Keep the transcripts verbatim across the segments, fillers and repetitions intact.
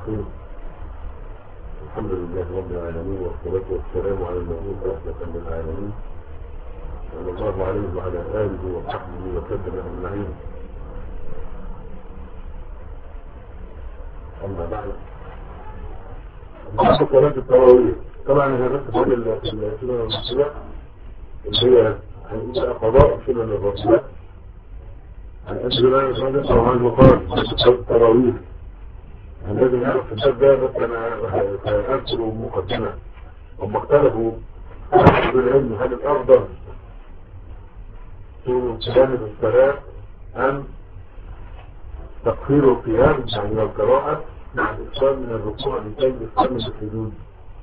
الرحيم. الحمد لله رب العالمين، والصلاة والسلام على المبعوث رحمة للعالمين صلى الله عليه وعلى آله وصحبه وسلم أجمعين. أما بعد، بعد صلاة التراويح طبعا هي بس فضل السنن المسلمة اللي هي هنقول قضاء سنن الرسول عن أجل الله صلى الله عليه وسلم قال التراويح. لازم نعرف في الباب ده، بس أنا أذكر مقدمة. هم اختلفوا أهل العلم هل الأفضل طول قيام الصلاة أم تقصير القيام يعني القراءة مع الإكثار من الركوع لكي الإكثار من السجود.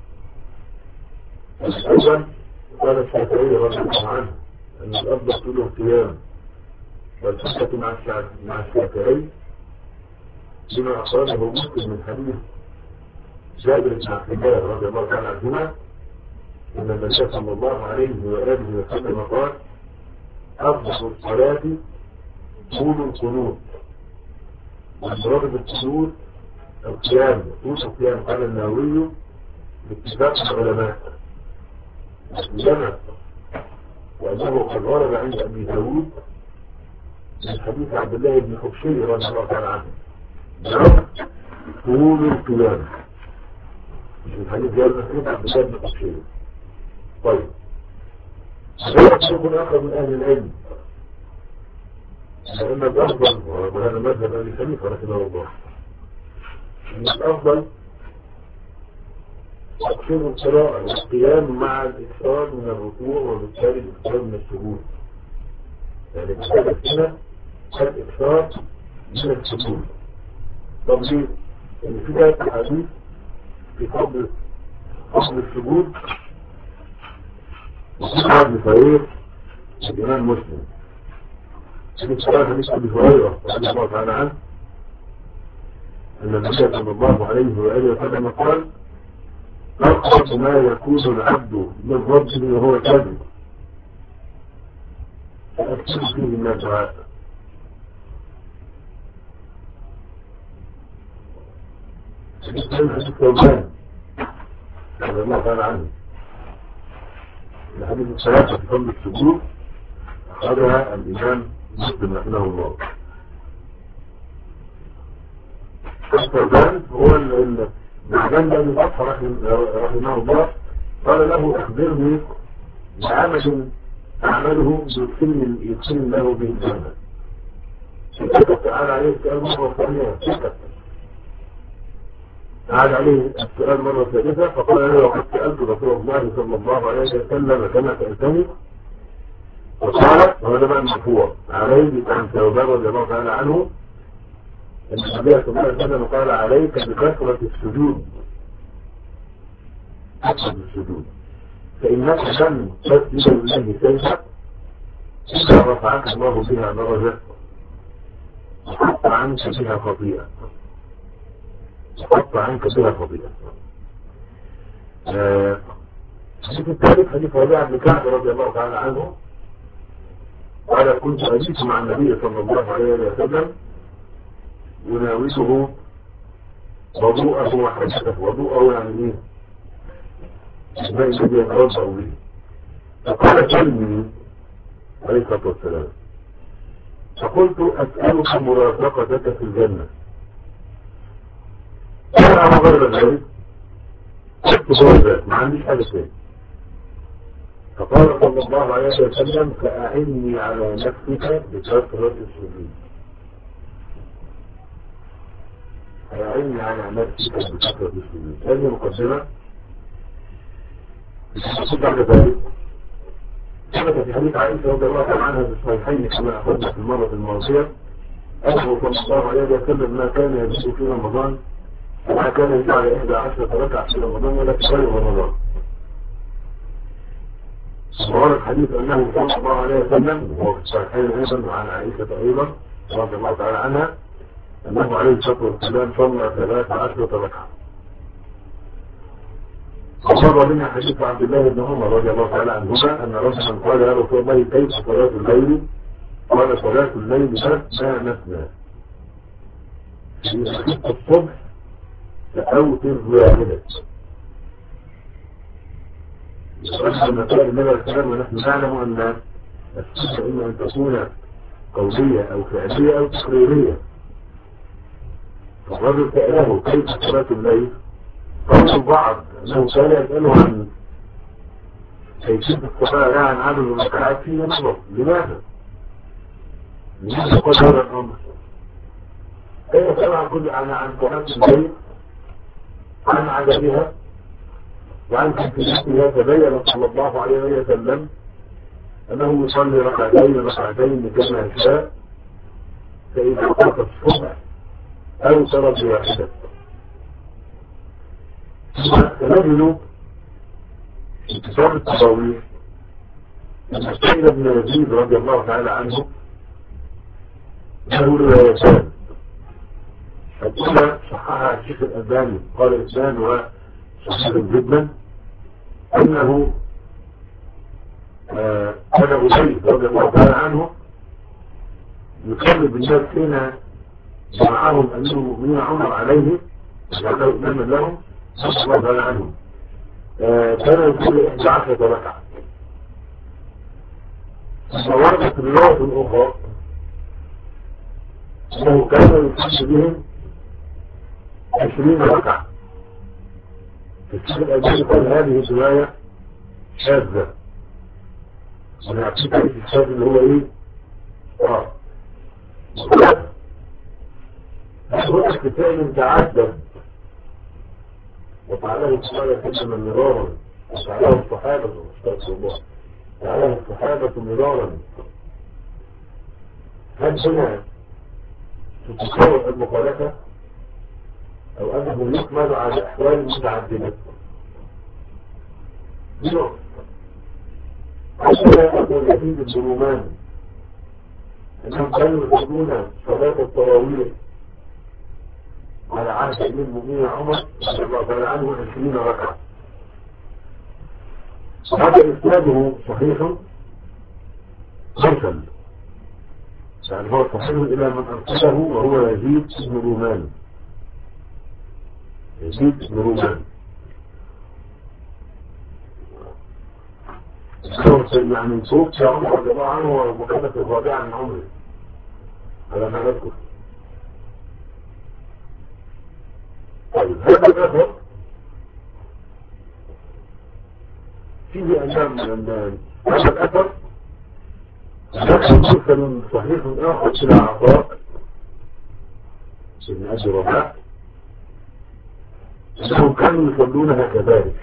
الأول قال الشافعي رضي الله عنه أن الأفضل طول القيام، والحجة مع الشافعي بما أخرجه مسلم من حديث جابر بن عبد الله رضي الله تعالى عنهما أن النبي صلى الله عليه وآله وسلم قال: أفضل الصلاة طول القنوت. والمراد بالقنوت القيام، طول القيام. قال النووي باتفاق العلماء الجمع، وأنه قد ورد عند أبي داود من حديث عبد الله بن حبشي رضي الله تعالى عنه طول القيام، مش من حديث جابر بن عبد الله بن حبشي. طيب، هذا يكون آخر من أهل العلم لأن الأفضل، وهذا مذهب أبي حنيفة رحمه الله، أن الأفضل تقصير القراءة والقيام مع الإكثار من الركوع وبالتالي الإكثار من السجود. يعني الإكثار هنا الإكثار من السجود. طب ليه؟ لأن في ثلاث أحاديث في فضل فضل السجود، وفي فضل صحيح الإمام مسلم. في الصلاة حديث أبي هريرة رضي الله تعالى عنه أن النبي صلى الله عليه وآله وسلم قال: أقرب ما يكون العبد من ربه وهو كاذب فأكثر فيه من الدعاء. حديث ثوبان رضي الله تعالى عنه الحديث الثلاثة في فضل السجود أخذها الإمام مسلم رحمه الله. ثوبان هو المعجم الذي فتح رحمه الله قال له: أخبرني بعمل أعمله يدخل له به الجنة. سكت تعالى عليه السؤال مرة ثانية، سكت تعالى عليه السؤال مرة ثالثة فقال له: وقد سألت رسول الله صلى الله عليه وسلم كما سألتني، وقال: وهذا بقى المرفوع عليه عن ثوبان رضي الله تعالى عنه أن النبي صلى الله عليه وسلم قال: عليك بكثرة السجود، كثرة السجود، فإنك لن تسجد لله سجدة إلا رفعك الله بها درجة وحط عنك بها خطيئة، وحط عنك بها خطيئة. الحديث الثالث حديث ربيعة بن كعب رضي الله تعالى عنه قال: كنت أجلس مع النبي صلى الله عليه وسلم يناوله وضوءه وحركته. وضوءه يعني ايه؟ ما الذي يتوضأ به. فقال: سلمي عليه الصلاة والسلام. فقلت: أسألك مرافقتك في الجنة. أنا غير ذلك قلت: هو ذلك، ما عنديش حاجة ثانية. فقال صلى الله عليه وسلم: فأعني على نفسك بكثرة السجود. فأعني على نفسك بكثرة السجود. هذه مقدمة. الحديث بعد ذلك ثبت في حديث عائشة رضي الله عنها في الصحيحين كما أخذنا في المرة الماضية أنه صلى الله عليه وسلم ما كان يزيد في رمضان وما كان يزيد على إحدى عشرة ركعة في رمضان ولا في غير رمضان. وورد الحديث أنه صلى الله عليه وسلم وهو في الصحيحين أيضا وعن عائشة أيضا رضي الله تعالى عنها أنه عليه الصلاة والسلام صلى ثلاث عشرة ركعة. وصار منها حديث عبد الله بن عمر رضي الله تعالى عنهما أن رجلا قال: يا رسول الله كيف صلاة الليل؟ قال: صلاة الليل مثنى مثنى. في الصبح فأوتر واحدة. ونحن نقول النبي الكلام ونحن نعلم أن السنة إما أن تكون قولية أو فعلية أو تقريرية. فالرجل سأله كيف صلاة الليل؟ قال البعض أنه كان يسأله عن كيفية الصلاة لا عن عدد الركعات فيه نظر. لماذا؟ لماذا قال هذا الأمر؟ كيف سأل عن كل عن عن صلاة الليل عن عددها وعن كيفيتها؟ تبين صلى الله عليه وسلم أنه يصلي ركعتين ركعتين كما يشاء فإذا قامت الصبح أو صلاة واحدة. فنجد في كتاب التراويح أن سعيد بن يزيد رضي الله تعالى عنه له روايتان. الأولى صححها الشيخ الألباني قال إسنادها صحيح جدا أنه هذا أسيد رضي الله تعالى عنه يصلي بالناس حين جمعهم أمير المؤمنين عمر عليه جعله إماما لهم رضي الله تعالى عنهم. كان يصلي إحدى عشرة ركعة. ووردت رواية أخرى أنه كان يصلي بهم عشرين ركعة. في الشيخ الألباني قال هذه الرواية شاذة. أنا أعطيك عليك الشاذ اللي هو إيه؟ آه هو اكتفاء تعدد وفعله الصحابة كلمة مرارا وفعله الصحابة استغفر الله فعله الصحابة مرارا. هل هنا تتصور المخالفة أو أنه يكمل على أحوال متعددة؟ بنقطة عشان أبو اليزيد الرومان أنهم كانوا يصلون صلاة التراويح على عهد أمير المؤمنين عمر رضي الله تعالى عنه عشرين ركعة. هذا إسناده صحيح مرسل يعني هو صحيح إلى من أرسله وهو يزيد بن رومان. يزيد بن رومان يعني صوت يا عمر رضي الله عنه ومكانة الرابعة من عمره على ما نذكر. طيب هذا الأثر فيه أنام من النام. هذا الأثر مرسل صحيح آخر إلى عطاء بن أبي رباح أنهم كانوا يصلونها كذلك.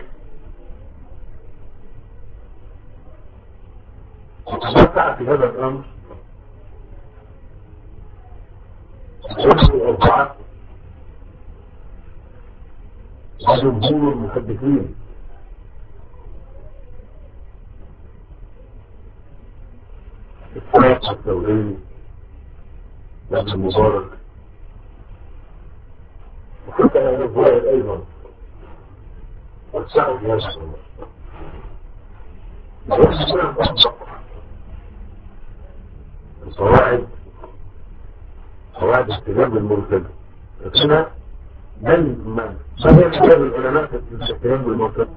وتمتع في هذا الأمر الشمس الأربعة وجمهور المحدثين إسحاق الثوري وابن المبارك وحتى أهل الظاهر أيضا والسعد في هذا الأمر. القواعد قواعد استجاب بالمرسل هنا من ما هي استجاب العلماء في الاستجاب بالمرسل؟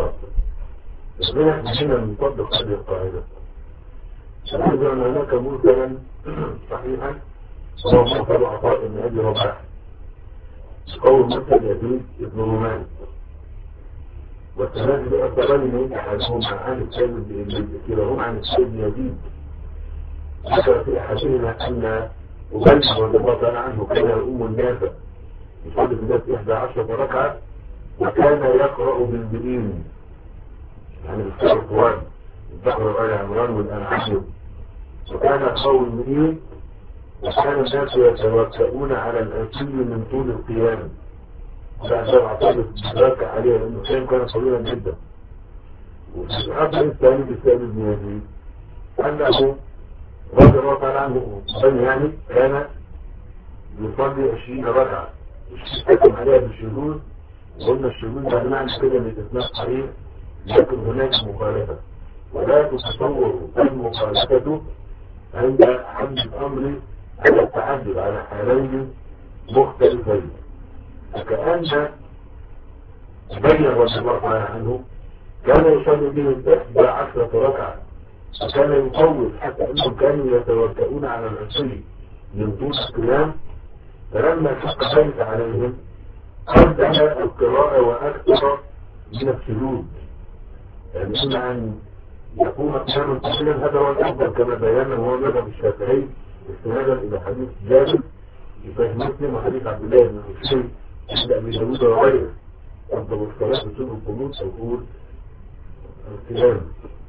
هنا هنا نطبق هذه القاعدة. نقول أن هناك مرسلا صحيحا وهو مرسل عطاء بن أبي رباح قول مرسل يزيد بن رومان والثلاثة بأثرين أحدهم عن السيد كلاهما عن السيد يزيد. ذكر في أحدهما أن أبي رضي الله تعالى عنه كان يؤم الناس يصلي بالناس إحدى عشرة ركعة وكان يقرأ بالبئين يعني بالسور القرآن البقرة وآل عمران والأنعام وكان يقرأ بالبئين وكان الناس يتوكئون على الأنسي من طول القيام وبعد اعتقد ذلك عليه لأنه كان كان طويلا جدا. والأمر الثاني بالسائل بن يزيد أنه رضي الله تعالى عنه يعني كان يصلي عشرين ركعة حكم عليها بالشذوذ وقلنا الشذوذ معنى كده من الاثناء صحيح لكن هناك مخالفة ولا تتصور المخالفة عند حمل الأمر على التعدد على حالين مختلفين. فكأن بين رضي الله تعالى عنه كان يصلي بهم إحدى عشرة ركعة، وكان يطول حتى أنهم كانوا يتوكئون على العصي من طول القيام. فلما شق ذلك عليهم قدم القراءة وأكثر من السجود، يعني إما أن يكون قياما طويلا هذا هو الأفضل كما بينا هو مذهب الشافعي استنادا إلى حديث جابر في صحيح مسلم وحديث عبد الله بن حسين عند أبي داوود وغيره أفضل الصلاة بسر القنوت تقول القيام.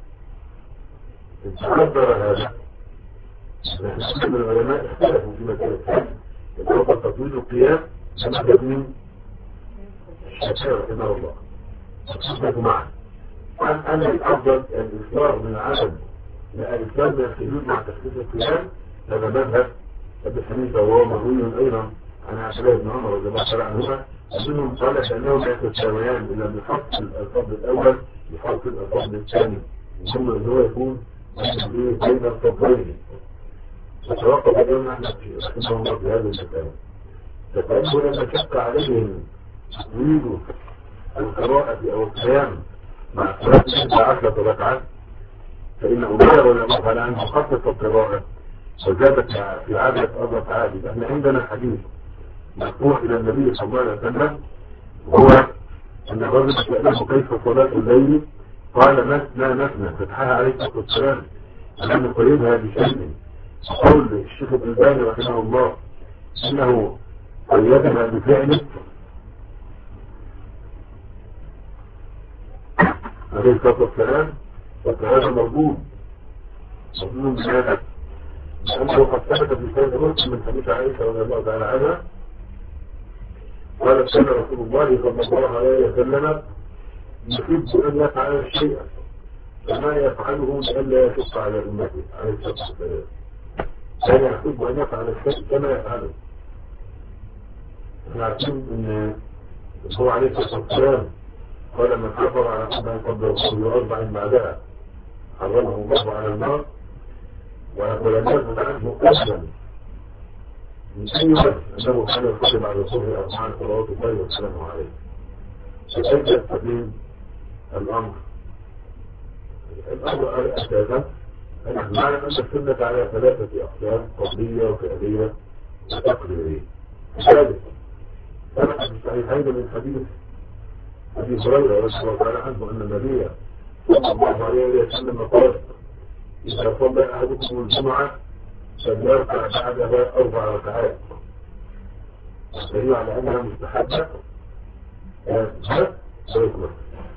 تقدر هذا نحن من العلماء اختلفوا في مسألة هذا الأفضل تطويل القيام كما تبني الشافعي رحمه الله اختلفوا معه عن أن الأفضل الإصرار من عدم الإصرار من السجود مع تخفيف القيام. هذا مذهب أبي حنيفة وهو مروي أيضا عن عبد الله بن عمر رضي الله تعالى عنهما أنهم قال أنهم لا يتساويان إلا بحط الفضل الأول بحط الفضل الثاني، ثم أن هو يكون بين الفضلين. فتوقف اليوم نحن رحمه الله في هذا المكان. فتأكد لما شق عليهم تطويل القراءة أو القيام مع صلاة إحدى عشرة ركعة، فإن أمير رضي الله تعالى عنه خفف القراءة وزادت في عدد أربع عادي. احنا عندنا حديث مرفوع إلى النبي صلى الله عليه وسلم هو أن الرجل سأله كيف صلاة الليل قال مثنى مثنى فتحها عليه الصلاة والسلام أن نقيدها بشيء. قول الشيخ الألباني رحمه الله إنه قيدها بفعله عليه الصلاة والسلام، فهذا موجود موجود بهذا لأنه قد ثبت في سيد مسلم من حديث عائشة رضي الله تعالى عنها قالت كان رسول الله صلى الله عليه وسلم يحب أن يفعل شيئا فما يفعله لئلا يشق على أمته عليه الصلاة والسلام. كان يحب أن يفعل الشيء كما يفعله. احنا عارفين أن هو عليه الصلاة والسلام قال من حفر على أربع قبل الرسول وأربع بعدها حرمه الله على النار ولم يثبت عنه أبدا من أي وجه أنه كان يصلي بعد الظهر أربعا صلوات الله وسلامه عليه. فكيف يستقيم الأمر؟ الأمر أساسا أن نحن نعلم أن السنة على ثلاثة أقسام قولية وفعلية وتقريرية. ثالث ثبت في الصحيحين من حديث أبي هريرة رضي الله تعالى عنه أن النبي صلى الله عليه وسلم قال إذا صلى أحدكم الجمعة فليركع بعدها أربع ركعات دليل على أنها مستحبة ويكمل.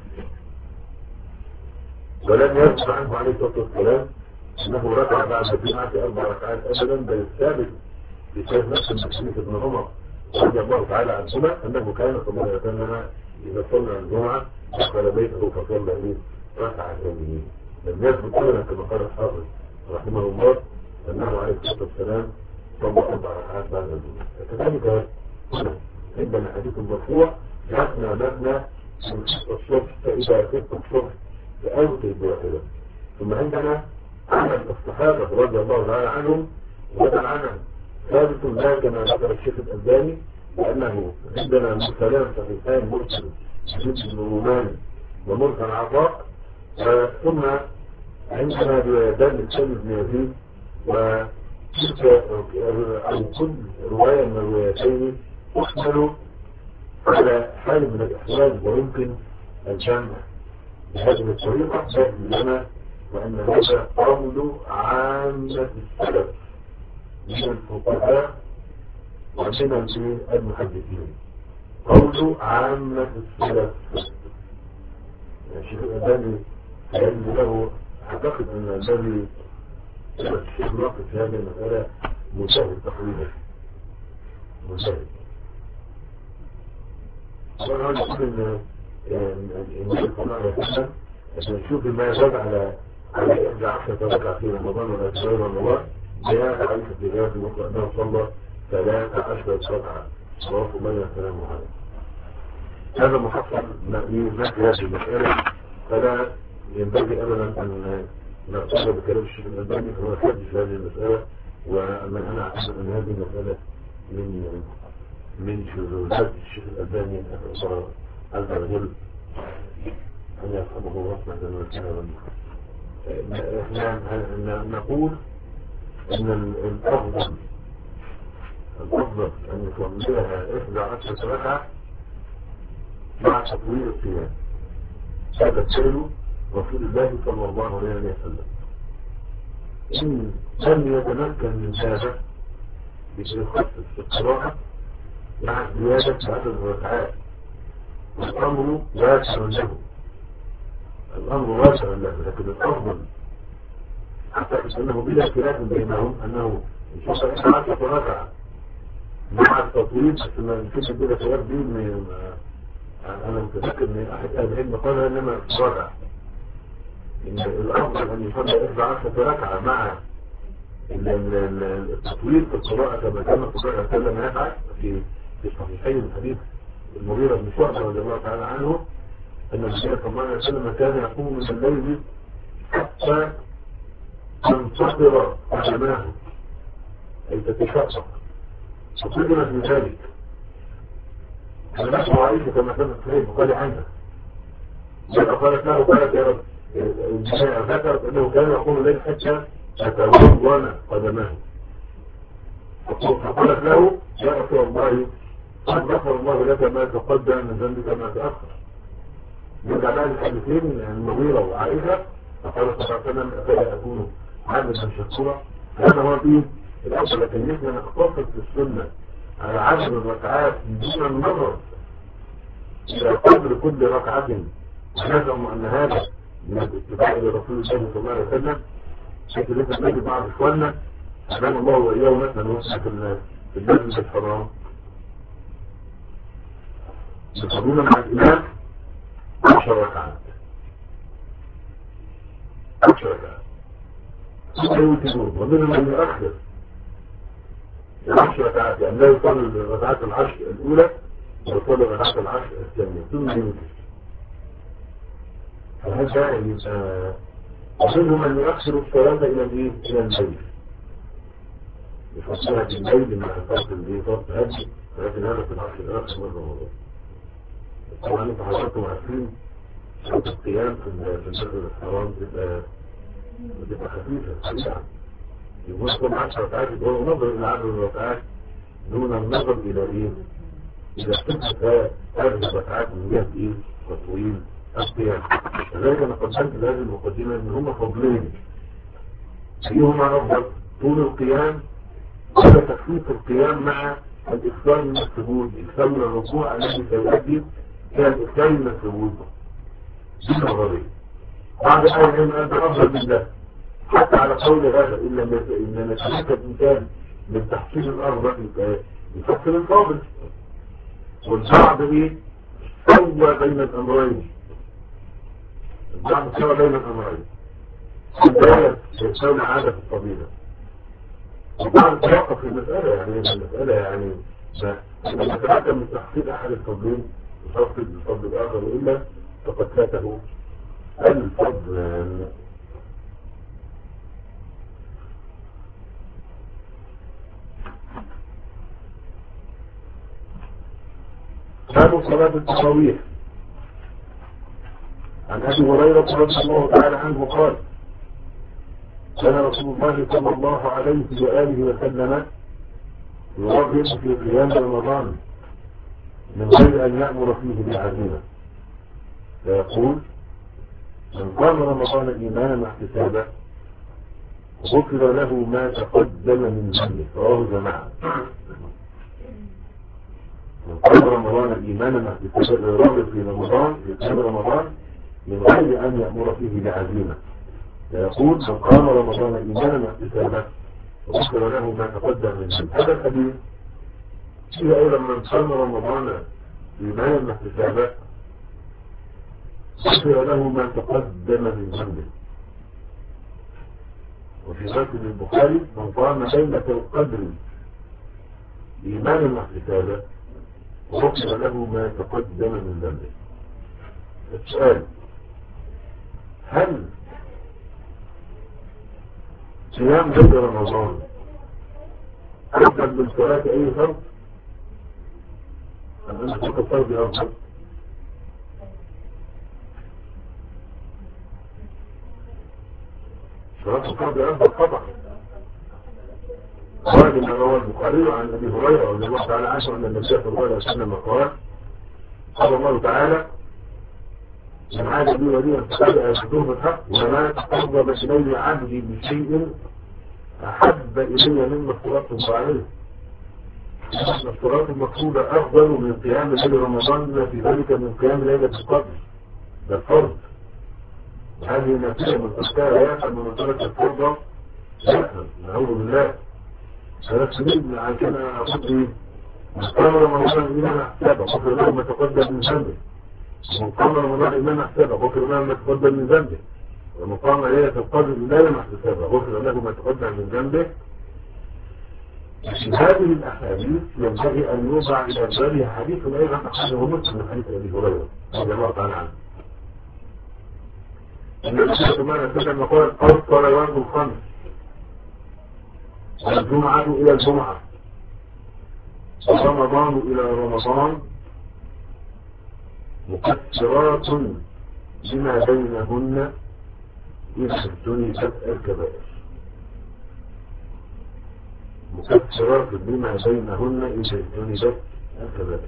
ولم يرفع عنه عليه الصلاة والسلام أنه ركع بعد الجمعة أربع ركعات أبدا، بل الثابت في شيخ نفس المسلمين ابن عمر رضي الله تعالى عنهما أنه كان صلى الله عليه وسلم إذا صلى الجمعة دخل بيته فصلى به ركعتين. لم يثبت أبدا كما قال الحافظ رحمه الله أنه عليه الصلاة والسلام صلى أربع ركعات بعد الجمعة. كذلك هنا عندنا حديث مرفوع مثنى مثنى من خط الصبح فإذا خط الصبح فأوتي بواحدة. ثم عندنا عمل الصحابة رضي الله تعالى عنهم وهذا العمل ثابت لا كما ذكر الشيخ الألباني لأنه عندنا مرسلان صحيحان مرسل جد الرومان ومرسل عطاء، ثم عندنا روايتان للسيد بن يزيد وتلك أو كل رواية من الروايتين تحمل على حال من الإحوال ويمكن الجمع بهذه الطريقة سهل لنا وأن هذا قول عامة السلف من الفقهاء ومن المحدثين. قول عامة السلف الشيخ الألباني يجب له أعتقد أن الذي الشيخ ناقص في هذه المسألة مشاهد تقريبا مشاهد. أولا نقول أن النبي صلى الله عليه وسلم عشان نشوف ما يزاد على على إحدى عشرة ركعة في رمضان ولا في غير رمضان جاء عليه في الروايات المطلقة أنه صلى ثلاث عشرة ركعة صلوات الله وسلامه عليه. هذا محصل ما في هذه المسألة، فلا ينبغي أبدا أن نقصد بكلام الشيخ الألباني فهو حدث هذه المسألة، ومن أنا أعتقد أن هذه المسألة من من شذوذات الشيخ الألباني أسأل الله عز وجل أن يرحمه رحمة واسعة. احنا نقول ان الافضل الافضل ان يصليها احدى عشرة ركعة مع تطويل القيام. هذا فعل رسول الله صلى الله عليه وسلم. ان لم يتمكن من هذا بيخصص القراءة مع زيادة عدد الركعات، والامر واسع له الامر واسع له لكن الافضل أعتقد أنه بلا خلاف بينهم أنه إن شاء الله عشرة ركعة مع التطويل، بس ما يمكنش بلا خلاف دي. أنا متذكر أن أحد أهل العلم قالها إنما ركعة، إن الأفضل أن يصلي إحدى عشرة ركعة مع التطويل في القراءة كما كان الرسول صلى الله عليه وسلم يفعل في في صحيحين الحديث المغيرة بن شعبة رضي الله تعالى عنه أن النبي صلى الله عليه وسلم كان يقوم من الليل حتى تنفطر قدماه أي تتشقق، وكلنا في ذلك. أنا نحن عائشة كما كانت صحيح وقال عنها جاء قالت له قالت يا رب ذكرت أنه كان يقوم الليل حتى تتورم قدماه، فقالت له يا رسول الله قد غفر الله لك ما تقدم من ذنبك ما تأخر. يرجع بقى الحديثين المغيرة وعائشة فقال صلى الله عليه وسلم أفلا أكون عبدا شكورا. هذا هو فيه الأصل، لكن نحن نقتصر في السنة على عدد الركعات دون النظر إلى قدر كل ركعة، ونزعم أن هذا من الاتباع لرسول الله صلى الله عليه وسلم. حيث لسه نجد بعض إخواننا أمام الله وإياه مثلا وسع في المسجد الحرام يصلون مع الإمام عشر ركعات عشر ركعات يوتدون، ومنهم من يؤخر العشر ركعات، يعني لا يصلي الركعات العشر الأولى ويصلي الركعات العشر الثانية ثم يوتد. فهذا يبقى ومنهم من يؤخر الصلاة إلى الإيه؟ إلى الليل، يفصلها في الليل مع فرق الإيه؟ فرق هدي، ولكن هذا في العشر الآخر من رمضان. طبعا انتوا حضرتكم عارفين صوت القيام في المسجد الحرام بتبقى بتبقى خفيفة سريعة، يوصل عشر ركعات دون نظر إلى عدد الركعات دون النظر إلى إيه؟ إذا صفت هذه الركعات من جهة إيه؟ تطويل القيام. لذلك أنا قدمت هذه المقدمة إن هم فضلين، أيهما أفضل؟ طول القيام ولا تخفيف القيام مع الإكثار من السجود، الإكثار من الركوع الذي سيؤدي إلى الإكثار من السجود. دي نظرية. بعض أهل العلم أنت أفضل من ده، حتى على قول هذا إلا إن نتيجة الإنسان من تحصيل الأرض يفصل الفاضل، والبعض إيه؟ سوى بين الأمرين، البعض سوى بين الأمرين البيان يسوي عادة الطبيعة، وبعض توقف في المسألة. يعني المسألة يعني لما تتعلم من تحصيل أحد الفضلين يفصل الفضل الآخر، وإلا فقد فاته الفضل. باب صلاة التراويح. عن أبي هريرة رضي الله تعالى عنه قال كان رسول الله صلى الله عليه وآله وسلم يرغب في قيام رمضان من غير أن يأمر فيه بالعزيمة، فيقول من قام رمضان إيمانا واحتسابا غفر له ما تقدم من ذنبه. رواه جماعة. من قام رمضان إيمانا واحتسابا يرغب في رمضان في قيام رمضان من غير أن يأمر فيه بعزيمة، فيقول من قام رمضان إيمانا واحتسابا غفر له ما تقدم من ذنبه. هذا الحديث فيه أيضا من قام رمضان إيمانا واحتسابا غفر له ما تقدم من ذنبه. وفي مسجد البخاري من قام ليلة القدر إيمانا واحتسابا غفر له ما تقدم من ذنبه. السؤال: هل صيام ليلة رمضان أفضل من صلاة أي فرض؟ أم أن صلاة الفرض أفضل؟ صلاة الفرض أفضل طبعا. قال إن روى البخاري عن أبي هريرة رضي الله تعالى عنه أن النبي صلى الله عليه وسلم قال قال الله تعالى من عاد بي وليا فقد آتيته بالحق وما تقرب إلي عبدي بشيء أحب إلي مما افترضته عليه. الافتراض المقصودة أفضل من قيام ليلة رمضان في ذلك من قيام ليلة القدر. ده الفرض. هذه نتيجة من تذكار يفهم من ترك الفرض يفهم نعوذ بالله. فنفسي عن كده أقول إيه من قام رمضان إيمان أحسابه غفر له ما تقدم من ذنبه. من قام رمضان إيمان أحسابه غفر له ما تقدم من ذنبه. ومن قام ليلة القدر إيمان أحسابه غفر له ما تقدم من ذنبه. هذه الأحاديث ينبغي أن يوضع إلى بالها حديث أيضا أخرجه مسلم من حديث أبي هريرة رضي الله تعالى عنه. أن النبي صلى الله عليه وسلم قال الصلوات الخمس والجمعة إلى الجمعة ورمضان إلى رمضان مكفرات بما بينهن إذا اجتنبت الكبائر. مكفرات بما بينهن إذا اجتنبت الكبائر.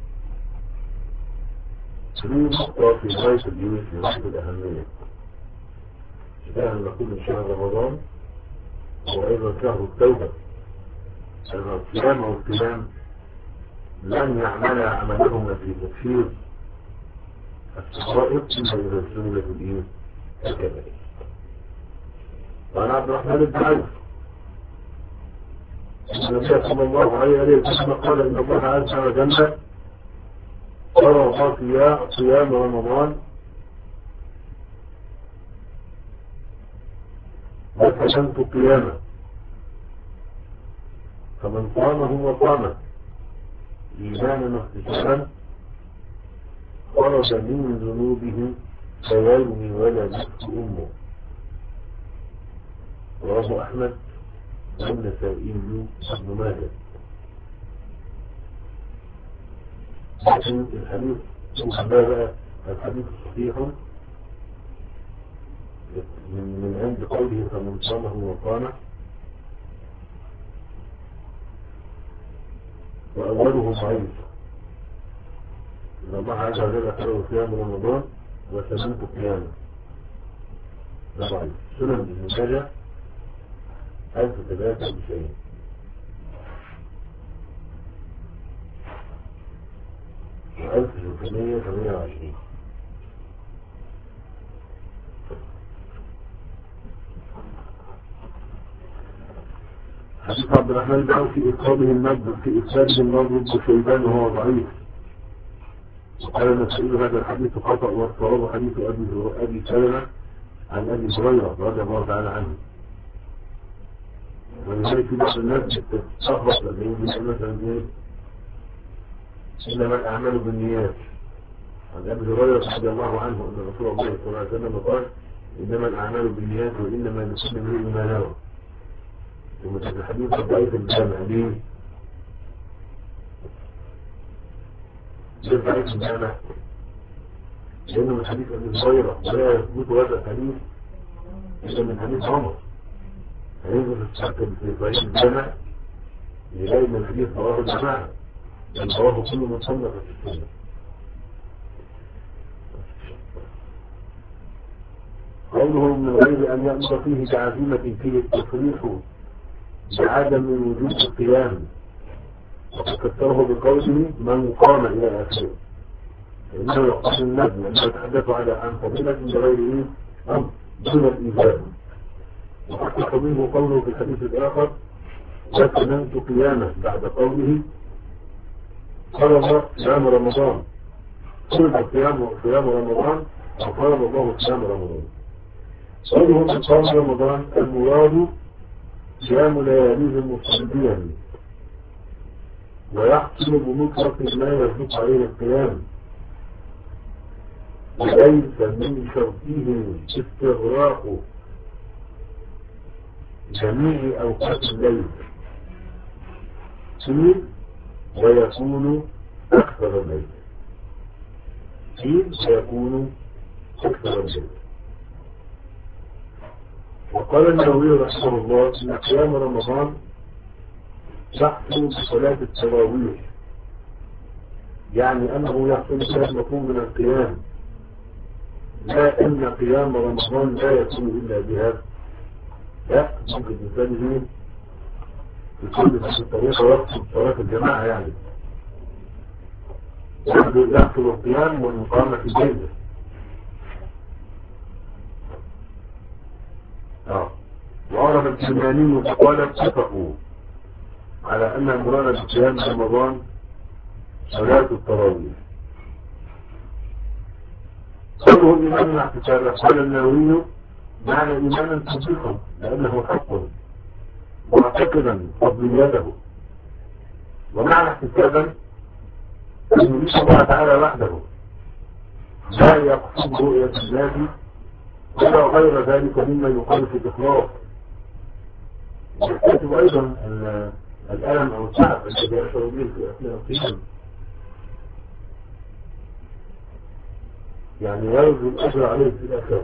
هذه نقطة في غاية الدين في غاية الأهمية. كان نقول إن شهر رمضان هو أيضا شهر التوبة. الصيام والقيام لن يعمل عملهما في تكفير الصغائر إلا إذا اجتنبت الإيه؟ الكبائر. وعن عبد الرحمن بن عوف النبي صلى الله عليه وسلم قال إن الله عز وجل فرض صيام رمضان وحسنت قيامه فمن صامه وقامه إيمانا واحتسابا خرج من ذنوبه كيوم ولدته أمه. رواه أحمد والنسائي وابن ماجه. لكن الحديث هذا الحديث صحيح من عند قوله فمن صامه وقامه، وأوله ضعيف. إن الله عز وجل خير صيام رمضان وسننت قيامه. ده ضعيف. سنن ابن ماجه ألف ثلاثة وتسعين. وألف ثلاثمية وثمانية وعشرين. حديث عبد الرحمن بن عوف في إقامه المد في إفساد المرض وشيبان وهو ضعيف. وقال نسأل هذا الحديث خطأ والصواب حديث أبي أبي سلمة عن أبي هريرة رضي الله تعالى عنه. ولذلك في بعض الناس تتلخبط لما مثلا ايه انما الاعمال بالنيات. عن ابي هريره رضي الله عنه ان رسول الله صلى الله عليه وسلم قال انما الاعمال بالنيات وانما لكل امرئ ما نوى. ثم الحديث ضعيف الجامع ليه؟ ليه ضعيف الجامع؟ لانه من حديث ابي هريره ولا يثبت هذا الحديث الا من حديث عمر. هينزل في صحيح الجامع يلاقي من الحديث رواه الجماعة بل رواه كل من صنف في السنة. قوله من غير أن يأمر فيه بعزيمة فيه التصريح بعدم وجود القيام، وقد كثره بقوله من قام إلى آخره، فإنه يقصد النجم أنه يتحدث على عن فضيلة بغير أمر دون الإيجاب. وحقق منه قوله في الحديث الآخر وسننت قيامه بعد قوله فرض صيام رمضان. فرض صيام صيام رمضان وفرض الله صيام رمضان. قوله من صام رمضان المراد صيام لياليه مصليا ويحصل بمطلق ما يصدق عليه القيام، وليس من شرطه استغراق جميع أوقات الليل فيه ويكون أكثر الليل، حين سيكون أكثر الليل. وقال النووي رحمه الله إن قيام رمضان يحصل بصلاة التراويح، يعني أنه يحصل بها المطلوب من القيام، لا أن قيام رمضان لا يكون إلا بها، لا، ممكن الإنسان يكون في الطريقة وقت صلاة الجماعة، يعني يحصل القيام والمقامة في بيته. اه وعرف الكلماني فقال اتفقوا على أن المراد بقيام رمضان صلاة التراويح. قالوا الإيمان الاعتكاف، قال النووي معنى إيمانا تصديقا لأنه حق معتقدا فضليته، ومعنى احتسابا أن يشهد الله تعالى وحده لا يقصد رؤية الله ولا غير ذلك مما يقال في الإخلاص. يحتاج أيضا أن الألم أو التعب الذي يشعر به في أثناء القيام يعني يرجو الأجر عليه في الآخرة.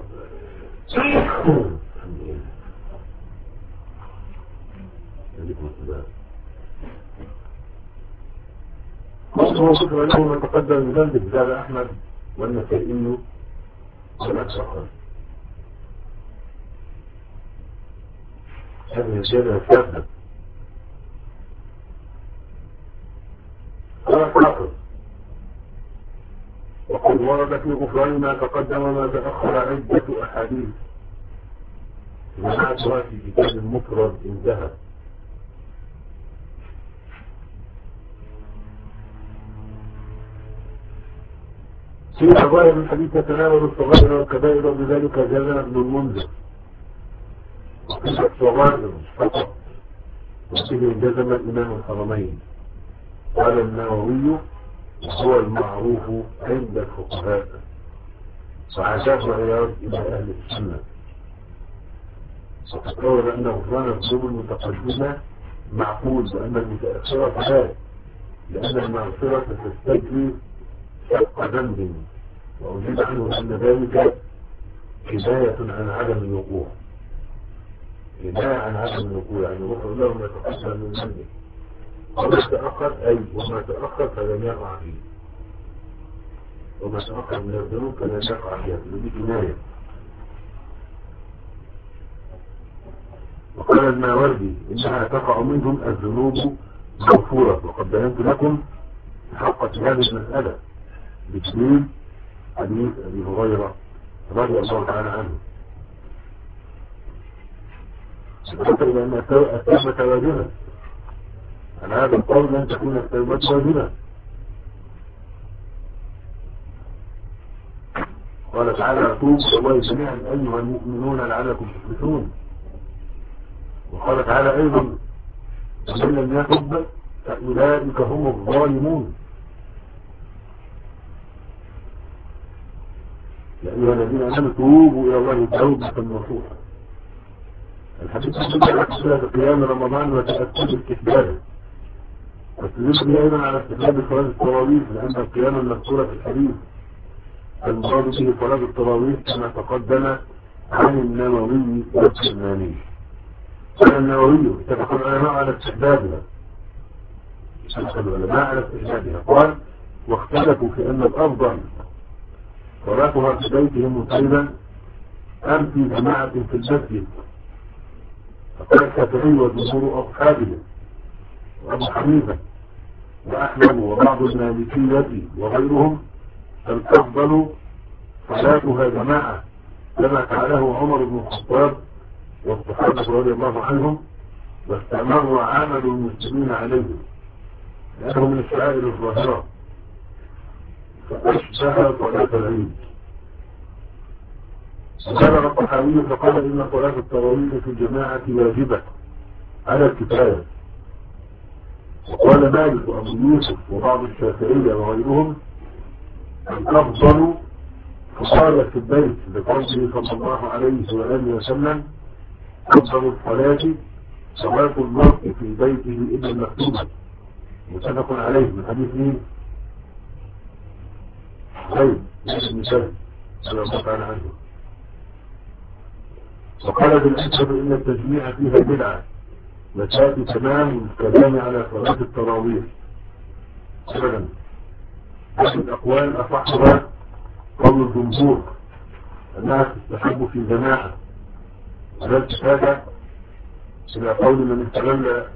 قصده شكرا له من تقدم من ذنب زاد أحمد والنسائي والأكثر. هذه الزيادة الثالثة. قال الحافظ وقد ورد في غفران ما تقدم وما تأخر عدة أحاديث، جماعتها في كتاب المفرد انتهى. في ظاهر الحديث تتناول الصغائر والكبائر وبذلك جزم ابن المنذر، وقيل الصغائر فقط، وفيه جزم الإمام الحرمين. قال النووي هو المعروف عند الفقهاء، وعزاه عياض إلى أهل السنة، وتقول أن غفران الذنوب المتقدمة معقول وأن المتأخرة لا، لأن المغفرة تستجري شق ذنب، وأجيب عنه أن ذلك كفاية عن عدم الوقوع، كفاية عن عدم الوقوع، يعني غفر له ما تقدم من ذنبه، وما تأخر أي وما تأخر فلم يقع فيه، وما تأخر من الذنوب فلم يقع فيها، فلدي كناية. وقال الماوردي إنها تقع منهم الذنوب مغفورة، وقد بينت لكم حقة هذه المسألة بدليل حديث أبي هريرة رضي الله تعالى عنه، حتى إلى أن التوبة واجبة. على هذا القول لن تكون التوبة واجبة. قال تعالى توبوا إلى الله جميعا أيها المؤمنون لعلكم تفلحون. وقال تعالى أيضا ومن لم يتب فأولئك هم الظالمون. يا أيها الذين آمنوا توبوا إلى الله توبة نصوحا. الحديث يدل على صلاة قيام رمضان وتأكد استحبابه، وتدل أيضا على استحباب صلاة التراويح، لأن القيام المذكورة في الحديث المراد به صلاة التراويح كما تقدم عن النووي والكرماني. قال النووي اتفق العلماء على استحبابها، اتفق العلماء على استحبابها. قال واختلفوا في أن الأفضل صلاتها في بيتهم مطيبا أم في جماعة في المسجد. فقال الشافعي وجمهور أصحابه وأبو حنيفة وأحمد وبعض المالكية وغيرهم الأفضل صلاتها جماعة كما فعله عمر بن الخطاب والصحابة رضي الله عنهم، واستمر عمل المسلمين عليه لأنه من الشعائر الظاهرة فأشبه صلاة العيد. وقال الطحاوي فقال إن صلاة التراويح في الجماعة واجبة على الكفاية. وقال مالك وأبو يوسف وبعض الشافعية وغيرهم الأفضل فصالة في البيت بقوله صلى الله عليه وآله وسلم أفضل الصلاة صلاة المرء في بيته إلا المكتوبة، متفق عليه من حديث مين؟ زيد بن ثابت رضي الله تعالى عنه. وقال ابن الأسود إن التجميع فيها بدعة وتأتي تمام الكلام على صلاة التراويح أبدا. هذه الأقوال أصحها قول الجمهور أنها تستحب في جماعة، ولا تتابع إلى قول من استدل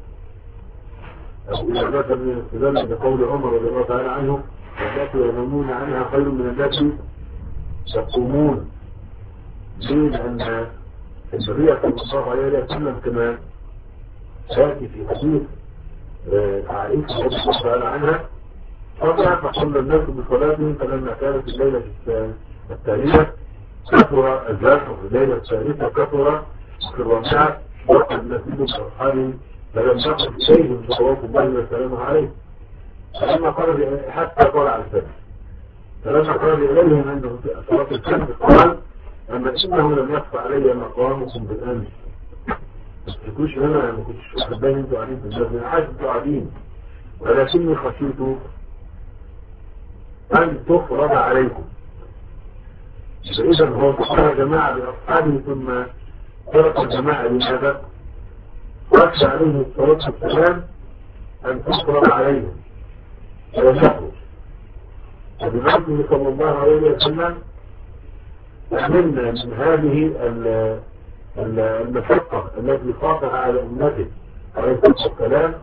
أو إلى ذات من استدل بقول عمر رضي الله تعالى عنه والتي ينامون عنها خير من التي يقومون. ليه؟ لأن النبي صلى الله عليه وسلم كما سيأتي في حديث عائشة رضي الله تعالى عنها قال فصلى الناس بصلاتهم فلما كانت الليلة التالية كثر الجرح، في الليلة الثالثة كثر في الرابعة وقع المسجد بأصحابه فلم يقف إليهم صلوات الله وسلامه عليه فلما قرب حتى طلع الفجر. فلما قرب إليهم عنده صلاة الفجر قال أما إنه لم يخفى علي مقامكم بالأمس. ما تشكوش هنا، ما كنتش واخد بالي انتوا قاعدين في الجنة، انا عارف انتوا قاعدين، ولكني خشيت أن تفرض عليكم. فإذا هو صار جماعة بأصحابه ثم ترك الجماعة لماذا؟ خشى عليه الصلاة والسلام أن تفرض عليهم ولم يخرج. وبمعنى صلى الله عليه وسلم أمنا من هذه المشقة التي خافها على أمته عليه الصلاة والسلام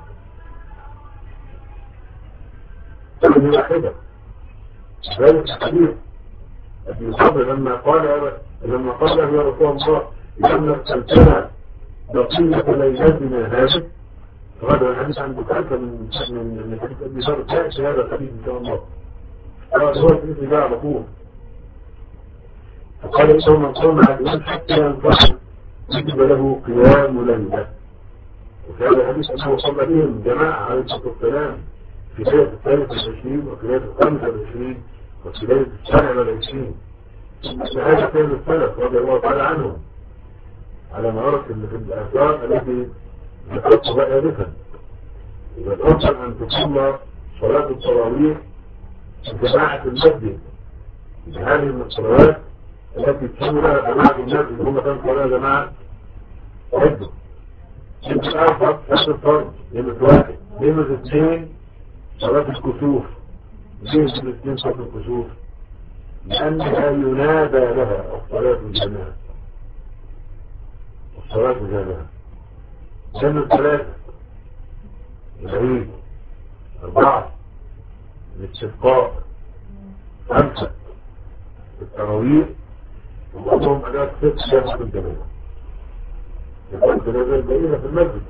كلمة واحدة. ذلك الحديث ابن الصبر لما قال لما قال له يا رسول الله لما ارسلتنا بقية ليلتنا هذه، هذا الحديث عن بكرة من من من حديث ابن صبر تأتي هذا الحديث إن شاء الله. قال هو الحديث ده على طول. فقال إنه من قام على الإمام حتى ينفع كتب له قيام ليلة. وفي هذا الحديث أنه صلى بهم جماعة عليه الصلاة والسلام في ليلة الثالث والعشرين وفي ليلة الخامسة والعشرين وفي ليلة السابعة والعشرين. هذا كان السلف رضي الله تعالى عنهم على معرفة في الآثار التي ذكرتها آنفا. إذا الأفضل أن تصلى صلاة التراويح في جماعة المسجد بهذه الصلوات التي تسمى لها جماعة الناس اللي هم كانوا صلاة جماعة عدوا. يمكن أرفض نفس الفرض يمكن واحد يمكن اثنين صلاة الكسوف. ليه الاثنين صلاة الكسوف؟ لأنها ينادى لها الصلاة الجماعة الصلاة الجماعة. سنة ثلاثة العيد أربعة الاستسقاء خمسة التراويح وبعضهم أداة ست شهر الجماعة. يقول الجنازة البعيدة في المسجد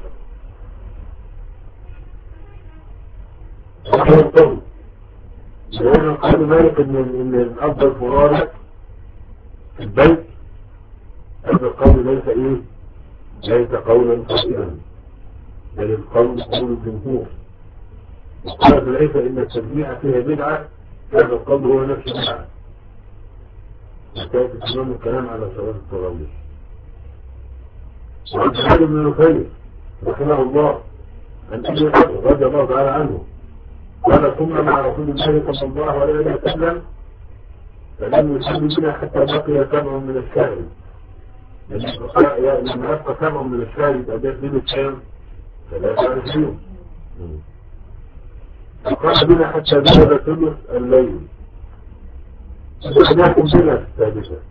هذا القول. لأنه قال مالك إن إن الأفضل فرارة في البيت. هذا القول ليس إيه؟ ليس قولا خطيئا، بل القول قول الجمهور. وقال ليس إن التجميع فيها بدعة، هذا القول هو نفس البدعة. وكانت تمام الكلام على صلاة التراويح. وعن سعيد بن نفيل رحمه الله عن أبي بكر رضي الله تعالى عنه قال كنا مع رسول الله صلى الله عليه وسلم فلم يصلي بنا حتى بقي سبع من الشهر. لما أبقى سبع من الشهر يبقى ده ليلة كام؟ ثلاثة وعشرين. فقال بنا حتى ذهب ثلث الليل فأخذناكم بنا في السادسة.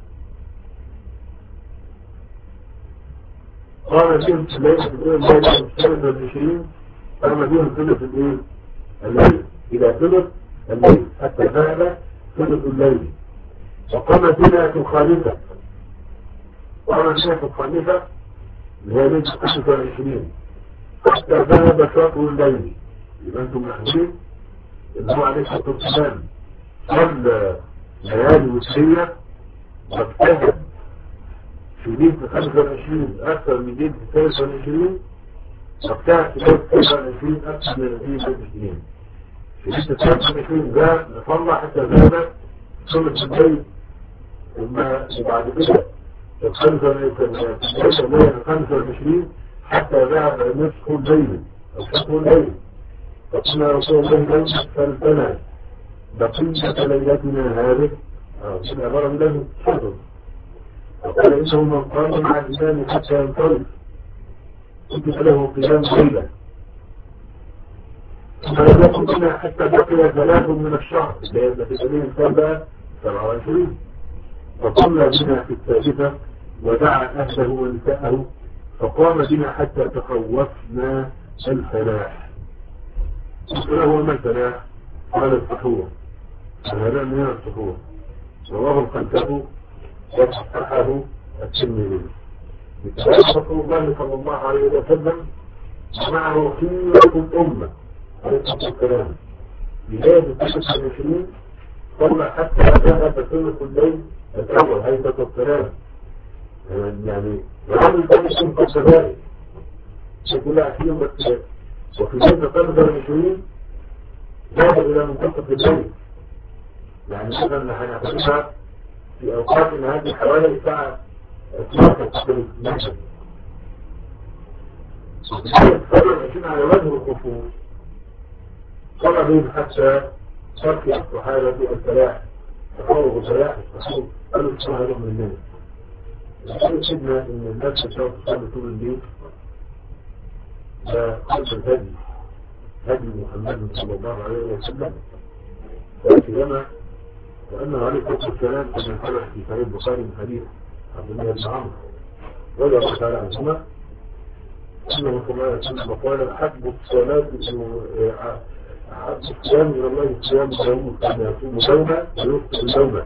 قال بهم في الليلة الأولى الثالثة والعشرين قام بهم ثلث الليل الليل إلى ثلث الليل حتى ذهب ثلث الليل. وقام بنا في الخامسة قام بنا في الخامسة اللي هي ليلة خمسة وعشرين حتى ذهب شطر الليل. يبقى أنتم محمولين إن هو عليه الصلاة والسلام صلى ليالي وسرية واجتهد في ليلة خمسة وعشرين أكثر من ليلة ثلاثة وعشرين واجتهد في ليلة ثلاثة وعشرين أكثر من ليلة الاثنين. في ليلة ثلاثة وعشرين ده نصلى حتى ذهب ثلث الليل. ثم بعد كده الخمسة وعشرين حتى ذهب نصف الليل أو شطر الليل. فقلنا رسول الله لن تغفر لنا بقية ليلتنا هذه في العبارة لازم تحضر. فقال إنه من قام مع الإمام حتى ينطلق كتب له قيام ليلة، فلم يكن بنا حتى بقي ثلاث من الشهر لأن في سبيل الكعبة سبعة وعشرين. فصلى بنا في الثالثة ودعا أهله ونساءه فقام بنا حتى تخوفنا الفلاح. قلت له وما الفلاح؟ قال السحور. هذا من السحور. رواه الخلفه وصححه الترمذي. بكلام رسول الله صلى الله عليه وسلم معه خيرة الأمة عليه الصلاة والسلام. بداية التسعة والعشرين صلى حتى جاء ثلث الليل الأول عليه الصلاة والسلام. يعني العمل ده يكون قد ذلك يقول أحيان بس. وفي ليلة الثالثة والعشرين ذهب إلى منتصف الليل، يعني مثلا هنعتبرها في أوقات من هذه حوالي الساعة اثناشر تقريبا المغرب. وفي على وجه الخصوص صلى بهم حتى تركي الصحابة الفلاح، تقربوا الفلاح الصحيح قالوا الصلاة هذا من الناس. الحقيقة سيدنا إن الناس تشاهد تصلي طول الليل ده قلب الهدي هدي محمد صلى الله عليه وسلم. فأتيما وأنه عليه الصلاة والسلام كما حدث في صحيح البخاري من حديث عبد الله بن عمرو رضي الله تعالى عنهما أنه صلى الله عليه وسلم قال أحب الصلاة أحب الصيام إلى الله صيام داوود كان يصوم يوما ويفطر يوما،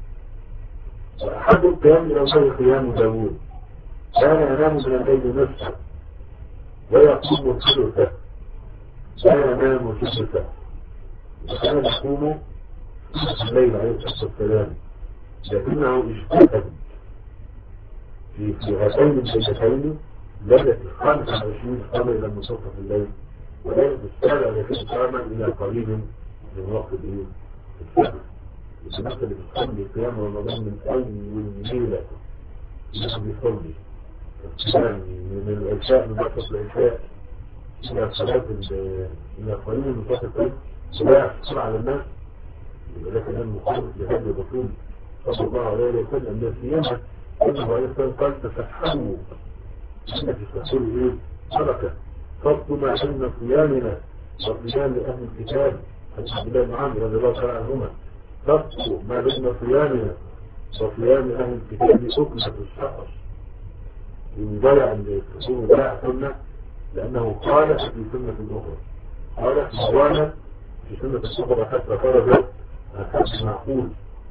وأحب القيام إلى الله قيام داوود كان ينام من الليل نصفه ويقوم ثلثه لا ينام ثلثه وكان يقوم الليل عليه الصلاة والسلام. لكنه اجتهد في في هاتين الليلتين ليلة الخامسة والعشرين قام إلى منتصف الليل، وليلة السابعة التي قام إلى قريب من وقت الفجر. مثل بتصلي قيام رمضان من أول ليلة بيصلي يعني من العشاء من وقت العشاء إلى صلاة إلى قريب من وقت الفجر ولا يحصل على الناس. ولكن المخالف لهذا الرسول صلى الله عليه وسلم من الصيام أنه عليه الصلاة والسلام قال تسحروا إن في السحور إيه؟ بركة فضل ما علم صيامنا وصيام أهل الكتاب عبد الله بن عمرو رضي الله تعالى عنهما فضل ما علم صيامنا وصيام أهل الكتاب أكلة السحر من ضيع السحور ضيع سنة، لأنه قال في سنة أخرى قال موانا في سنة الصحبة حتى خرج الحديث معقول.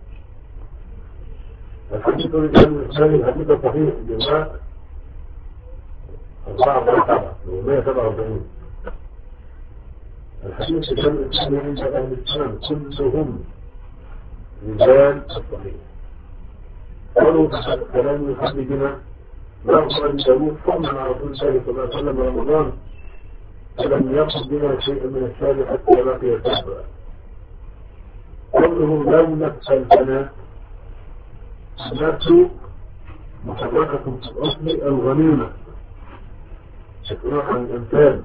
الحديث الإسلامي الحديث الصحيح جماعة أربعة أربعة ومائة سبعة وأربعين. الحديث الإسلامي عند أهل الإسلام كلهم رجال الصحيح. قالوا كلام يحب بنا نغفر لداود صلى مع رسول الله صلى الله عليه وسلم رمضان فلم يقصد بنا شيء من الشارع حتى بقي سبعا. قوله لو نفسلتنا النفس محركة في الأصل الغنيمة شكرا عن الإنسان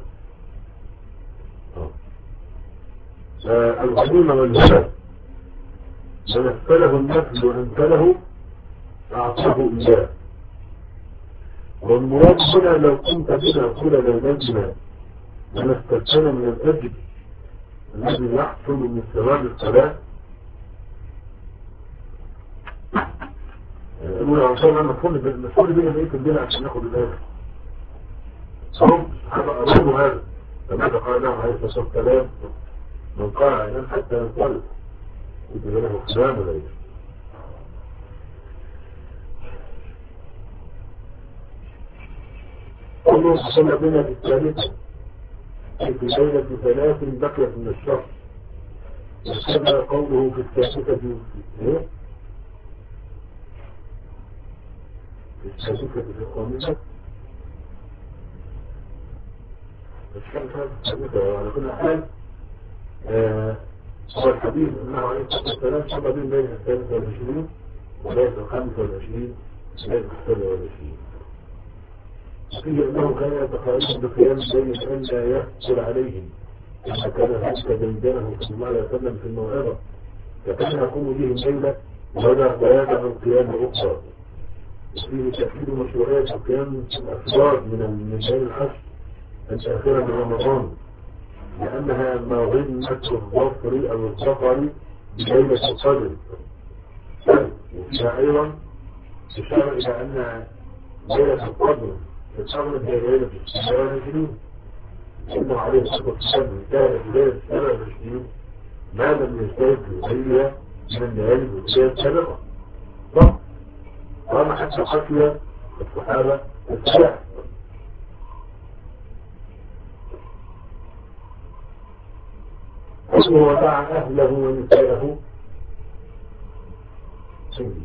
الغنيمة والهدى من أسفله النفس وأنفله أعطاه إياه. والمراد هنا لو كنت بنا كل ليلتنا ونستلتنا من الأجل الذي يحصل من ثواب الصلاة. يقول عن شاء الله مسؤول بنا بقية الدنيا عشان ناخد الآخر صحب أرده هذا فماذا قال له عليه الصلاة والسلام من قال ينام حتى ينطلق يجب له قدام وليس. قوله صلى بنا في الثالثة في ليلة ثلاث بقيت من الشهر. وكذا قوله في الثالثة في ايه؟ في الثالثة في الخامسة الثالثة على كل حال هو الحديث انه عليه الصلاة والسلام صلى بين ليلة الثالثة والعشرين وليلة الخامسة والعشرين وليلة السابعة والعشرين. فيه انه كان يتخيل بقيام الليل ان لا يحصل عليهم كما كان ذلك بينه صلى الله عليه وسلم في الموعظة فكان يقوم به الليلة وبدأ بيانا من قيام أخرى. وفيه تأكيد مشروعية قيام الأفراد من من ليل العشر الآخرة من رمضان، لأنها مظنة الظفر أو الظفر بليلة القدر. وفيها أيضا إشارة إلى أن ليلة القدر تتعرض إلى ليلة السبعة والعشرين. إنه عليه الصلاة والسلام كان في ليلة السبعة والعشرين ما لم يشترك في غيرها من الليالي الوترية السابقة. صح؟ وما حتى حكي الصحابة السبع. قوله ودعا أهله ونساءه سنجي.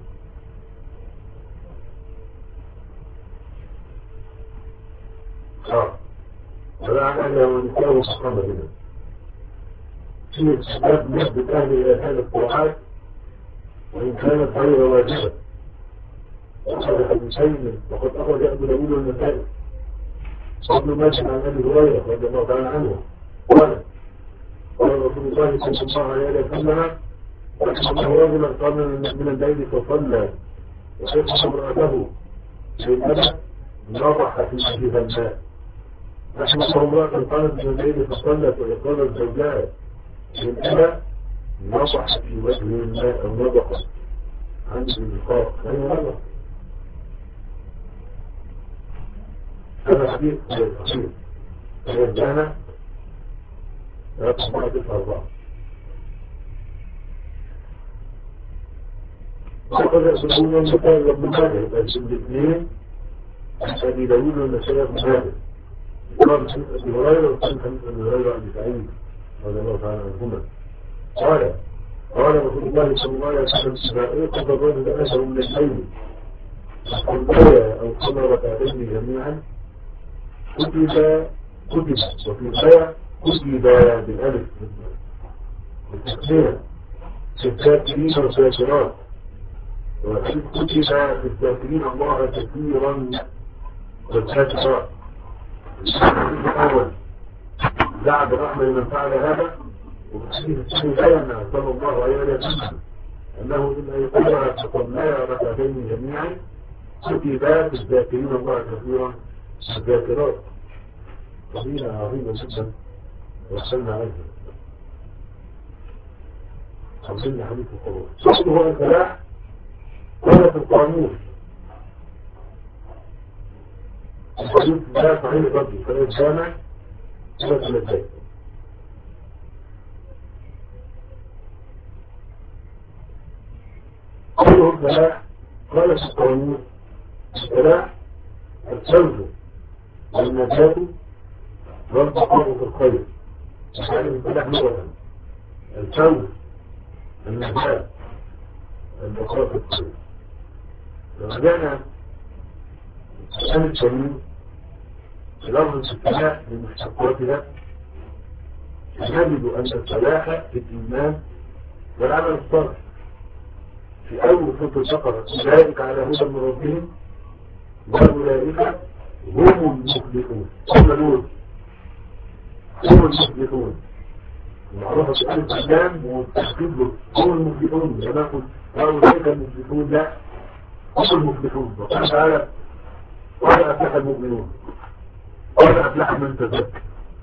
اه ودعا أهله ونساءه فقام بنا في استحباب نسبة أهل إلى هذه الطاعات وإن كانت غير واجبة. وأخذ حديثين وقد أخرج أبو داود والنسائي وابن ماجه عن أبي هريرة رضي الله تعالى عنه قال قال رسول الله صلى الله عليه وسلم رحم الله رجلا قام من الليل فصلى وشق امرأته بالأبد نضح في وجهها الماء. رحم الله امرأة قامت من الليل فصلت وإقامت زوجها بالأبد نضح في وجه الماء أو نضح عند الإلقاء أي نضح. هذا حديث صحيح فيرجعنا رقم حديث أربعة. وقد يقولون المثال رب الماجه بس الاثنين أبي داود والنسائي رب الماجه. قال حديث أبي هريرة وقال حديث أبي هريرة عن سعيد رضي الله تعالى عنهما قال قال رسول الله صلى الله عليه وسلم إذا أيقظ الرجل أثر من الليل فصلى أو صلى ركعتين جميعا كتب كتب وفي الآية كتب بالألف بالتكبير في الذاكرين والذاكرات وفي كتب في الذاكرين الله كثيرا والذاكرات. الأول بعد رحمة لمن فعل هذا وفي الآية صلى الله عليه وسلم أنه إن يقرأ فصلى ركعتين جميعا كتب في الذاكرين الله كثيرا والذاكرات. قضية عظيمة جدا وصلنا عليها خمسين حديث القرآن. صحته هو الفلاح ولا في القانون الحديث لا صحيح برضه فلا جامع ولا ثلاثات. قوله الفلاح قال في القانون الفلاح الفوز والنجاة والبقاء في الخير. يعني الفلاح لغة الفوز النجاة البقاء في الخير. لما جاءنا الآن الكريم في لفظ الفلاح بمشتقاتها نجد أن الفلاح في الإيمان والعمل الصالح. في أول سورة البقرة أولئك على هدى من ربهم وأولئك هم المفلحون. هم دول هم المفلحون معروفة في أهل الإسلام والتحقيق له هم المفلحون. لما نقول أولئك المفلحون لا هم المفلحون. وقال تعالى قال أفلح المؤمنون قال أفلح من تزكى.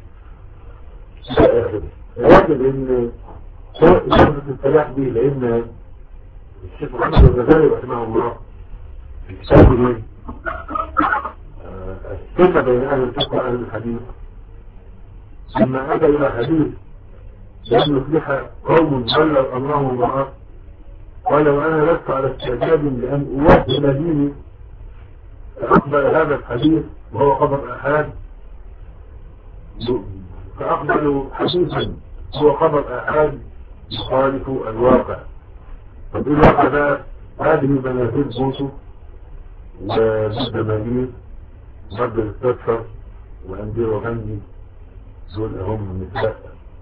الواجب إن لفظة الفلاح دي لأن الشيخ محمد الغزالي رحمه الله في كتابه السنة بين أهل الفقه وأهل الحديث لما أتى إلى حديث لأن يفلح قوم ضلوا أمرهم ضعاف قال وأنا لست على استعداد لأن أوهل ديني فأقبل هذا الحديث وهو خبر أحاد فأقبل حديثا هو خبر أحاد يخالف الواقع. فبالواقع ده هذه منازل بوسو وجد ماليه وجد التدفر وأندير وغني دول هم النساء.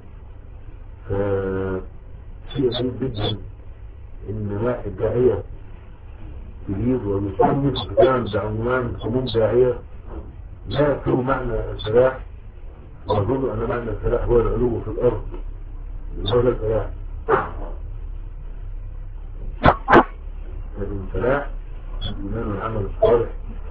فشيء غريب جدا إن واحد داعية يريد ويصنف كتاب بعنوان هموم داعية لا يفهم معنى الفلاح وأظن أن معنى الفلاح هو العلو في الأرض هو الفلاح. الفلاح الإيمان والعمل الصالح.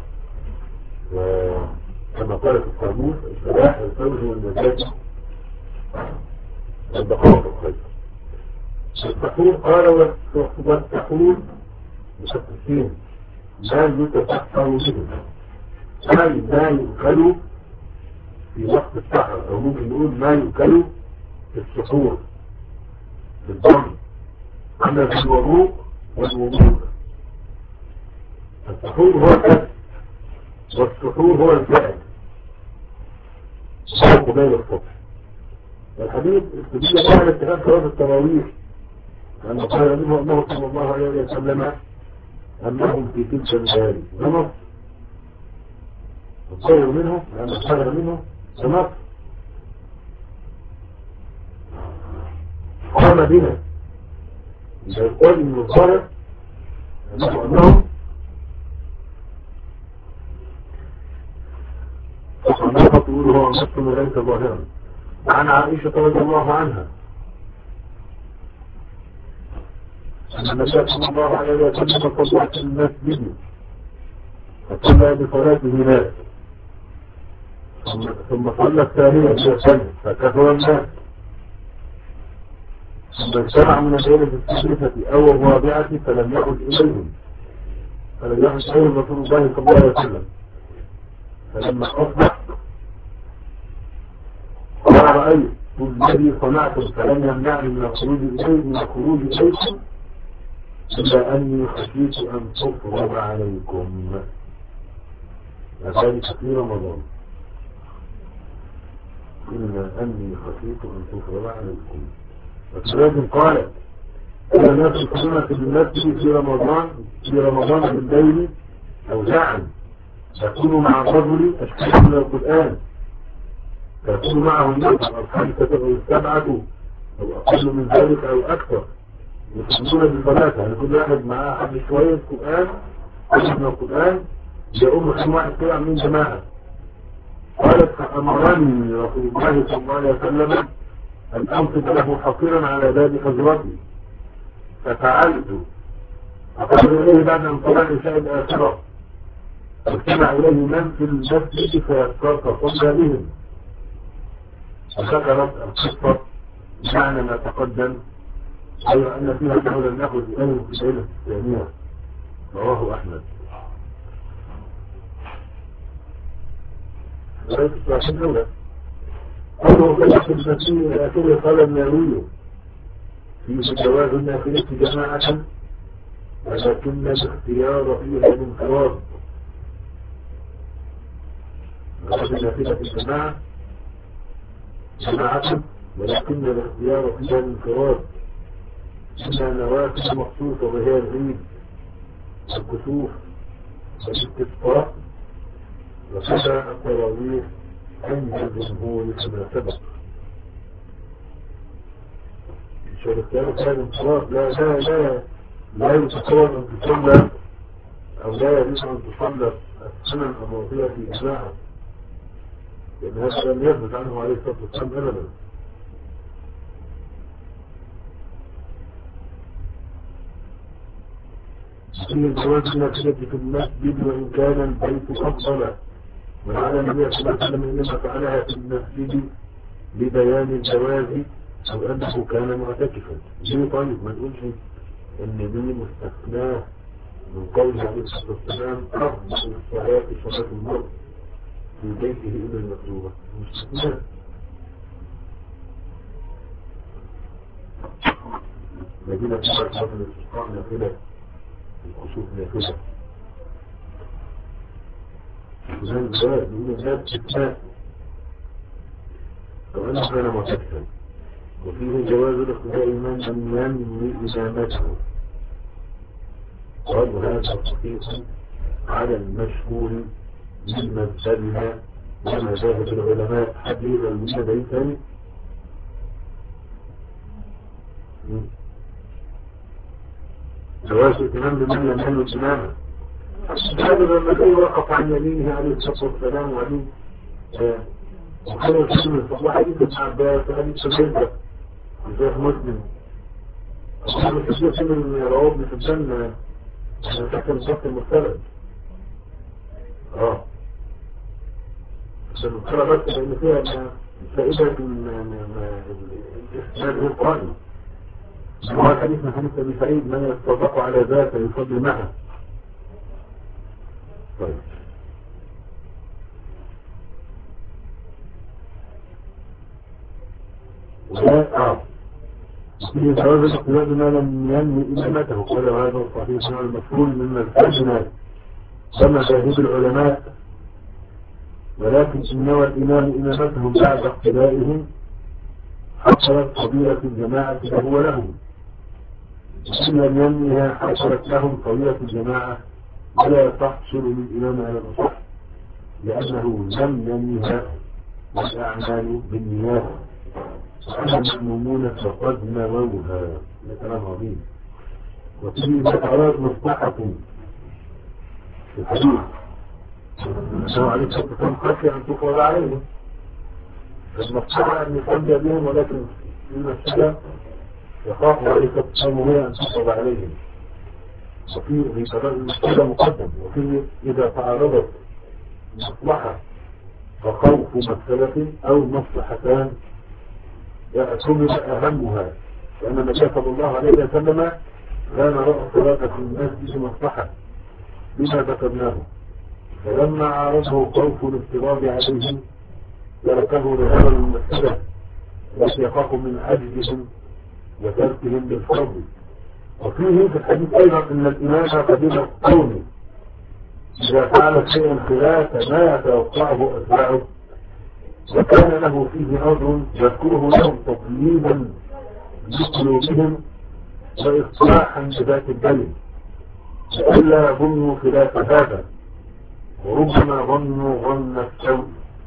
وكما قال في القاموس الفلاح والفوز والنجاة والبقاء في الخير. السحور قال والسحور مستقسين لا يتسحر به، أي ما يؤكل في وقت السحر، أو ممكن نقول ما يؤكل في السحور في الضم. أما في الوضوء والوضوء السحور هو الأكل والسحور هو الفعل قبيل الصبح. والحديث استدل على اتخاذ صلاة التراويح لأنه قال منه أنه صلى الله عليه وسلم أنهم في تلك الليالي نص الخير منه لأن الخير منه نص قام بنا إذا يقول من الظاهر أنه أنهم فقال تقول هو نص وليس ظاهرا. عن عائشة رضي الله عنها أن النبي صلى الله عليه وسلم صلى في المسجد فصلى بصلاته ناس ثم صلى الثانية بسنة فكثر الناس ثم اجتمع من الليلة الثالثة أو الرابعة فلم يعد إليهم فلم يعد إليهم رسول الله صلى الله عليه وسلم. فلما أصبح قال رأيت الذي صنعتم فلم يمنعني من الخروج إليه من الخروج إليكم إلا أني خشيت أن تفرض عليكم وذلك في رمضان إلا أني خشيت أن تفرض عليكم. وكذلك قال إن الناس يدخلون في المسجد في رمضان في رمضان بالليل أو ساعا يكون مع الرجل أشكال من القرآن يكون معه الناس الخمسة أو السبعة أو أقل من ذلك أو أكثر يصلون بصلاته. يعني كل واحد معاه حد شوية قرآن من القرآن يقوم خم واحد كده من جماعة. قالت فأمرني رسول الله صلى الله عليه وسلم أن أنصب له حصيرا على باب حجرتي ففعلت. فقال إليه بعد أن طلع العشاء الآخرة فاجتمع إليه من في المسجد فصلى بهم. فذكرت القصة معنى ما تقدم غير أن فيها أنه لم يأخذ إليه في الليلة الثانية. رواه أحمد. وليس الصحيح الأولى قوله فليس المسيح الآخر قال النووي في جواز النافلة جماعة ولكن الاختيار فيها الانفراد. جواز النافلة جماعة جماعة ولكن الاختيار فيها الانفراد. إنها نوافل مخصوصة وهي العيد والكسوف والاستسقاء وكذا التراويح عند الجمهور كما سبق. الاختيار فيها الانفراد لا لا لا لا يتصور أن تصلى أو لا يجوز أن تصلى السنن الماضية في جماعة لأن هذا لم يثبت عنه عليه الصلاة والسلام أبدا. في الجواز النافلة في المسجد وإن كان البيت أفضل وعلى النبي صلى الله عليه وسلم إنما فعلها في المسجد لبيان الجواز أو أنه كان معتكفا. ليه طيب ما نقولش إن دي مستثناة من قول عليه الصلاة والسلام أفضل الصلاة صلاة المرء في بيته إلى المكتوبة مستثناة. مدينة الشيخ صلاة الاستسقاء نافلة الكسوف نافلة وزي الجواز يقول الناس استثناء أو أنه كان معتكفا. وفيه جواز الاقتداء من لم ينوي إجابته. قال هذا صحيح على المشهور من مذهبنا ومذاهب العلماء. حديث المذهبين ثاني جواز الإمام بمن لم ينوي الإمامة. هذا الذي وقف عن يمينه عليه الصلاة والسلام وعليه وكان يسلم الصلاة حديث ابن عباس وحديث سبيلة وشيخ مسلم أصحاب الحديث من رواب في الجنة أنا فاكر الضغط المرتبط اه بس المرتبط بس لأن فيها فائدة الاستثناء القائم هو الحديث من حديث أبي سعيد من يتصدق على ذاته يفضل معه. طيب ولا اه في جواز الاقتداء بما لم ينمي إمامته قال وهذا الصحيح مع المفهول من الفجنة كما شاهد العلماء ولكن إن نوى الإمام إمامتهم بعد اقتدائهم حصلت فضيلة الجماعة له ولهم وإن لم ينمها حصلت لهم فضيلة الجماعة ولا تحصل للإمام على الأصح لأنه لم ينمها والأعمال بالنيات وأما المأمومون فقد نووها. ده كلام عظيم. وفيه ذكرات مصلحة في الحديث أنه عليه الصلاة والسلام خشي أن تفرض عليهم فالمصلحة أن يصلي بهم ولكن في المسألة يخاف عليه الصلاة والسلام هي أن تفرض عليهم. وفيه في قضاء المسألة مقدم وفيه إذا تعارضت مصلحة فخوف مسألة أو مصلحتان يعتمد أهمها لأن النبي صلى الله عليه وسلم كان رأى صلاة في المسجد مصلحة بما ذكرناه فلما عارضه خوف الاضطراب عليهم تركه لغير المسألة التي يخاف من عجزهم وتركهم بالفرض. وفيه في الحديث أيضا أن الإمام قديم القول إذا فعل شيئا خلاف ما يتوقعه أتباعه وكان له فيه أمر يذكره لهم تطليبا بقلوبهم وإصلاحا بذات البين وإلا ظنوا خلاف هذا وربما ظنوا ظن السوء.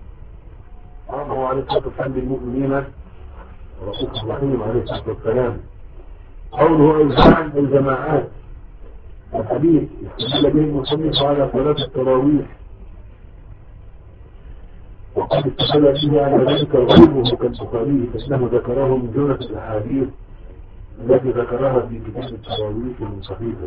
الله عليه الصلاة والسلام بالمؤمنين رؤوف رحيم عليه الصلاة والسلام. قوله أوزاعا الجماعات الحديث استدل به المصنف على صلاة التراويح وقد استدل به على ذلك غيره كالبخاري فإنه ذكره من جملة الأحاديث التي ذكرها في كتاب التراويح من صحيحه.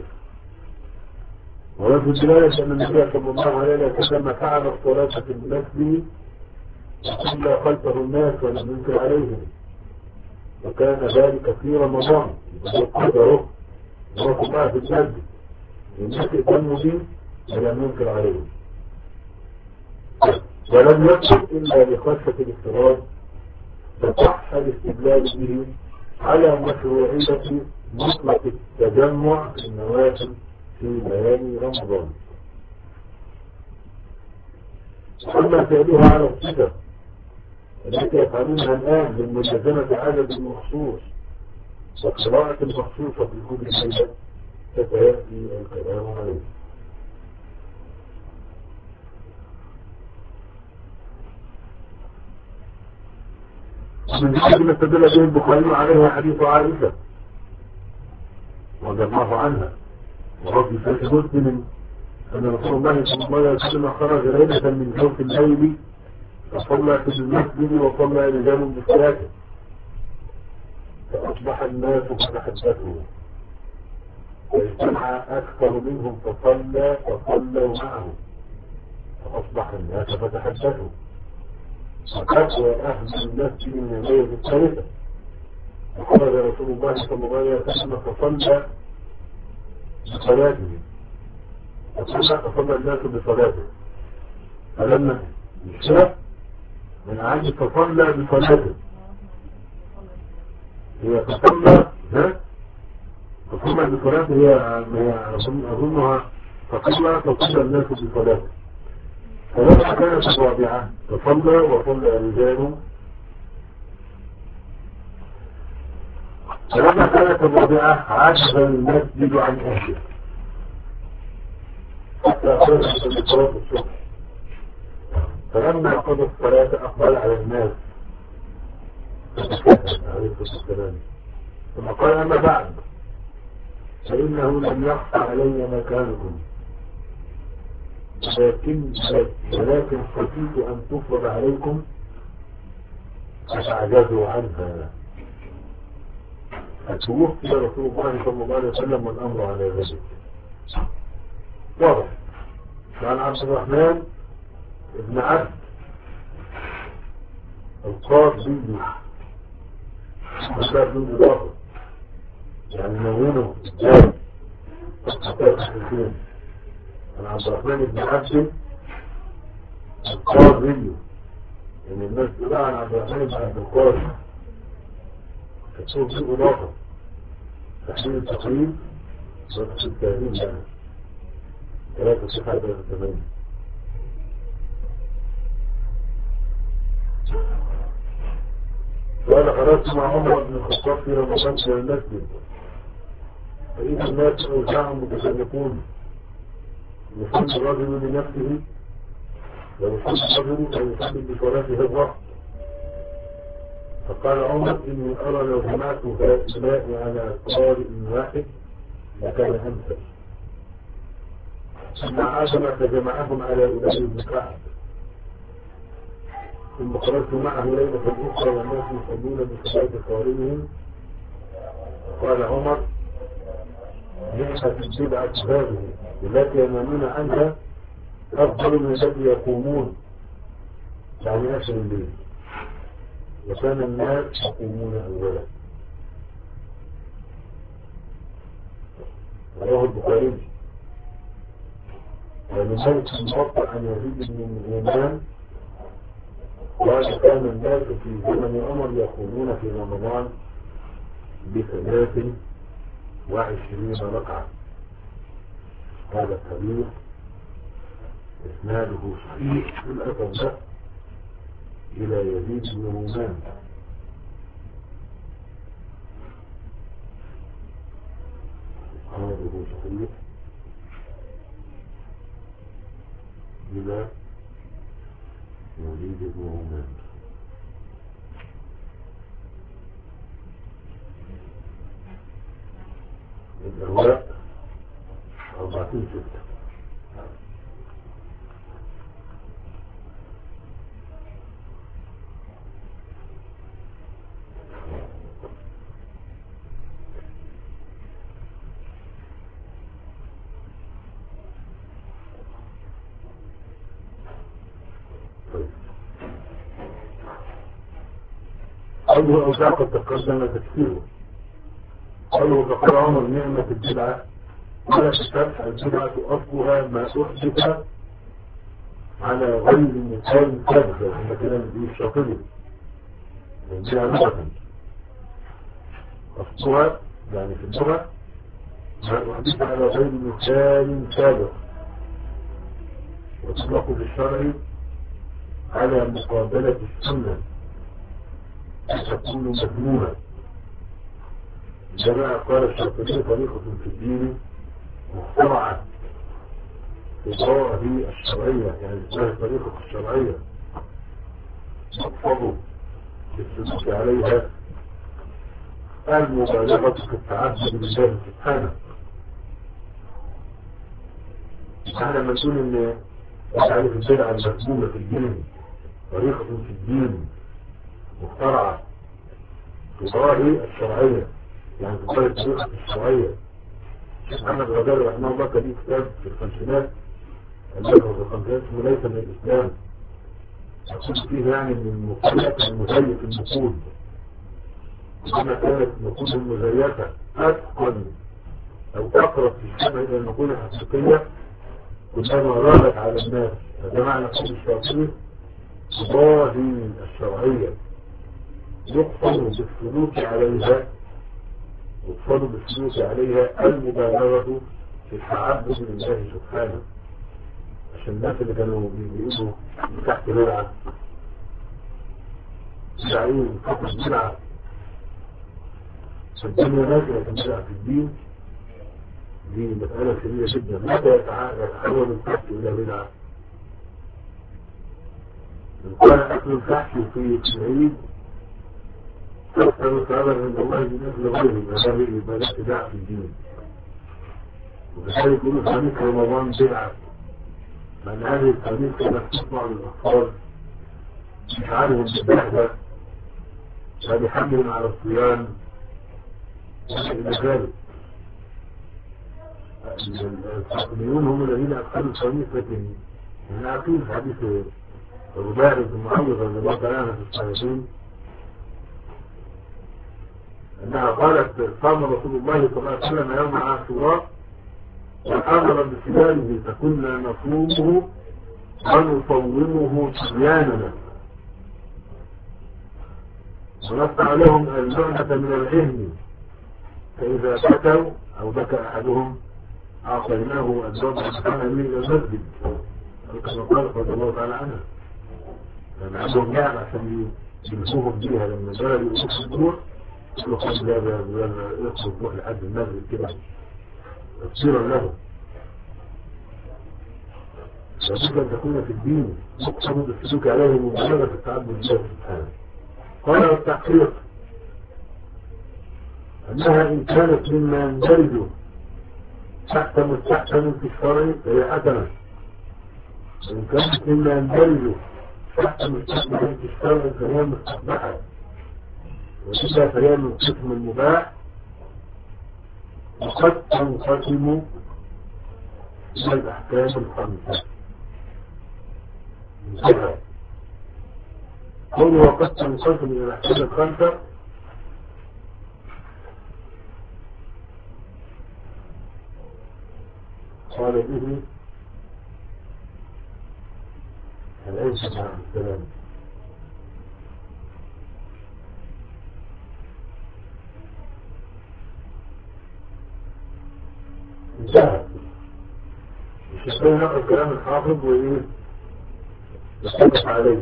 وفي الدلالة أن النبي صلى الله عليه وسلم فعل الصلاة في المسجد وصلى خلفه الناس ولم ينكر عليهم وكان ذلك في رمضان وقدره وصلى في المسجد الناس اهتموا به ولم ينكر عليهم ولم يكن إلا لخشية الاضطراب فصح الاستدلال به على مشروعية مطلق التجمع في النوافل في بيان رمضان. أما فعلها على الصفة التي يفعلونها الآن من ملازمة عدد مخصوص وقراءة مخصوصة في كل ليلة ستأتي الكلام عليه. ومن ذلك ما استدل به البخاري عليه حديث عائشة رضي الله عنها ورضي في مسلم أن رسول الله صلى الله عليه وسلم خرج ليلة من جوف الليل فصلى في المسجد وصلى رجال بالصلاة فأصبح الناس فتحدثوا فاجتمع أكثر منهم فصلى فصلوا معه فأصبح الناس فتحدثوا فكثر أهل المسجد من الليل الثالثة فخرج رسول الله صلى الله عليه وسلم فصلى بصلاته فصلى فصلى الناس بصلاته فلما الشرف من عند فصلى بصلاته هي فصلى ها فصلى بصلاته هي أظنها فصلى فصلى الناس بصلاته فلما كانت الرابعة فصلى وصلى رجال فلما كانت الرابعة عجز المسجد عن أهله حتى خرجت من صلاة الصبح فلما قضى الصلاة أقبل على الناس فتكلم عليه الصلاة والسلام ثم قال أما بعد فإنه لم يخفى علي مكانكم ولكن ولكن خشيت أن تفرض عليكم فتعجزوا عنها فتوفي رسول الله صلى الله عليه وسلم والأمر على ذلك واضح. وعن عبد الرحمن ابن عبد القاضي مسار دون إضافة يعني نوينه الجاري عن عبد الرحمن ابن عبد القاضي يعني الناس تقول عن عبد الرحمن بن عبد القاضي تكون في إضافة تحليل التقريب وتحليل التهريب يعني ثلاثة صفحة ثلاثة ثمانية. قال خرجت مع عمر بن الخطاب في رمضان إلى المسجد فإذا الناس أوزاعهم متفرقون يصلي الرجل لنفسه ويصلي الرجل ويصلي بصلاته الرهط. فقال عمر إني أرى لو جمعت هؤلاء على قارئ واحد لكان أمثل. ثم عازم فجمعهم على أولئك بن كعب ثم خرجت معه ليلة أخرى والناس يصلون بصلاة قارئهم. قال عمر نعمة البدعة هذه التي ينامون عنها أفضل من الذي يقومون يعني آخر الليل وكان الناس يقومون أولا. رواه البخاري. ومن ذلك الموقع عن يزيد بن غمان قال كان الناس في زمن عمر يقومون في رمضان بثلاث وعشرين ركعة. هذا الحديث إسناده صحيح في الأثر ده إلى يزيد بن غمان. إسناده صحيح إلى يزيد بن غمان. الأهواء أربعين ستة. قوله أوزاع قد تقدم تفسيره. قوله فقال عمر نعمة البدعة ولا تفتح البدعة أصلها ما أحدث على غير مثال كذب عند كلام الشاطبي البدعة لغة أصلها يعني في اللغة ما أحدث على غير مثال سابق وتطلق في الشرع على مقابلة السنة تكون مذمومة. جماعة قال الشاطبي طريقة في الدين مخترعة في ظواهر الشرعية يعني اسمها الطريقة الشرعية تقصد بالسلوك عليها المبالغة في التعبد بالله سبحانه. احنا لما نقول ان تعرف البدعة المذمومة في الدين طريقة في الدين مخترعة في ظواهر الشرعية يعني في ظواهر الطريقة الشرعية. محمد غزالي رحمه الله كان ليه كتاب في الخمسينات الذي هو في الخمسينات اسمه ليس من الإسلام يقول فيه يعني من المقولات المزيف النقود كما كانت النقود المزيفة أتقن أو أقرب في الشبه إلى النقود الحقيقية كلما غابت على الناس. هذا معنى قول الشاطبي ظواهر الشرعية يقصد بالسلوك عليها يقصد بالسلوك عليها المبالغة في التعبد لله سبحانه. عشان الناس اللي كانوا بيقولوا تحت بدعة بدعين فقط بدعة الدنيا نازلة بدعة في الدين دي مسألة كبيرة جدا. متى يتحول الفحش إلى بدعة؟ كان أكل الفحش في العيد أكثر ثمن عند الله من أكل غيره ما لا بدعة في الدين. وبالتالي يقولوا خميس رمضان بدعة لأن هذه الخميس كانت تطلع للأطفال مش عارفهم بالبحثة فبيحملهم على الصيام إلى ذلك. الفاطميون هم الذين أدخلوا الخميس، لكن احنا عارفين في حديث الرباعي بن معوذ رضي الله تعالى عنها في الصحيحين أنها قالت صام رسول الله صلى الله عليه وسلم يوم عاشوراء وأمر بصيامه فكنا نصومه ونصومه صبياننا ونصنع لهم اللعنة من العهن، فإذا بكوا أو بكى أحدهم أعطيناه أدواب الحسنة من المسجد، كما قال رضي الله تعالى عنها. كان عندهم نعم عشان يلفوهم بيها لما جاءوا يوقفوا الجوع يقولوا خلاص لا يخرج روح لحد المسجد كده تفسيرا له. لابد أن تكون في الدين مقصد السلوك عليه مبالغة في التعبد بالله سبحانه. قال التحقيق أنها إن كانت مما يندرج تحت مستحسن في الشرع فهي حسنة، وإن كانت مما يندرج تحت مستحسن في الشرع فهي مستقبحة، وإذا فهي من قسم المباح وقد تنقسم إلى الأحكام الخمسة. قوله وقد تنقسم إلى الأحكام الخمسة قال به العيسى عليه السلام انتهى. الشيخين نقل كلام الحافظ وإيه يصدق عليه.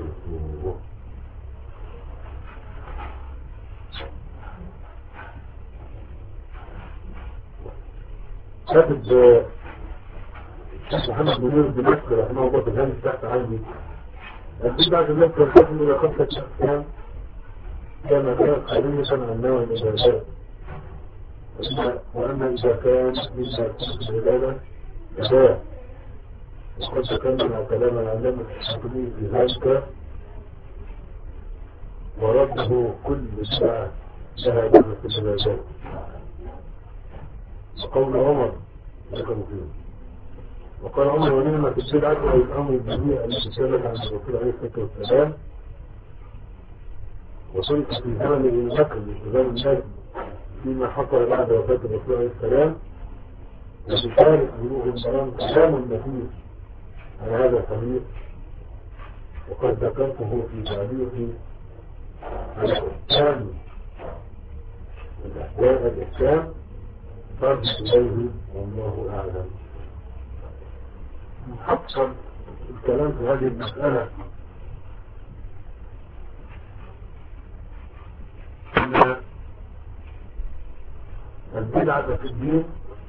كاتب الشيخ محمد منير دمشق رحمه الله في الهامش تحت عندي أكيد بعد الناس تنقسم إلى خمسة أقسام كما كانت خلية عن نوع العبادات، وأما إذا كان مما يكون العبادة أداة، وقد تكلم كلام العلامة الشافعي في ذلك ورده كل ساعة شهادة في العبادات. وقول عمر ذكروا فيه، وقال عمر ونعمة البدعة أي الأمر الجميع التي كانت عن الرسول عليه الصلاة والسلام وصلت في زمن ابن بكر لاشتغال الناس فيما حصل بعد وفاة الرسول عليه السلام، وبشارة بلوغ البرام كلام نفيس على هذا الحديث، وقد ذكرته في تعليقي على الإحكام الأحكام الإحكام فرد إليه والله أعلم. محصل الكلام في هذه المسألة أن البدعة في الدين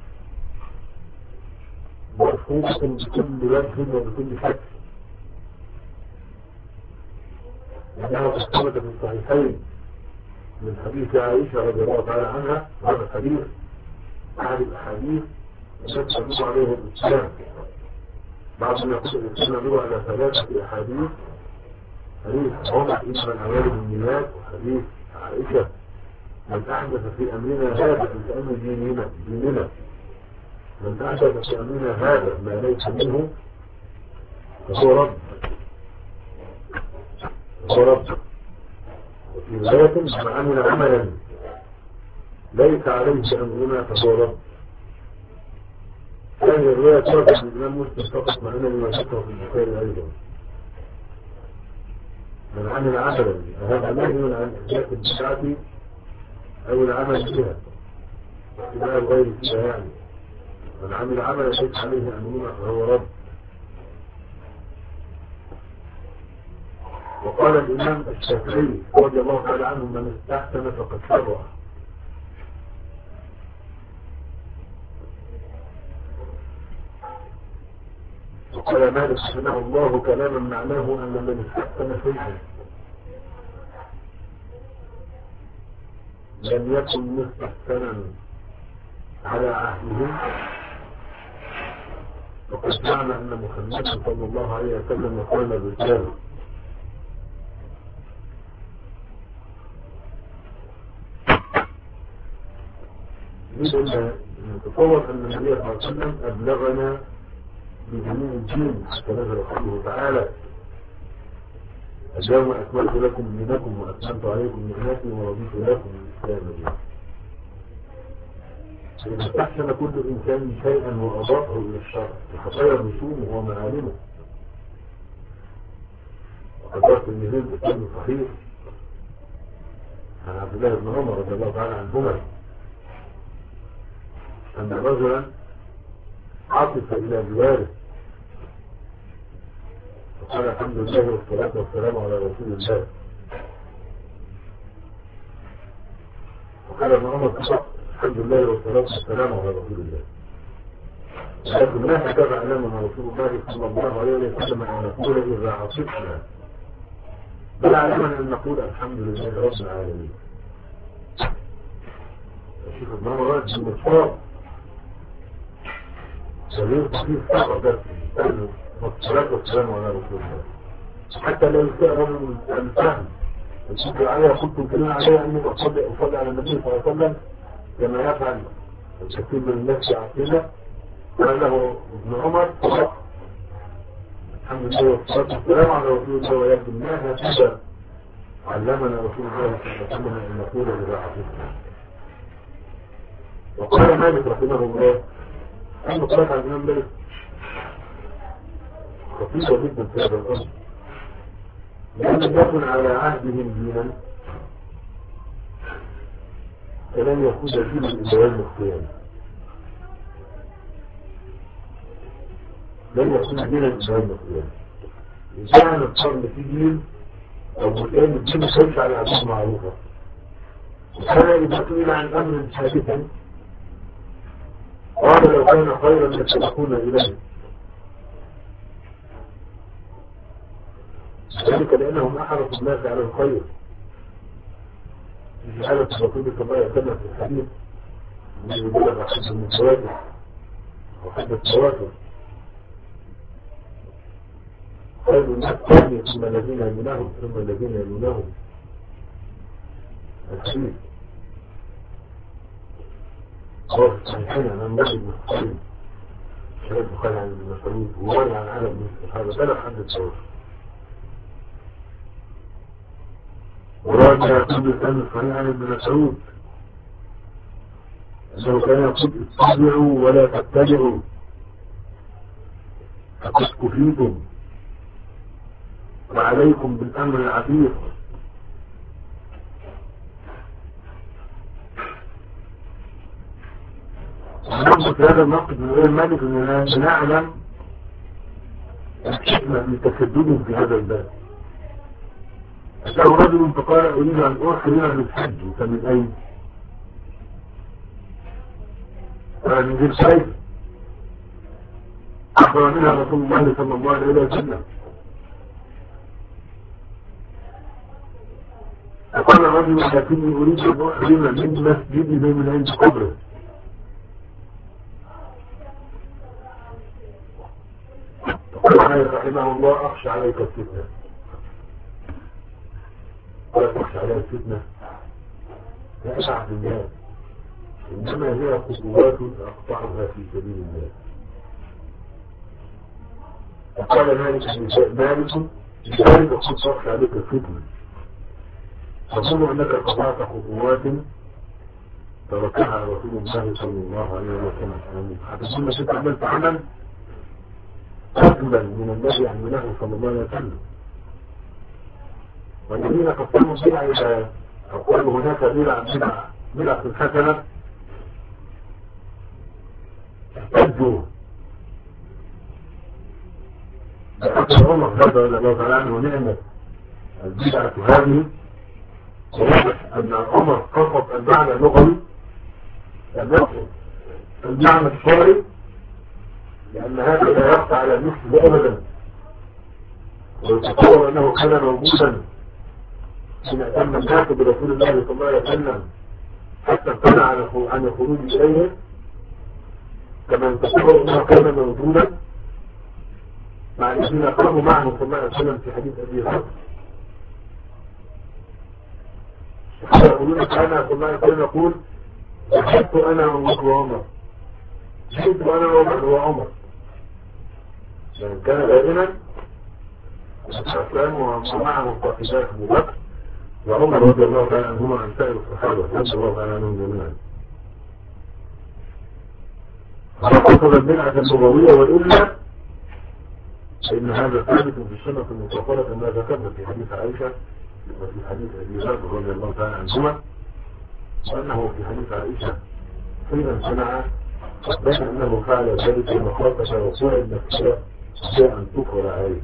مرفوضة بكل وجه وبكل شكل، لأنها ثبت في الصحيحين من حديث عائشة رضي الله تعالى عنها، وهذا الحديث أحد الأحاديث التي تدل عليها الإسلام. بعض ما يقول الإسلام يدل على ثلاثة أحاديث: حديث عمر إنما الأعمال بالنيات، وحديث عائشة من أحدث في أمرنا هذا في أمر ديننا ديننا من أحدث في أمرنا هذا ما ليس منه فهو رد فهو رد وفي رواية من عمل عملا ليس عليه أمرنا فهو رد. هذه الرواية ترد من الإمام مسلم فقط، مع أنه ما ذكره في البخاري أيضا. من عمل عملا هذا نهي عن إحداث البدعة أو العمل بها اتباع الغير فيها، يعني من عمل عملا ليس عليه أمرنا فهو رد. وقال الإمام الشافعي رضي الله تعالى عنه: من استحسن فقد شرع. وقال مالك رحمه الله كلاما معناه أن من استحسن شيئا لم يكن مستحسنا على عهده فقد زعم أن محمد صلى الله عليه وسلم قال الرسالة. يقول نتصور أن النبي صلى الله عليه وسلم أبلغنا بجميع الدين حتى نزل قوله تعالى اليوم أكملت لكم دينكم وأتممت عليكم نعمتي ورضيت لكم الإسلام دينا. إذا استحسن كل إنسان شيئا وأضافه إلى الشرع فخير رسومه ومعالمه. وقد روى الترمذي بإسناد صحيح عن عبد الله بن عمر رضي الله تعالى عنهما أن رجلا عطف إلى جواره فقال الحمد لله والصلاة والسلام على رسول الله. وقال ابن عمر الحمد لله والصلاة والسلام على رسول الله. لكن ما حكى علمنا رسول الله صلى الله عليه وسلم أن نقول إذا عطفنا بل علمنا أن نقول الحمد لله رب العالمين. الشيخ ابن عمر رأى المصاب سبيل كثير فقط بس والصلاة والسلام على رسول الله حتى لا يستأذن الفهم. الشيخ عليه قلت كلنا عليه أني أصلي على النبي صلى الله عليه وسلم كما يفعل الكثير من الناس يعطينا. قال له ابن عمر الحمد لله والصلاة والسلام على رسول الله ويبدو ما هكذا علمنا رسول الله صلى الله عليه وسلم أن نقول إذا عطفنا. وقال مالك رحمه الله أنه قال عن الإمام مالك خطيرة جدا في هذا الأمر لأن لم يكن على عهدهم دينا فلن يكون دينا إلا يوم القيامة. لن يكون دينا إلا يوم القيامة. إذا كان القرن في دين أو كان الدين يخش على عدد معروفة وكان إذا سئل عن أمر ثابتا قال لو كان خيرا لسبقون إليه. ذلك لأنهم أحرصوا الناس على الخير. في حالة الرسول صلى الله عليه وسلم في الحديث الذي يقول لك حدث المتواتر وحدث التواتر خير الناس ثاني ثم الذين يلونهم ثم الذين يلونهم. الحديث هو في الصحيحين عن أمر المستقيم شهد البخاري عن ابن مسعود وروي عن علي بن الصحابة بلغ حد التواتر. وروى يقول الإسلام الصحيح عن ابن مسعود أنه كان يقول اتبعوا ولا تتبعوا فقد كفيتم وعليكم بالأمر العتيق. ونقصد في هذا النقد من غير مالك أننا نعلم الحكمة من تسددهم في هذا الباب. أتاه رجل فقال أريد أن أحرم بالحج فمن أين؟ قال من ذي الخير أخبر منها رسول الله صلى الله عليه وسلم. فقال الرجل لكني أريد أن أحرم من مسجده من عند قبره. فقال رحمه الله أخشى عليك الفتنة. ولا تخشى عليها الفتنة لا أشعر بالله إنما هي خطوات أقطعها في سبيل الله. فقال مالك مالك لذلك قد تخشى عليك الفتنة تظن أنك قطعت خطوات تركها رسول الله صلى الله عليه وسلم حتى ثم عملت عمل أكمل من الذي عمله صلى الله عليه وسلم. والذين قسموا بدعة إلى أقول هناك بدعة بدعة بدعة الحسنة احتجوا بحسن عمر رضي الله تعالى عنه ونعمة البدعة هذه. وواضح أن عمر قصد المعنى اللغوي المعنى الشرعي لأن هذا لا يخفى على المسلم أبدا. ويتصور أنه كان موجودا حين أتم الناس برسول الله صلى الله عليه وسلم حتى امتنع عن الخروج إليه كما يتصور أنه كان موجودا مع الذين قاموا معه صلى الله عليه وسلم في حديث أبي ذر. يقولون كان صلى الله عليه وسلم يقول ذهبت أنا وأبو عمر جئت أنا وعمر وعمر يعني كان دائما الإسلام ومعه صاحبات أبو بكر وعمر رضي الله تعالى عنهما عن سائر الصحابة رضي الله تعالى عنهم جميعا. فقصد البدعة اللغوية وإلا فإن هذا ثابت في السنة المطهرة كما ذكرنا في حديث عائشة وفي حديث أبي بكر رضي الله تعالى عنهما وأنه في حديث عائشة حين امتنع بين أنه فعل ذلك مخافة وقوع النفسية شيئا تكفر عليه.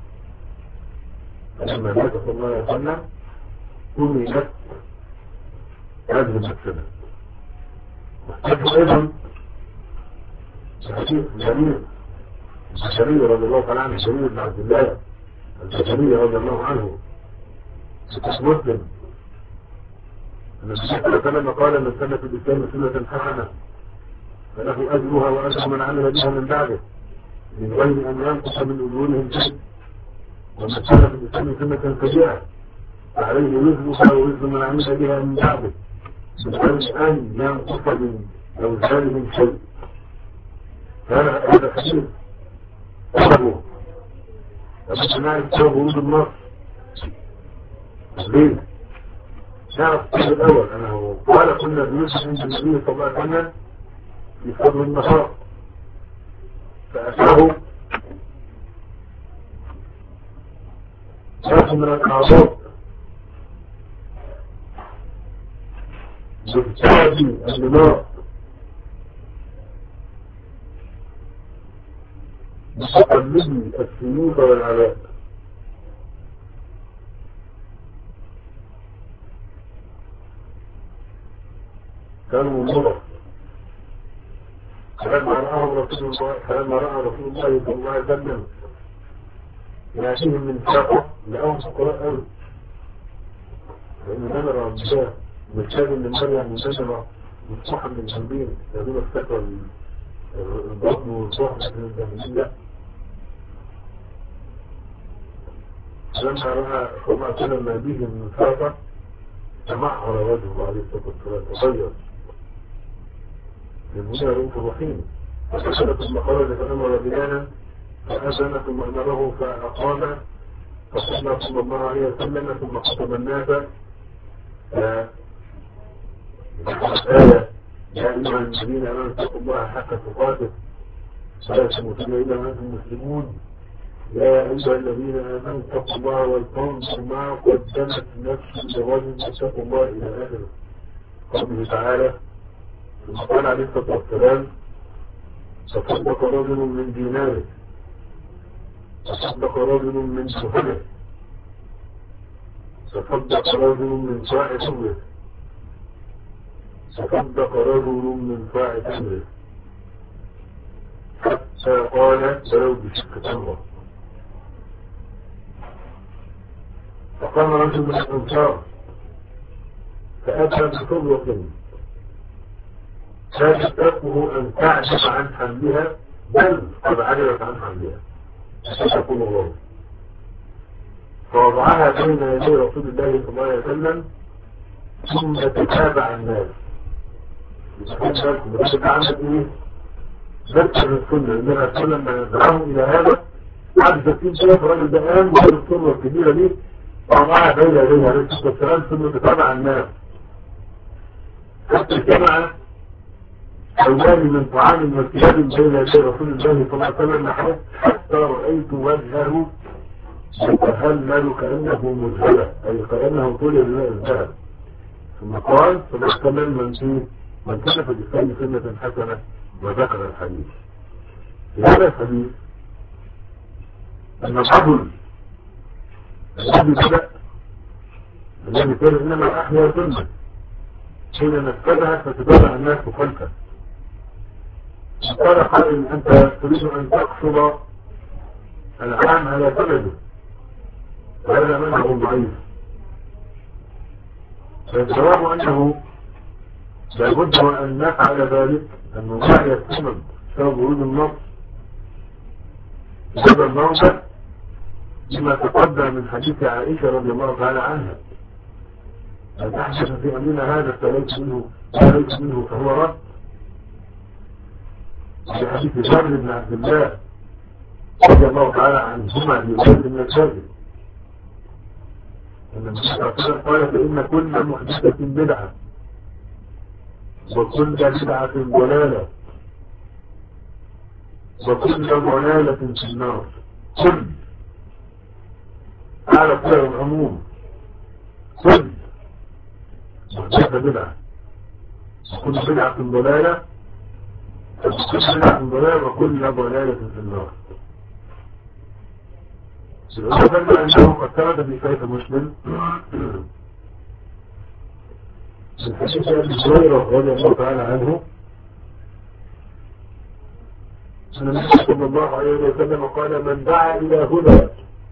فلما مات صلى الله عليه وسلم كملت هذه المسألة. واحتاج أيضا حديث جميل البشري رضي الله تعالى عنه جميل بن عبد الله البشري رضي الله عنه مسلم أن النبي صلى الله عليه وسلم قال من سن في الإسلام سنة حسنة فله أجرها وأجر من عمل بها من بعده من غير أن ينقص من أجورهم شيء. ومن سن في الإسلام سنة سيئة فعليه وزرها ووزر من عمل بها من بعده من غير أن ينقص من أوزارهم شيء. هذا هذا حديث أبوه لابد نعرف سبب ورود النص. ليه؟ نعرف السبب الأول أنه قال كنا بنجد عند النبي صلى الله عليه وسلم في صدر النهار فأتاه شخص من الأعضاء بالتعدي النار متقلبي السيوف والعلاء كانوا مرة فلما رأى رسول الله فلما رأى رسول الله صلى الله عليه وسلم يأتيهم من شاقة لأهم فقراء أوي لأن نمر عبدالله مجتاب من مريم منتشرة مفتوحة من الجنبين يقول افتكر البطن والصحة من الجنبين لا. لما رأى صلى الله عليه وسلم ما به من شاقة تمعر وجهه عليه الصلاة والسلام وغير من هنا رؤوف الرحيم فسأل ثم خرج فأمر بلالا فأذن ثم أمره فأقام فصلى صلى الله عليه وسلم ثم خطب الناس آية يا أيها الذين آمنوا اتقوا الله حق تقاته ولا تموتن إلا وأنتم مسلمون يا أيها الذين آمنوا اتقوا الله ولتنظر ما قدمت نفس لغد اتقوا الله إلى آخره. قوله تعالى ثم قال عليه الصلاة والسلام تصدق رجل من ديناره تصدق رجل من سهله تصدق رجل من صاع تمره تصدق رجل من صاع تمره حتى قال ولو بشق تمره. فقام رجل من الأنصار فأتى بصدوة كانت تركه أن تعجز عن حملها بل قد عجزت عن حملها فتقول الله فوضعها بين يدي رسول الله صلى الله عليه وسلم ثم تتابع الناس. بس عمل ايه؟ ذكر السنة لما السنة لما دعاهم إلى هذا عجز ستين ثلاث راجل دقان وقال السنة الكبيرة دي وضعها بين يدي عليه الصلاة والسلام ثم تتابع الناس حتى جمع حوالي من طعام وثياب بين يدي رسول الله صلى الله عليه وسلم حتى رأيت وجهه يتهلل كأنه مذهلة أي كأنه طول الذهب. ثم قال فبالكمل من فيه من كان في الإسلام سنة حسنة وذكر الحديث. في هذا الحديث أن الرجل الذي بدأ الذي كان إنما أحيا سنة حين نفذها فتتابع الناس خلفه. قال قائل أنت تريد أن تقصد العام على بلده وهذا منه ضعيف. فالجواب أنه لابد أن نفعل ذلك أن نراعي السنن سبب ورود النص هذا الموضع لما تقدم من حديث عائشة رضي الله تعالى عنها أن تحدث في أمرنا هذا فليس منه فليس منه فهو رد في حديث جابر بن عبد الله رضي الله تعالى عنهما في رواية من الكاذب أن النبي صلى الله عليه وسلم قال فإن كل محدثة بدعة وكل بدعة ضلالة وكل ضلالة في النار. كل على كل العموم، كل محدثة بدعة وكل بدعة ضلالة وكل بدعة ضلالة وكل ضلالة في النار. الأول أنه قد ثبت في صحيح مسلم من حديث أبي هريرة رضي الله تعالى عنه أن النبي صلى الله عليه وسلم قال من دعا إلى هدى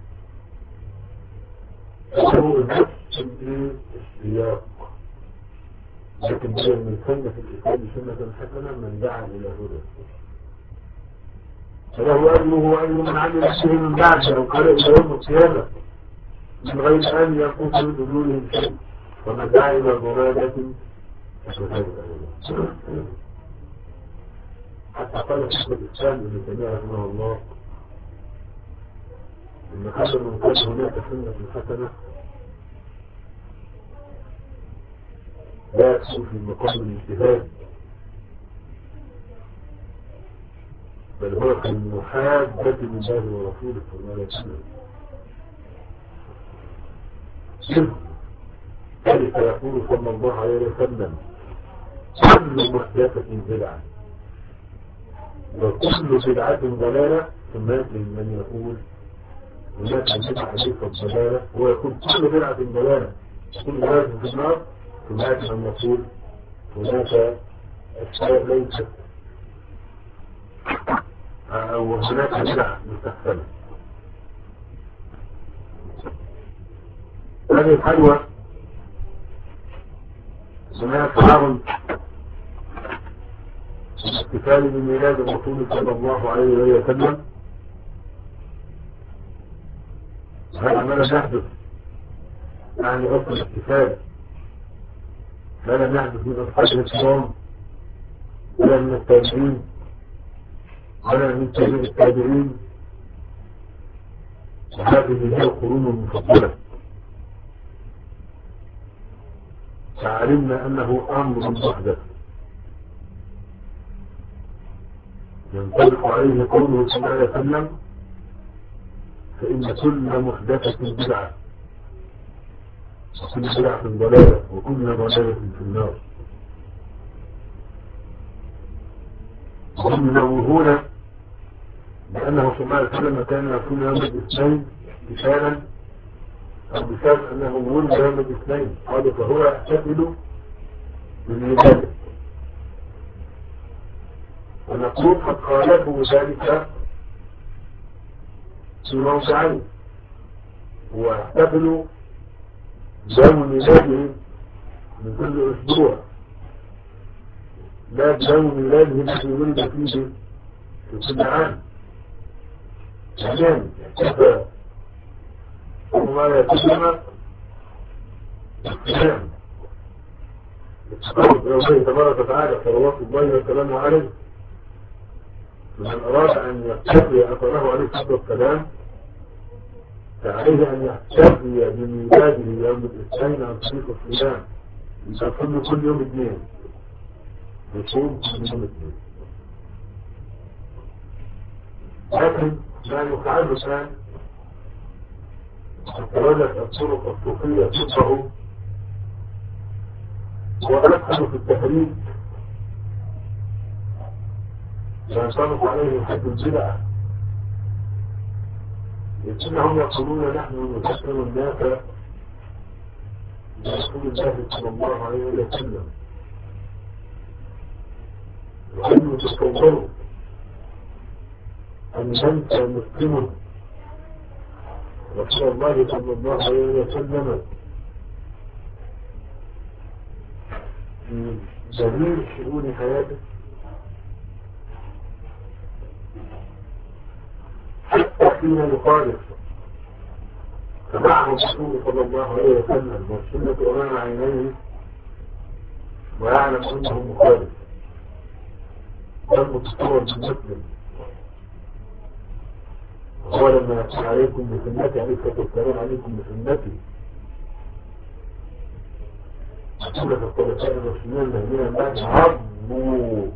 فله نفس السياق، لكن هي من سنة في الكتاب سنة حسنة من دعا إلى هدى فله أجره وأجر من عمل به من بعد أو قال إلى يوم القيامة من غير أن ينقص من أجورهم شيء، ومن دعا إلى ضلالة حتى قال شيخ الإسلام ابن تيمية رحمه الله إن قبل من كان هناك سنة حسنة لا يكون في مقام الاجتهاد، بل هو في المحادة لله ورسوله صلى الله عليه وسلم. ذلك يقول صلى الله عليه وسلم كل محدثة بدعة وكل بدعة ضلالة، ثم من يقول هناك بدعة ليست ضلالة هو يقول كل بدعة ضلالة كل ضلالة في النار، ثم من يقول هناك أشياء ليست أو هناك بدعة مستحسنة. هذه الحلوة هناك تعارض الاحتفال بميلاد الرسول صلى الله عليه وسلم. هذا ما لم يحدث يعني أصل الاحتفال ما لم يحدث من أصحاب الإسلام ولا من التابعين ولا من تابعين التابعين، وهذه هي القرون المفضلة. فعلمنا أنه أمر محدث ينطبق عليه قوله صلى الله عليه وسلم فإن كل محدثة بدعة وكل بدعة ضلالة وكل ضلالة في النار. وهم ينوهون بأنه صلى الله عليه وسلم كان يكون يوم الاثنين احتفالا أو بسبب أنه ولد يوم الاثنين، قالوا فهو يحتفل بالميلاد، ونقول قد خالفوا ذلك في موضعين، ويحتفلوا بيوم ميلاده من كل أسبوع لا بيوم ميلاده الذي ولد فيه في كل عام. يعني احتفل وما يتم الصيام التقرب إلى الله تبارك وتعالى صلوات الله وسلامه عليه. من أراد أن يحتفي أثره عليه الصلاة والسلام فعليه أن يحتفي بميلاده يوم الاثنين عن طريق الصيام، يصوم كل يوم اثنين، يصوم كل يوم اثنين. لكن ما يفعله الآن تولت الطرق الصوفية تطبع وأدخلوا في التهريج وينطبق عليه حد البدعة، لكنهم يقولون نحن نذكر الناس برسول الله صلى الله عليه وسلم، وأن يتصوروا أن ننسى مسلم رسول الله صلى الله عليه وسلم في جميع شؤون حياته حتى فيما يخالف، فمعه الرسول صلى الله عليه وسلم والسنة أمام عينيه ويعلم أنه مخالف، كان متصور بالمسلم. هو لما يقول عليكم بسنتي عليك فتذكرون عليكم بسنتي سورة الخلفاء الراشدين المهديين بعد عضوا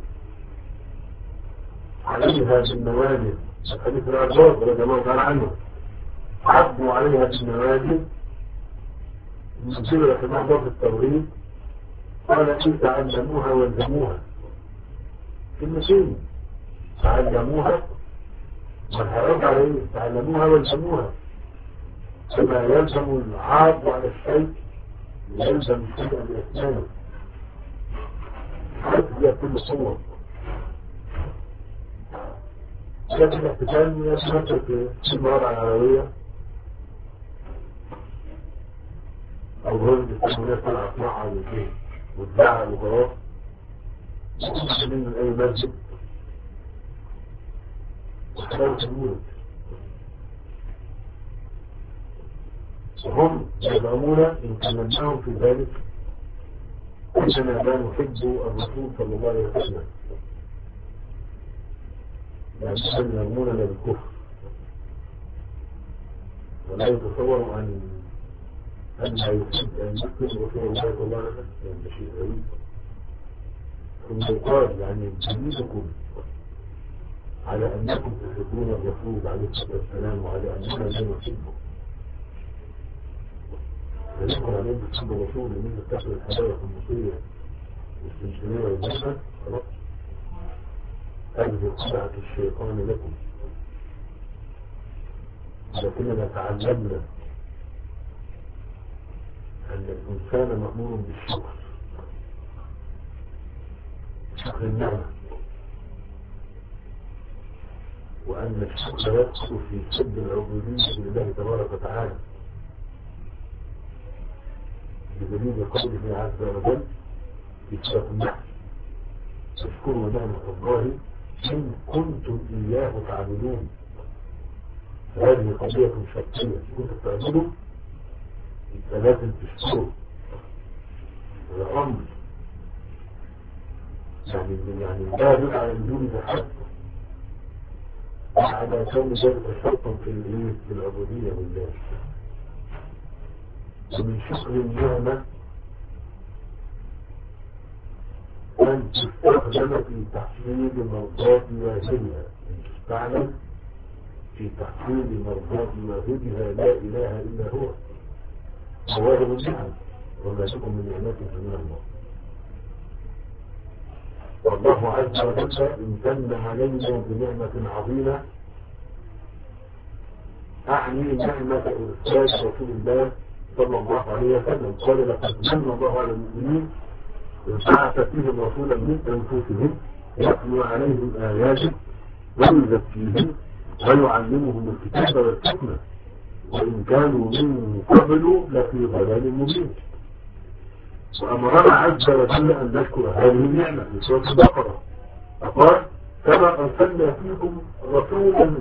عليها بالنواجذ. الحديث العباس رضي الله تعالى عنه عضوا عليها بالنواجذ من سورة الأحزاب في التوريد قال إن تعلموها والزموها كلمتين تعلموها والحرام عليه تعلموها والزموها كما يلزم العاض على الشيء يلزم الشيء بأسنانه حيث هي كل صور لكن الاحتفال يتمثل في المواضع العربية أو هرد الناس طلع أصناعها وكيه وتباعها وخلاص من أي مسجد وحلال تموت وهم يزعمون إن كلمناهم في ذلك أننا لا نحب الرسول صلى الله عليه وسلم لأنهم يرموننا بالكفر ولا يتصور أن أن لا يحب أن يكفر رسول الله صلى الله عليه وسلم يعني شيء غريب ثم يقال يعني جميلكم على أنكم تحبون الرسول عليه الصلاة والسلام وعلى أننا لا نحبه فنحن عليهم بتحب الرسول لمن تكفر الحلاوة المصرية والسمسونية والجنة خلاص هذه خدعة الشيطان لكم لكننا تعلمنا أن الإنسان مأمور بالشكر شكر النعمة وأن الشكر يدخل في سد العبودية لله تبارك وتعالى بدليل قوله عز وجل في سورة النحل اشكروا نعمة الله إن كنتم إياه تعبدون. هذه قضية شرطية إن كنتم تعبدوا فلازم تشكروا هذا أمر يعني يعني لا يدل على وجود بحق على كون ذلك شرطا في الايه في العبودية لله. ومن شكر النعمة أن تستخدم في تحصيل مرضات واجبها أن تستعمل في تحصيل مرضات واجبها لا إله إلا هو واجب النعم وما لكم من نعمة من الله. والله عز وجل امتن علينا بنعمة عظيمة أعني نعمة إرسال رسول الله صلى الله عليه وسلم قال لقد من الله على المؤمنين بعث فيهم رسولا من أنفسهم يتلو عليهم آياته ويزكيهم ويعلمهم الكتاب والحكمة وإن كانوا من قبل لفي ضلال مبين. وأمرنا عز وجل أن نشكر هذه النعمة في سورة البقرة فقال كما أرسلنا فيكم رسولا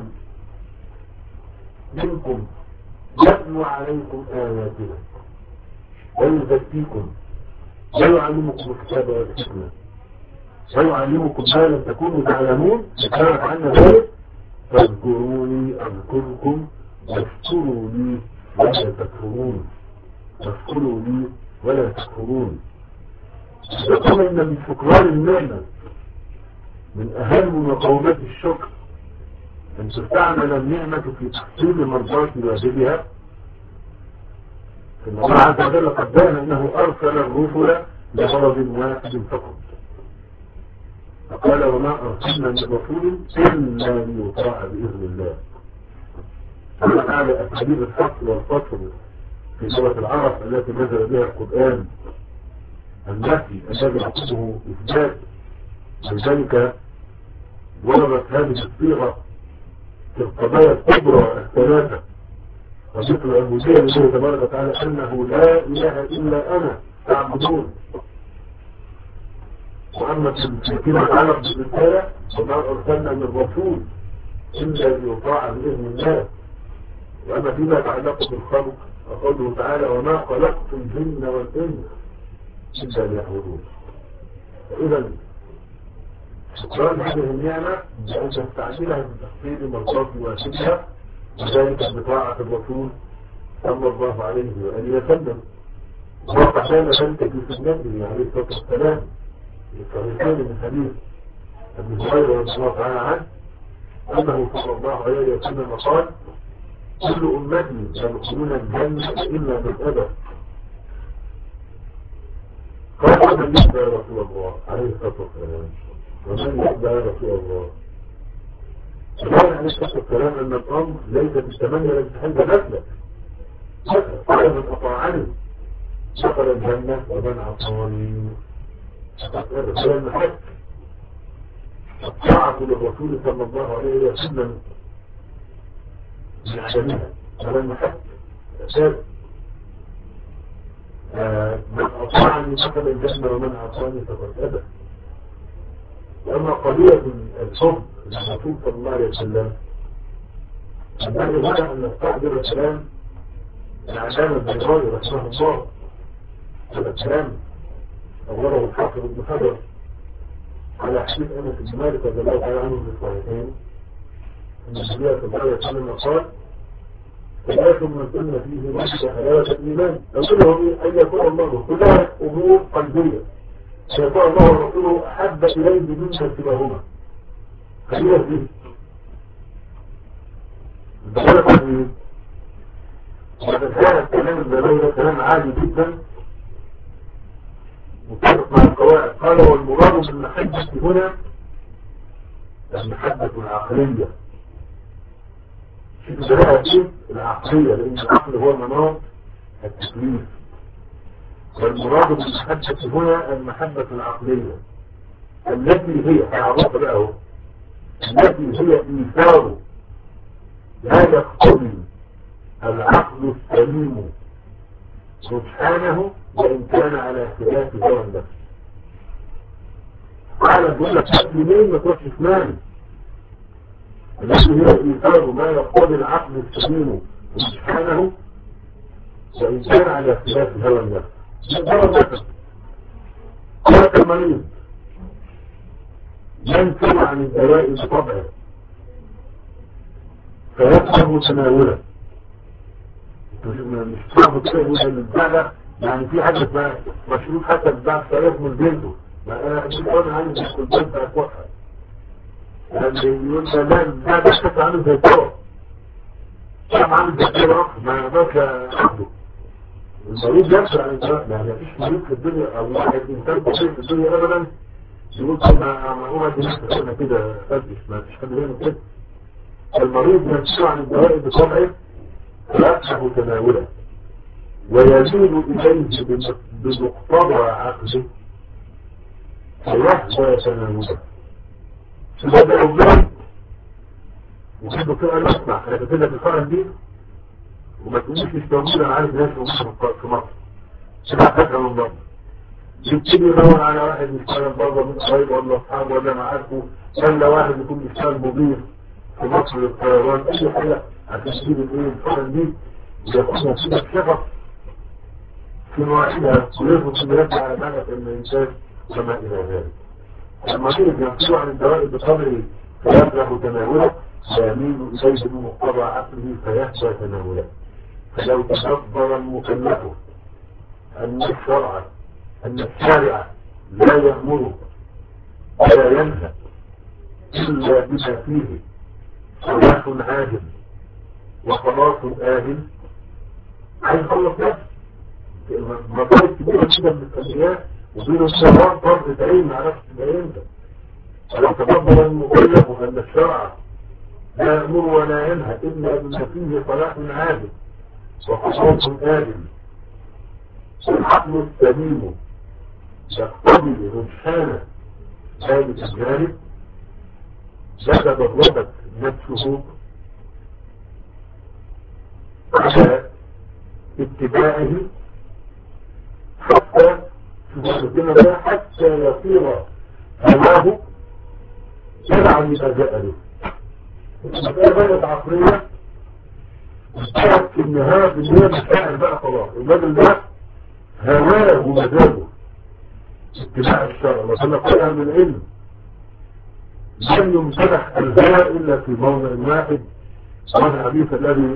منكم يتلو عليكم آياتنا ويزكيكم ويعلمكم الكتاب والحكمة ويعلمكم ما لم تكونوا تعلمون فكانت عنا ذلك فاذكروني أذكركم واشكروا لي ولا تكفرون واشكروا لي ولا تكفرون. يقول إن من شكران النعمة من أهم مقومات الشكر أن تستعمل النعمة في تحصيل مرضات واجبها. إن الله عز وجل قد بين أنه أرسل الرسل لغرض واحد فقط فقال وما أرسلنا من رسول إلا ليطاع بإذن الله. الله تعالى أساليب الفصل والفصل في سورة العرب التي نزل بها القرآن النفي الذي يقصده إثبات لذلك وردت هذه الصيغة في القضايا الكبرى الثلاثة وذكر العبودية لله تبارك وتعالى أنه لا إله إلا أنا تعبدون. وأما فيما يتعلق بالرسالة وما أرسلنا من رسول إلا ليطاع بإذن الله. وأما فيما يتعلق بالخلق وقوله تعالى وما خلقت الجن والإنس إلا ليعبدون. فإذا شكران هذه النعمة بأن تستعملها بتحصيل مرضات واسدها، وذلك بطاعة الرسول صلى الله عليه وآله وسلم. وقع كان تنتج في النبي عليه الصلاة والسلام الصحيحين من حديث ابن هريرة رضي الله تعالى عنه أنه صلى الله عليه وسلم قال: كل أمتي يدخلون الجنة إلا من أبى. قال: من يأبى يا رسول الله عليه الصلاة والسلام؟ ومن يأبى يا رسول الله؟ قال عليه الصلاة والسلام أن الأمر ليس بالتمنى لامتحان بمثلك، قال: من أطاعني دخل الجنة ومن عصاني فقد المحك. الطاعة للرسول صلى الله عليه وسلم بعدمها على المحك أساس. من أطاعني دخل الجنة ومن عصاني فقد أبى. وأما قضية الحب للرسول صلى الله عليه وسلم فنحن هنا أن نستحضر الكلام العلامة البيضاوي رحمه الله. هذا الكلام أوله الحافظ ابن حجر على حديث أنس بن مالك رضي الله تعالى عنه في الصحيحين أن النبي صلى الله عليه وسلم قال: ثلاث من كنا فيه وجد حلاوة الإيمان. أولهم أن يكون الله كلها أمور قلبية، أن يكون الله ورسوله أحب إليه بدون سواهما. خلينا فيه الدخول قلبي. وهذا كان الكلام البلاغي كلام عادي جدا متفق مع القواعد. قال: والمراد بالمحبة هنا المحبة العقلية. شوف بلاها ايه العقلية، لأن العقل هو مناط التكليف. والمراد بالمحبة هنا المحبة العقلية التي هي عرفت له التي هي إيثار لا يقتضي العقل السليم سبحانه وإن كان على خلاف هوى النفس. قال: بقول لك مسلمين ما تروحش شمال. التي هي إيثار ما يقتضي العقل السليم سبحانه وإن كان على خلاف هوى النفس. هوى النفس قالت المريض ينفر عن الدواء بطبعه فيكره تناوله. مش صعب كده يقول ان البعلة يعني في حاجة اسمها مشروط حتى البعض سيكمل بنته. ما انا اكيد قلنا عني مش كل بنت اكوحها يعني يقول لا لا ده شكل عامل زي الدواء كم عامل زي الدواء ما يقدرش ياخده. المريض ينفر عن الدواء. ما فيش مريض في الدنيا او واحد انسان بسيط في الدنيا ابدا يقول ما هو دي نفسه كده فدش. ما فيش حد بيعمل كده. المريض ينفر عن الدواء بطبعه فيكره تناوله ويميل إليه بمقتضى عقله فيحظى تناوله. فبدأ الظلم وكده كده نسمع احنا كده في الفرن دي وما تقوليش مش موجودة. انا عارف ناس موجودة في مصر سمع فكرة من بره يبتدي يدور على واحد يشتغل بره من قريب ولا اصحابه ولا معارفه ولا واحد يكون بيشتغل مضيف في مصر للطيران اي حاجة عشان تجيب الايه الفرن دي ويكون فيها الشغف في مواعيدها ويربط المرجع على معنى الإنسان وما إلى ذلك. المريض ينفر عن الدواء بقدره فيكره تناوله ويميل إليه بمقتضى عقله فيخشى تناوله. فلو تدبر المكلف أن الشرع أن الشارع لا يأمر ولا ينهى إلا بما فيه صلاح عاجل وخلاص آجل عايز خلص نفسه. مطالب كبيرة جدا من الأشياء وبين الشرعات فرض عين ما عرفش تبقى امتى. فلو تدبر المكلف أن الشرع لا يأمر ولا ينهى إلا بما فيه صلاح عاجل وخلاص آجل والعقل السليم يقتضي رجحان ذلك الجانب زاد ضربت نفسه على اتباعه حتى حتى يصير هواه تبعا لما جاء له. المسألة بقت عقلية وكانت في النهاية بالنهاية مشاعر بقى خلاص الراجل ده هواه ومزاجه اتباع الشرع وصلنا قلها من العلم لم يمتدح الهوى إلا في موضع واحد، وهذا الحديث الذي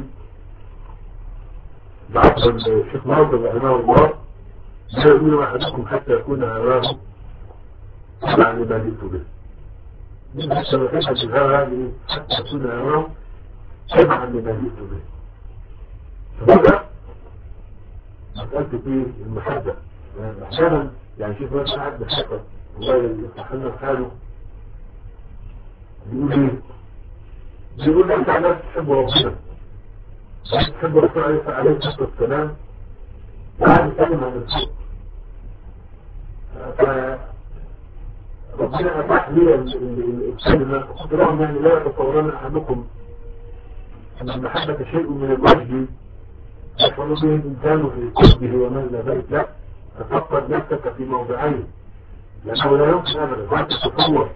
بعث الشيخ ناصر رحمه الله: لا يؤمن أحدكم حتى يكون هواه تبعا لما جئت به. من الشريحة الهوى هذه حتى يكون هواه تبعا لما جئت به. فهذا مسألة في المحبة. يعني أحيانا يعني شوف واحد قاعد بحقه الله يفتح لنا حاله بيقول ايه؟ بيقول لك انت ناس تحب ربنا، تحب ربنا عليه الصلاة والسلام، وقاعد يتكلم عن الحب. فربنا أتاح لي الكلمة، قلت لهم يعني لا يتصورن أحدكم أن المحبة شيء من الوجه يشعر به الإنسان في قلبه وما إلى ذلك. لا، تفكر نفسك في موضعين، لأنه لا يمكن أبدا أن تتصور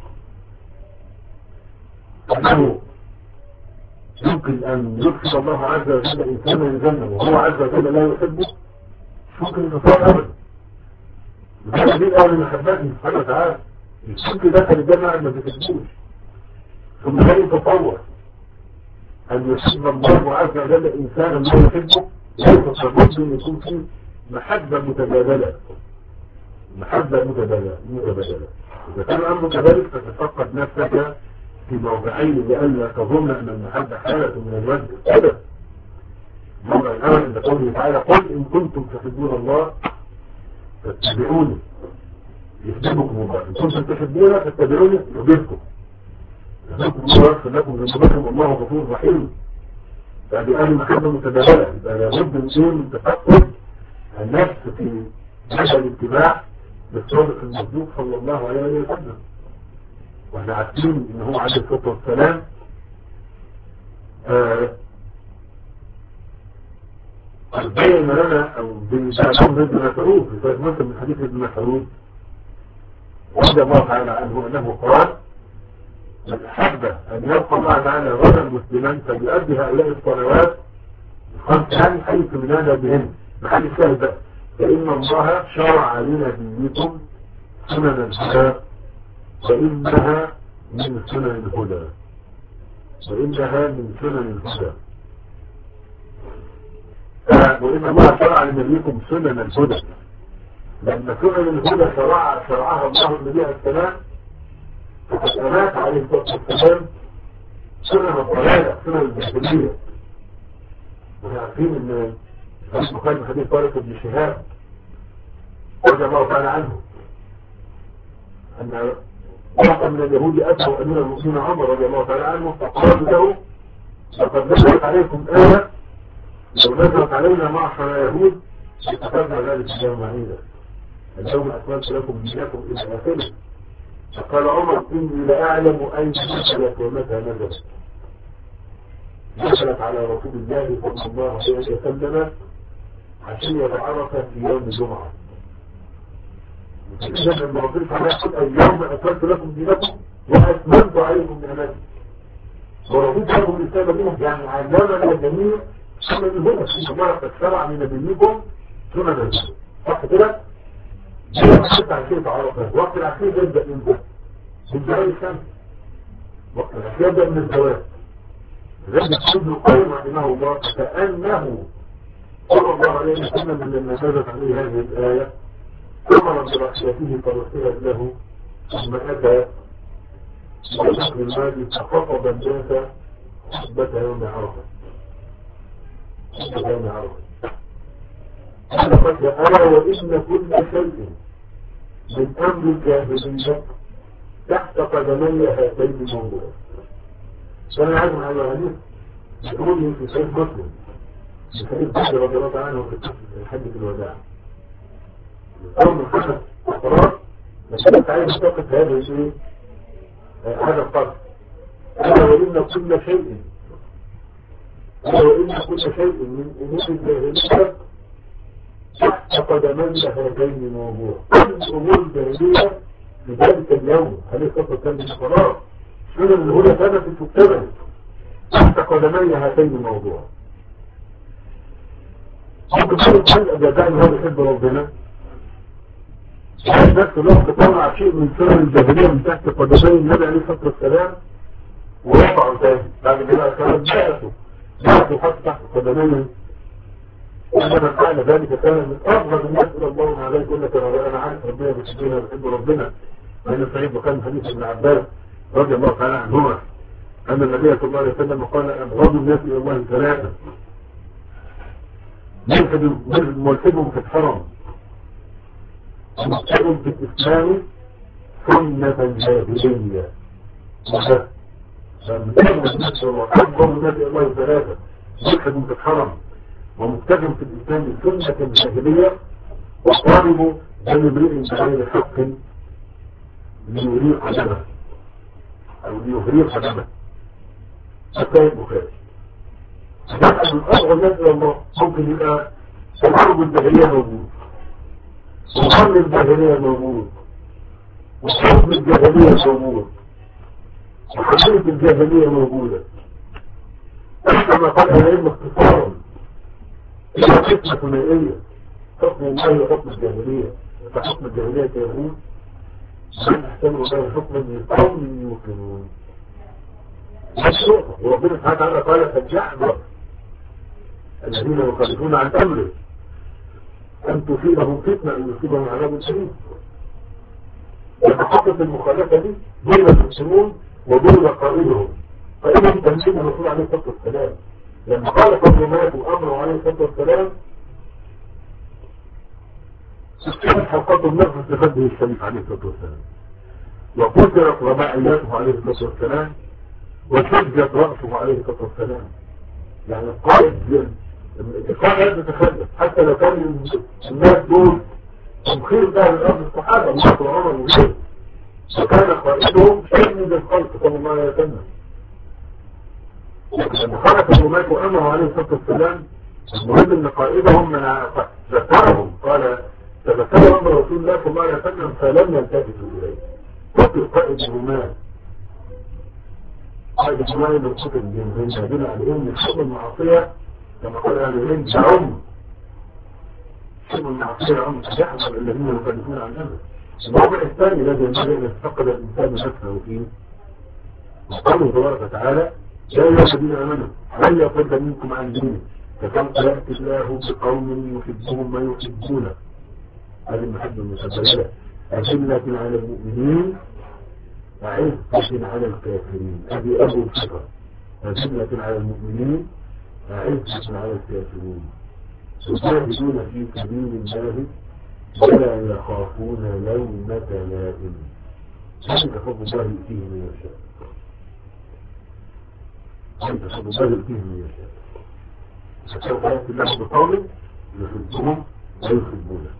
أنه يمكن أن يدخل الله عز وجل إنسانا الجنة وهو عز وجل لا يحبه. ممكن يتصور أبدا. هذا دي أول محبته سبحانه وتعالى. يمكن دخل الجنة ما بيحبوش، ثم لا يتصور أن يحب الله عز وجل إنسانا لا يحبه. لا يتصور أن يكون فيه محبة متبادلة، محبة متبادلة متبادلة. إذا كان الأمر كذلك فتفقد نفسك في موضعين لئلا تظن أن المحبة حالة من الوجه. هذا الموضع الأول عند قوله تعالى: قل إن كنتم تحبون الله فاتبعوني يحببكم الله. إن كنتم تحبون فاتبعوني يحببكم يحببكم الله ويغفر لكم ذنوبكم والله غفور رحيم. فهذه آل محبة متبادلة. يبقى لابد من تفقد النفس في هذا الاتباع بالصادق المصدوق صلى الله عليه وسلم. واحنا عارفين ان هو عليه الصلاه والسلام بين لنا او بشأن ابن مسعود في صحيح مسلم من حديث ابن مسعود رضي الله تعالى عنه انه قال: من احب ان يلقى الله تعالى رجلا مسلما فليؤدي هؤلاء الصلوات خمسان حيث نادى بهن. محل الشاهد بقى: فان الله شرع لنبيكم سنن الهدى وانها من سنن الهدى وإنها من سنن الهدى وإن الله شرع لنبيكم سنن الهدى. لأن سنن الهدى شرع شرعها الله النبي عليه السلام، فكانت عليه الصلاة والسلام سنن الضلالة سنن الجاهلية. ونحن عارفين أن البخاري من حديث طارق بن شهاب رضي الله تعالى عنه أن واحد من اليهود أتوا أمير المؤمنين عمر رضي الله تعالى عنه فقالوا له: لقد نزلت عليكم آية لو نزلت علينا معشر يهود لاتخذنا ذلك اليوم عيدا، اليوم أكملت لكم دينكم إلى آخره. فقال عمر: إني لأعلم أين نزلت ومتى نزلت. نزلت على رسول الله صلى الله عليه وسلم عشية عرفة في يوم الجمعة. إذا لما ربنا تعالى يقول: اليوم أكملت لكم دينكم وأتممت عليكم نعمتي ورضيت لكم الإسلام دينا، يعني علمنا الجميع سنن الهدى. الله قد شرع لنبيكم سنن الهدى، صح كده؟ وقت عشية عرفة، وقت العشية يبدأ من الزواج الشمس، وقت العشية يبدأ من الزواج. ذلك ابن القيم رحمه الله كأنه صلى الله عليه وسلم لما نزلت عليه هذه الآية أمر برحلته فرسلت له، ثم أتى بشكل المال فخطب الناس خطبة يوم عرفة. خطبة يوم عرفة قال: ألا وإن كل شيء من أمر الجاهلية تحت قدمي هاتين الموضوع. فأنا عايز على الحديث يقول لي في صحيح مسلم في حديث بدر رضي الله عنه في حجة الوداع أول من خمس أقرار مسألة عايز تقف هذا الشيء هذا الطرف. ألا وإن كل شيء ألا وإن كل شيء من أمور الجاهلية تحت قدمي هاتين الموضوع. كل أمور الجاهلية في ذلك اليوم هل الصفة كان بالقرار سنن الهدى كانت تكتبل تحت قدمي هاتين الموضوع. ممكن تقول هل أجدعني هذا يحب ربنا؟ هل نفس الوقت طلع شيء من سنن الجاهلية من تحت قدمي النبي عليه الصلاة والسلام ورفعوا تاني بعد كده كانت جاءته جاءته حتى تحت قدميه. وإنما فعل ذلك كان من أفضل الناس إلى الله عليه يقول لك أنا عارف ربنا بيحبنا بيحب ربنا. وإن سعيد وكان حديث ابن عباس رضي الله تعالى عنهما أن النبي صلى الله عليه وسلم قال أبغض الناس إلى الله ثلاثة ملحدهم في الحرم وملحدهم في الإسلام سنة جاهلية. وهذا فمتابع الناس والله أبغض الناس إلى الله ثلاثة ملحدهم في الحرم ومتابع في الإسلام سنة جاهلية وطالبوا أن يبرئ بغير حق ليريق دمه أو ليغريق دمه. حتى البخاري نسأل من أبغى الناس إلى الله ممكن يبقى تجارب الجاهلية موجود وظن الجاهلية موجود وحكم الجاهلية موجود وحديث الجاهلية موجودة. كما قال العلم اختصارا هي قسمة ثنائية حكم الله وحكم الجاهلية. فحكم الجاهلية يقول من أحسن الله حكما لقوم يوقنون. وربنا سبحانه وتعالى قال فليحذر الذين يخالفون عن امره ان تصيبهم فتنه ان يصيبهم عذاب شديد. لما حصلت المخالفه دي دول المسلمون ودول قائدهم فإذا تنزيل الرسول عليه الصلاه والسلام لما قال فضلمات وامره عليه الصلاه والسلام استحت حلقات النفس لفده الشريف عليه الصلاه والسلام وكسرت رباعياته عليه الصلاه والسلام وشجت رأسه عليه الصلاة والسلام. يعني القائد القائد يتخلف حتى لو كان الناس دول تمخير بها الأرض الصحابة الله وعمر وغيره فكان قائدهم سيد الخلق صلى الله عليه وسلم. لما خلق الرمات وأمره عليه الصلاة والسلام المهم أن قائدهم من ذكرهم قال تذكروا أمر رسول الله صلى الله عليه وسلم فلم يلتفتوا إليه. فكر قائد الرمات قائد الجماعي من الكتب الجنزين هدين على إن الحكم المعصية كما قال أهل العلم تعم الحكم المعصية عم يحضر الذين يخالفون عن أمره. الموضوع الثاني الذي ينبغي أن يتفقد الإنسان نفسه فيه قوله تبارك وتعالى يا أيها الذين آمنوا من يرتد منكم عن دينه فسوف يأتي الله بقوم يحبهم ما يحبونه. هذه المحبة المتبادلة أذلة على المؤمنين أعزة على الكافرين. هذه أبو الفكرة أذلة على المؤمنين أعزة على الكافرين يجاهدون في سبيل الله ولا يخافون لومة لائم. ذلك فضل الله يؤتيه من يشاء. ذلك فضل الله يؤتيه من يشاء. فسوف يأتي الله بقوم يحبهم ويحبونه.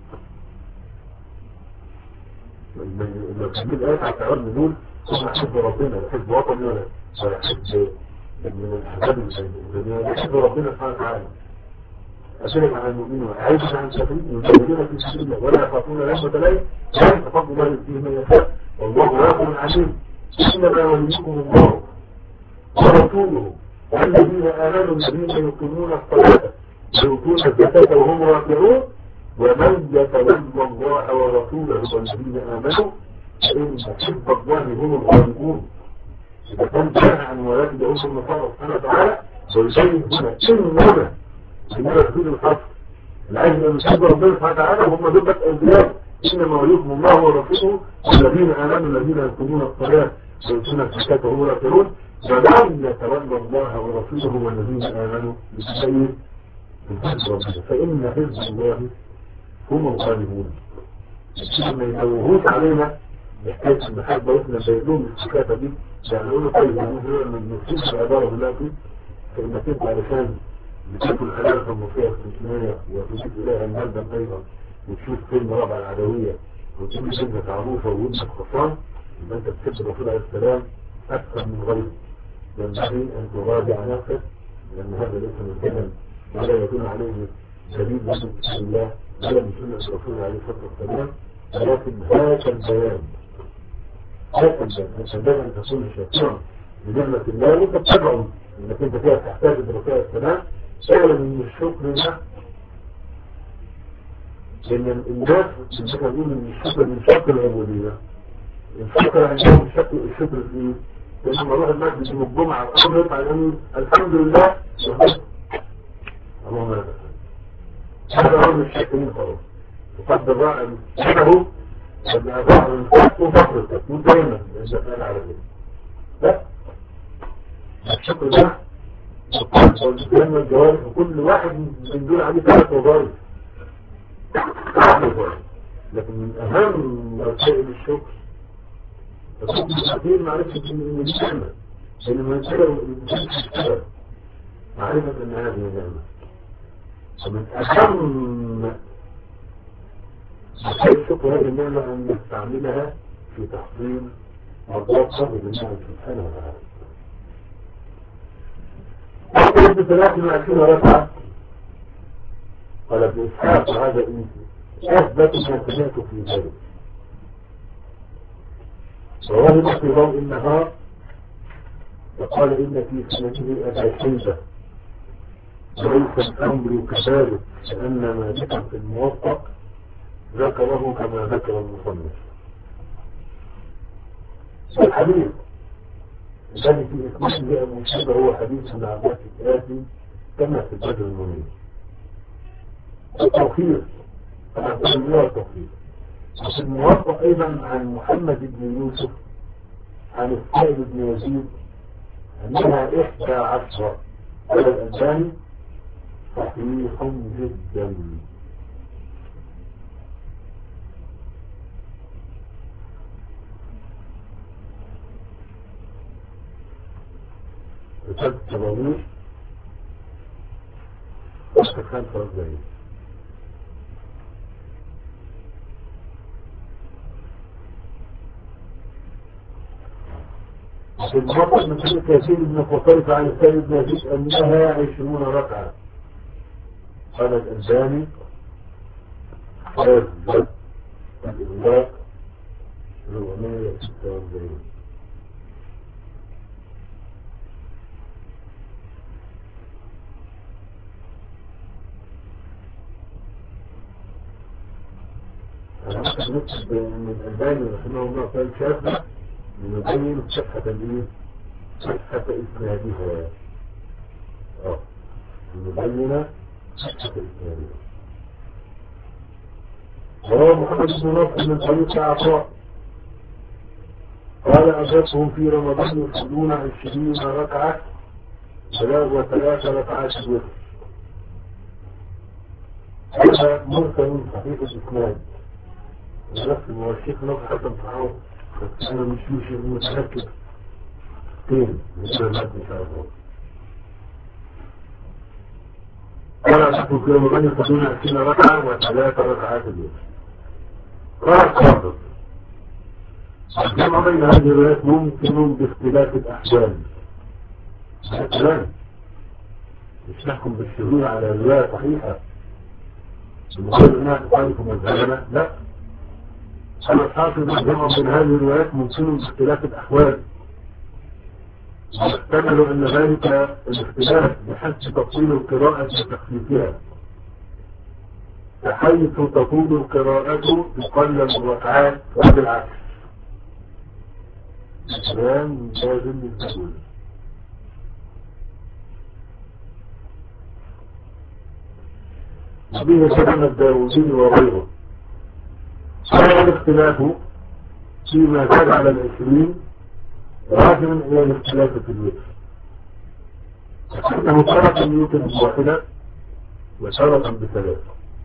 لو كان الآيات على التعامل نقول أنا أحب ربنا أحب وطني ولا أحب من الأحباب الإنسانية أحب ربنا سبحانه وتعالى أسلم على المؤمنين وأعيش عن الكافرين يجاهدون في سبيل الله ولا يخافون لومة لائم. ذلك فضل الله يؤتيه من يشاء والله واسع عليم. إنما وليكم الله ورسوله والذين آمنوا الذين يقيمون الصلاة ويؤتون الزكاة وهم راكعون ومن يتولى الله ورسوله والذين آمنوا فإن حزب الله هم الغالبون. إذا كان جاء عن ولاة داود النصارى سبحانه وتعالى ويبين هنا إنما إنما رسول الحق العجل أن يحب ربنا سبحانه وتعالى هم دول بس أولياء. إنما وليكم الله ورسوله والذين آمنوا الذين يقيمون الصلاة ويؤتون الزكاة وهم راكعون ومن يتولى الله ورسوله والذين آمنوا بالشيء فإن حزب الله هم الغالبون. ما ينوهوش علينا بحكاية المحبة وإحنا بيقولون الشكافة دي يعني نقول طيب يعني من نفسيش العبارة دلوقتي فإنك أنت علشان بتشوف الحلالة في المصير في الثانية وتجيب إليها المادة أيضا وتشوف فيلم رابع العدوية وتقول بنتك عروسة وابنك خصان يبقى أنت بتحب الرسول عليه السلام أكثر من غيره. ينبغي أن تراجع نفسك لأن هذا ليس من الكلام ولا يكون عليه دليل من كتاب الله ولا من سنة الرسول عليه الصلاة والسلام ولكن هذا البيان هذا البيان ينبغي أن تكون شاكرا بنعمة الله وأنت تتبعه إنك أنت فيها تحتاج الرسول عليه السلام فعلا من الشكر له لأن الناس اللي بيقولوا إن الشكر من شكر العبودية، الشكر عندهم الشكر الشكر في إيه؟ لأن لما أروح المسجد يوم الجمعة أول يطلع يقول الحمد لله اللهم لك هذا رجل الشاكرين خلاص وقد الرائع شبهه لما أفعل الفرق وفقرتك مو دايما إذا قال على كده لا الشكر ده والإسلام والجوارح وكل واحد من دول عليه ثلاث وظائف لكن من أهم وسائل الشكر الشكر الكثير معرفة إن دي نعمة لأن من الشكر معرفة أن هذه نعمة ومن أهم وسائل الشكر هذه النعمة أن نستعملها في تحصيل مرضات صاحب الله سبحانه وتعالى. أقول بثلاث وعشرين ركعة قال ابن إسحاق هذا أثبت ما سمعت في ذلك ووهب في ضوء النهار وقال إن في سنته أبا حيبة وليس الأمر كذلك لأن ما ذكر في الموطأ ذكره كما ذكر المصنف. الحديث الذي في إثنان لأبو حيبة هو حديث ابن عباس الآتي كما في البدر المنير. التوفيق فأقول الله التوفيق وفي الموطأ أيضا عن محمد بن يوسف عن السائل بن يزيد أنها إحدى عشرة على الألباني صحيح جدا. كتاب التبابير وقت خمسة واربعين في الموقع من كل كثير من خطيف عن السيد بن يزيد أنها عشرون ركعة قال الألباني حافظ الإغلاق أربعمائة وستة وأربعين. أنا أحب نكتب من الألباني رحمه الله قال شافة لنبين صحة الإيه؟ صحة إسنادها. اه لنبين صحة إسنادها. وروى محمد بن نصر من طريق عطاء قال أدركهم في رمضان يصلون عشرين ركعة وثلاث ركعات الوتر. هذا مرسل صحيح الإسناد ونفس المؤشف نص حتى نصحه بس أنا مش مش متأكد فين مش متأكد إن شاء الله. قال أدركهم في رمضان يصلون عشرين ركعة وثلاث ركعات الوتر. قال الحافظ الجمع بين هذه الروايات ممكن باختلاف الأحوال. لا مش نحكم بالشذوذ على رواية صحيحة المقابل انها تخالف مذهبنا لا. أنا الحافظ الجمع بين هذه الروايات ممكن باختلاف الأحوال واحتمل أن ذلك الاختلاف بحسب تطويل القراءة وتخفيفها بحيث تطول القراءة تقلل الركعات وبالعكس. الكلام لازم للدخول. وبه كلام الداوودي وغيره. هذا الاختلاف فيما زاد على العشرين راجع الى الاختلاف في الوتر لأنه تارة يوتر بواحدة وتارة بثلاثة.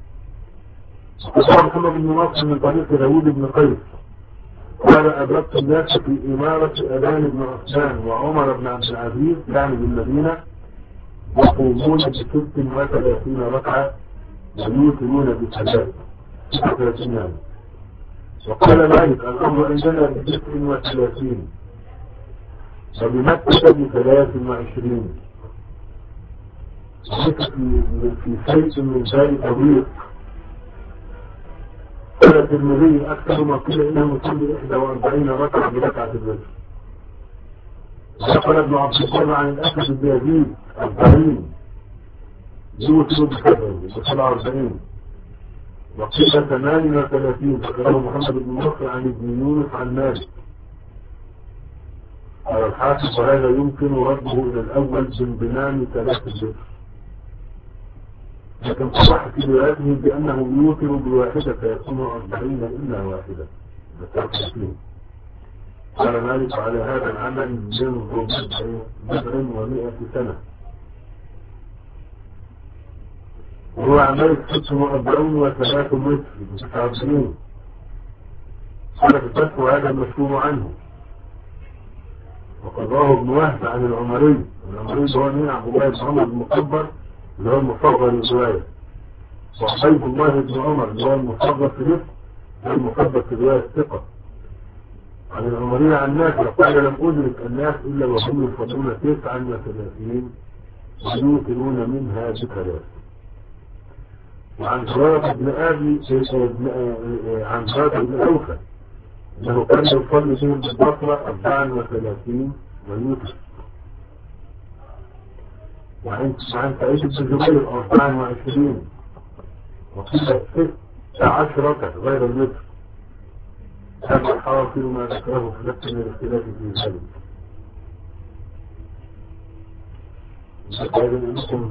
وقال محمد بن نصر من طريق داوود بن قيس قال أدركت الناس في إمارة أبان بن عثمان وعمر بن عبد العزيز يعني بالمدينة يقومون بست وثلاثين ركعة ويوترون بثلاثة ثلاثين يعني. وقال مالك الأمر عندنا بست وثلاثين وبمكة بثلاث وعشرين في شيء من ذلك طويل. قال الترمذي أكثر ما قيل إنه يصلي إحدى وأربعين ركعة بركعة الوتر. نقل ابن عبد البر عن الأسد بن يزيد أربعين يوتر بسبعين بسبعة وأربعين وقيل ثمان وثلاثين ذكره محمد بن نصر عن ابن يونس عن مالك. قال الحافظ وهذا يمكن رده إلى الأول بانضمام ثلاثة ذكر، لكن صح في روايته بأنه يوتر بواحدة فيكون أربعين إلا واحدة. قال مالك على هذا العمل منذ بضع ومائة سنة، وهو عمل ست وأربعون وثلاث متر بتسعة وعشرين. قال في الفتح وهذا المشهور عنه. وقد رواه ابن وهب عن العمري، العمري هو مين؟ عبد الله بن عمر المكبر اللي هو المصغر للرواية، وعبيد الله بن عمر اللي هو المصغر في الاسم المكبر في الرواية الثقة. عن العمري عن نافع قال لم أدرك الناس إلا وهم يفضلون تسعا وثلاثين ويوترون منها بثلاث. وعن زرارة بن أبي عن زرارة بن أوفى أنه كان يصلي بهم بالبصرة أربعا وثلاثين ويوتر. وعن سعيد بن جبير أربعا وعشرين وقيل ست عشرة غير المتر. هذا حاصل ما ذكره في نفس من الاختلاف في ذلك. هذا منكم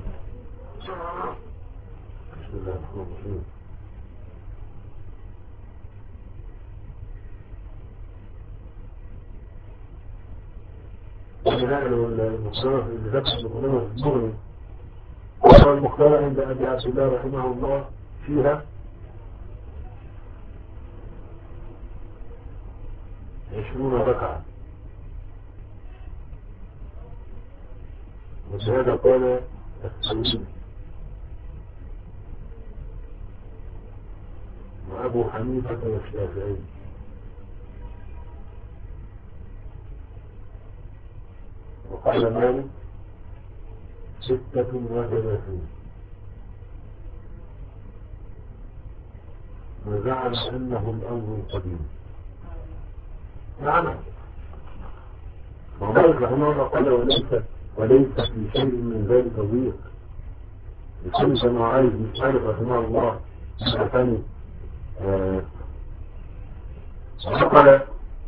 بسم الله الرحمن الرحيم. ونعلم المختار اللي ذكر بقولنا في المغني، وقال المختار عند أبي عبد الله رحمه الله فيها عشرون ركعة، وبهذا قال السيد وأبو حنيفة والشافعي. وقال مالك ستة وثلاثين، وزعم أنه الأمر القديم. نعم، ومالك رحمه الله قال وليس وليس في شيء من ذلك ضيق، لكل كما عايز مش عارف رحمه الله ثاني. وقال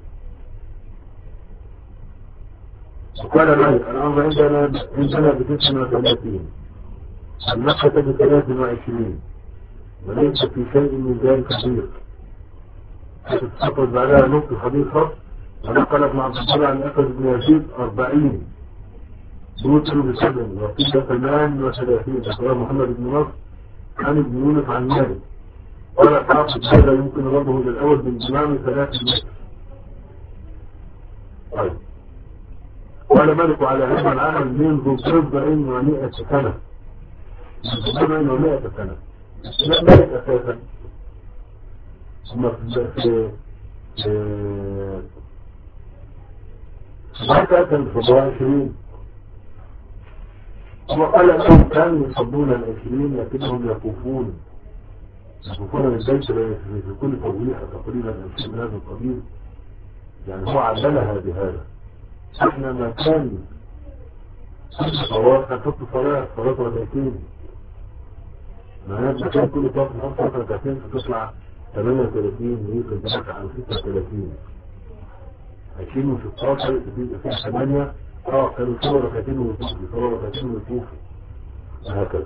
وقال مالك الأمر عندنا عندنا بتسعة وثلاثين، المكة بثلاث وعشرين، وليس في شيء من ذلك ضيق. تتحفظ بعدها نقطة حديثة، ونقل ابن عبد الله عن أسد بن يزيد أربعين يوتر بسبع، وقيل ثمان وثلاثين ذكره محمد بن نصر عن ابن يونس عن مالك. قال الحافظ هذا يمكن رده إلى الأول بانضمام ثلاث متر. طيب، قال مالك على هذا العمل منذ بضع ومائة سنة، بضع ومائة سنة. لا مالك أساسا ثم في حتى كان في سبعة وعشرين، وقال أنهم كانوا يصدون العشرين لكنهم يطوفون يطوفون من البيت في كل تضويحة تقريبا من هذا القبيل، يعني هو عدلها بهذا. احنا ما كان صلاة كان حط صلاة صلاة ركعتين، معناها كان كل طرف نحط ركعتين فتطلع ثمانية وثلاثين ويوصل بحث عن ستة وثلاثين عشرين وستاشر بتبقى فيها ثمانية. اه كانوا يصلوا ركعتين ويطوفوا يصلوا ركعتين ويطوفوا وهكذا.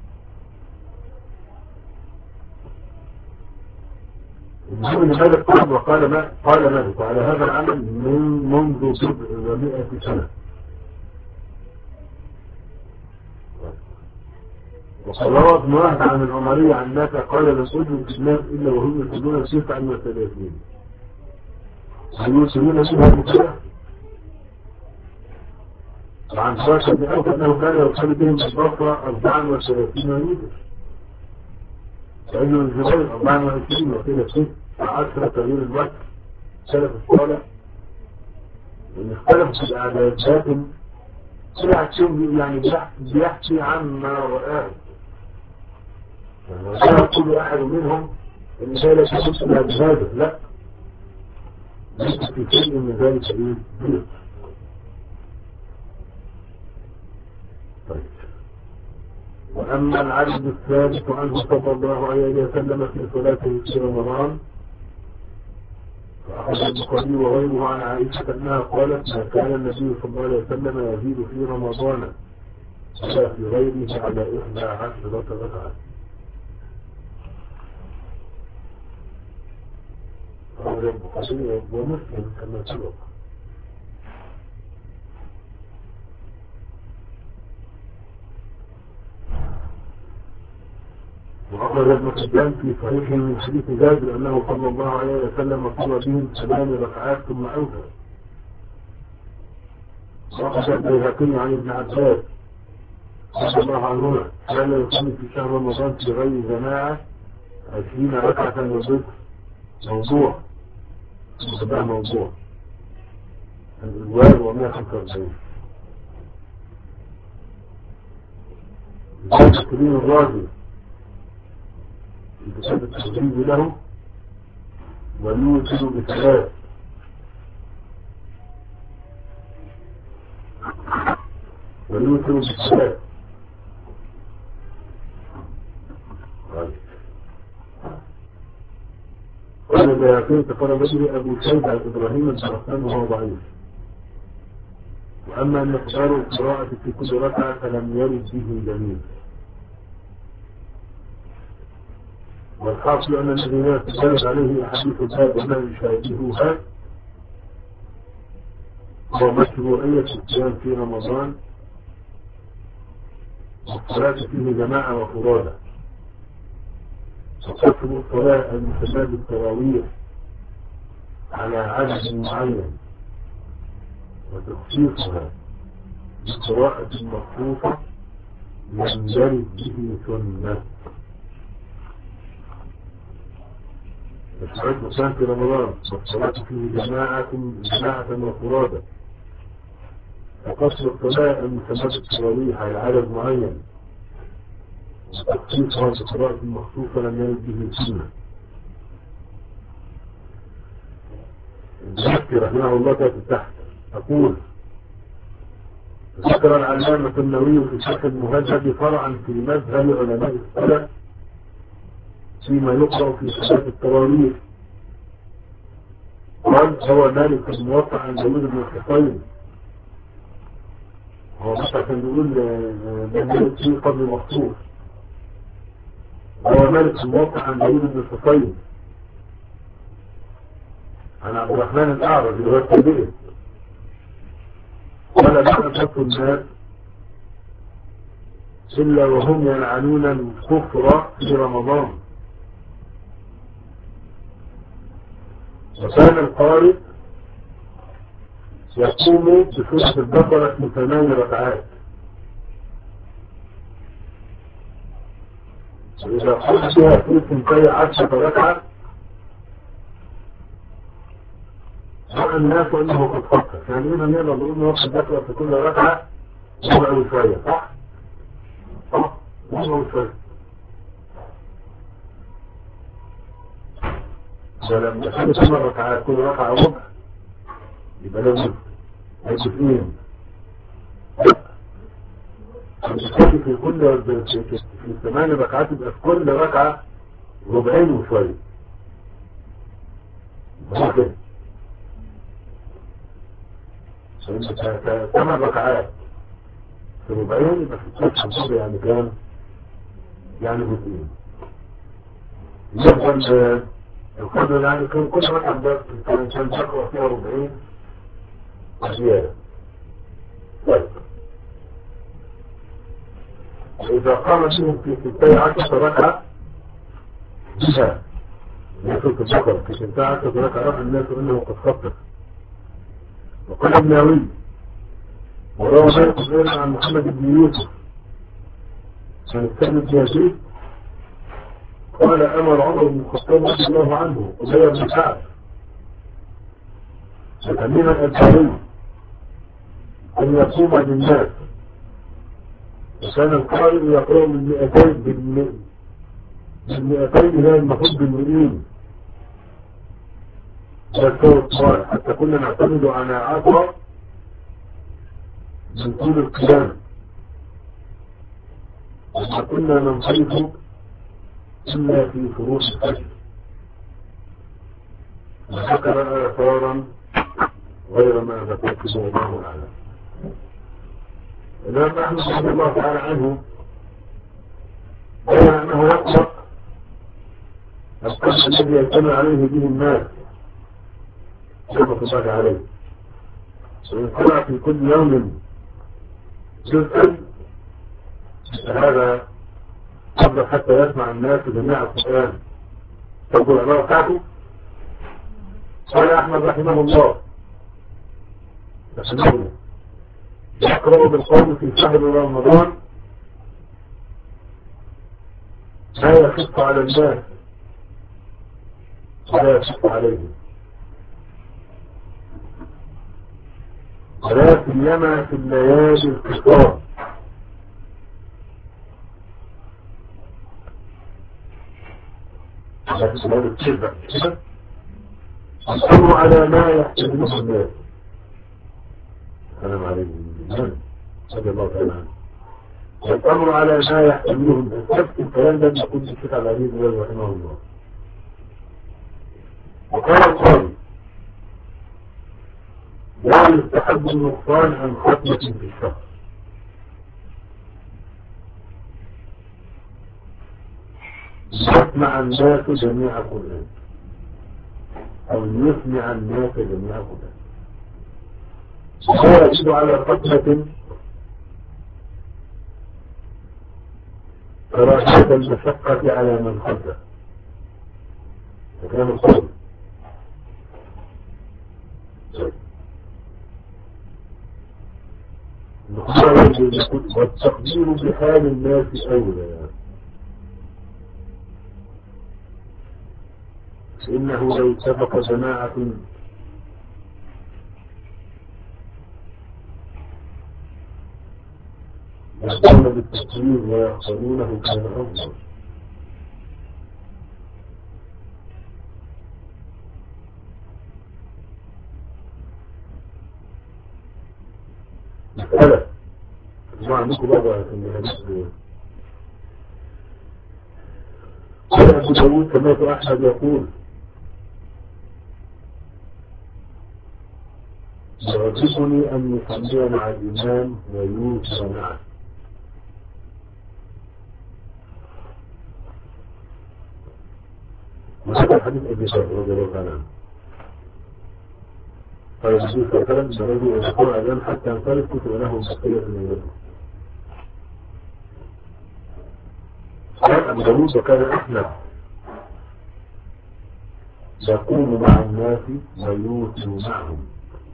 المهم ان هذا القرآن وقال ما قال مالك وعلى هذا العمل من منذ بضع ومائة سنة. وقال روى ابن وهب عن العمري عن نافع قال لم أدرك الناس إلا وهم يصلون تسعا وثلاثين ويوصلون منها بثلاث. وعن سواك بن أوفى أنه كان يصلي بهم بالبصرة أربعا وثلاثين ويوتر، فإنه الزبير أربعا وعشرين وقيل ست عشرة تغيير الوقت سلف الصالح. وإن اختلف في الأعداد لكن كل يعني بيحكي عما رآه، يعني لا يقول أحد منهم إن ذلك يسمى بهذا، لا، ليس في شيء من ذلك إيه. طيب، أما العدد الثالث عنه صلى الله عليه وسلم في صلاته في رمضان فأخذ البخاري وغيره عن عائشة أنها قالت ما كان النبي صلى الله عليه وسلم يزيد في رمضان ولا في غيره على إحدى عشرة ركعة. أخرج البخاري ومسلم كما سبق. وأخرج ابن حبان في صحيحه من حديث جابر أنه صلى الله عليه وسلم صلى بهم ثمان ركعات ثم أوتر. وأخرج البيهقي عن ابن عباس رضي الله عنهما كان يصلي في شهر رمضان في غير جماعة عشرين ركعة وزد موضوع ده موضوع الإجوال ومئة وخمسة وأربعين. ذلك الكريم الراجل في كتاب التجريد له ويوصل بثلاث ويوصل بثلاث قال بيعقين تقرأ بدري أبو سيد عن إبراهيم بن عثمان وهو ضعيف. وأما أن مقدار القراءة في كل ركعة فلم يرد به دليل. والحاصل أن الذي لا تدلت عليه أحاديث الباب وما يشاهدها هو مشروعية الصيام في رمضان والصلاة فيه جماعة وفرادى. وقسم الصلاة المسمى بالتراويح على عدد معين وتخصيصها بقراءة مخصوصة لم يرد به سنة. الصلاة الصيام في رمضان والصلاة فيه جماعة جماعة وفرادى. وقسم الصلاة المسمى بالتراويح على عدد معين وتخصيصها بقراءة مخصوصة لم يرد به سنة. الزكي رحمه الله تحت أقول ذكر العلامة النووي في شرح المهذب فرعا في مذهب علماء السلف فيما يقرأ في صلاة التراويح. قال هو مالك الموطأ عن داوود بن الحصين. هو مش عشان يقول مالك فيه قبل مخصوص. هو مالك الموطأ عن داوود بن الحصين عن عبد الرحمن الأعرج اللي هو التابعي. ولا بعثت الناس إلا وهم يلعنون الكفر في رمضان. وكان القارئ يقوم بسورة البقرة في ثمان ركعات. وإذا قلت فيها في ثنتي عشرة ركعة رأى الناس أنه قد فكر. يعني إذا نقدر نقول إنه قد ذكر في كل ركعة ربع شوية، صح؟ صح؟ ربع شوية. ولما كانت ثمان ركعات كل ركعة ربع يبقى لازم هيبقى اثنين. في كل في ثمان ركعات يبقى في كل ركعة ربعين وشوية. يبقى كده. ثمان ركعات في ربعين يبقى في كل خمسة يعني كام؟ يعني اثنين. يفضل القدر يعني كان كل ركعة بس كان كان تقرأ فيها ربعين زيادة. طيب إذا قام بهم في ستة عشر ركعة بها يسوق البقرة في ستة عشر ركعة رفع الناس أنه قد خطر. وقال النووي وروى مالك غير عن محمد بن يوسف عن الثاني بن يزيد قال أمر عمر بن الخطاب رضي الله عنه أبي بن كعب وتميم الأنصاري أن يقوم للناس. وكان القارئ يقرأ من مئتين بالمئتين لا المفروض بالمئين حتى كنا نعتمد على عشرة من طول القيام. وما كنا ننصرف إلا في فروض الفجر، وذكر آثارا غير ما ذكرته الله أعلم. الإمام أحمد رضي الله تعالى عنه بين أنه يقرأ القدر الذي يجتمع عليه به الناس رحمة الله عليه، وإن قرأ في كل يوم جزءا فهذا أفضل حتى يسمع الناس جميع القرآن. تقول العبارة بتاعته قال أحمد رحمه الله رحمه يقرأ بالقول في شهر رمضان لا يخف على الناس ولا يخف عليهم، ولا سيما في الليالي القصار، الأمر على ما يحتمله الناس. السلام عليكم رضي الله تعالى عنه. الأمر على ما يحتمله الناس. نفس الكلام ده يقول الشيخ عبد العزيز رحمه الله. وقال القاضي لا يستحب النقصان عن ختمة في الشهر، يسمع الناس جميع القرآن أو يسمع الناس جميع القرآن، لا يجب على ختمة كراهية المشقة على من خلفه. كلام القول والتقدير بحال الناس أولى، إنه لو اتفق جماعة يقوم بالتقدير ويقصرونه كان أفضل. مسألة ما عندكم بابا في الحديث قال أبو داود سمعت أحمد يقول يعجبني أن يصلي مع الإمام ويوتر معه. وهذا الحديث أبي هريرة رضي الله عنه قال النبي صلى الله عليه وسلم الرجل يذكر أذان حتى ينصرف كتب له بقية من يده. قال أبو داود وكان أحمد يقوم مع الناس ويوتر معهم.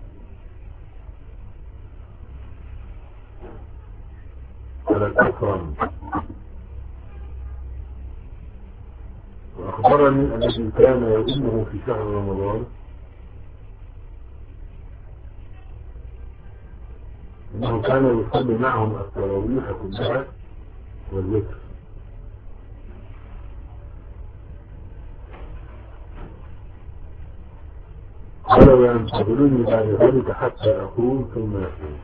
على الأكرم وأخبرني الذي كان يؤمه في شهر رمضان إنه كان يصلي معهم التراويح كلها والوتر. قال وينتظروني بعد ذلك حتى أقوم ثم أقوم.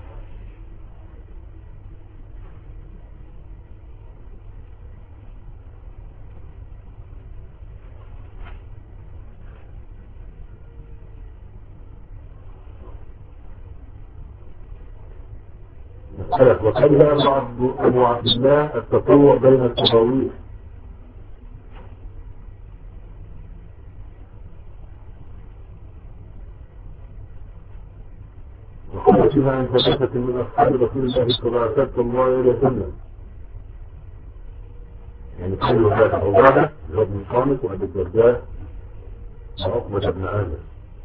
وكره أبو عبد الله التطوع بين التراويح وقال فيها عن ثلاثة من أصحاب رسول الله صلى الله عليه وسلم، يعني قالوا هذا عبادة بن صامت وأبي الدرداء وعقبة بن عامر.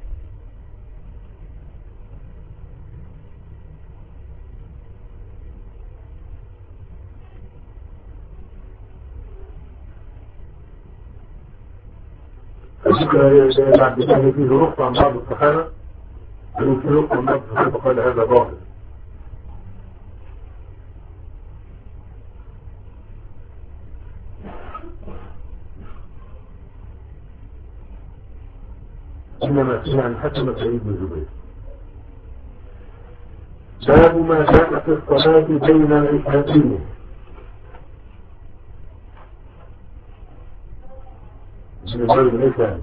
فذكر عبد الله فيه رخصة عن بعض الصحابة، قالوا فيه رخصة عن بعض الصحابة فقال هذا باطل. إنما فيه عن حكم سعيد بن جبير. باب ما جاء في الصلاة بين العشاءين. من المغرب ليس يعني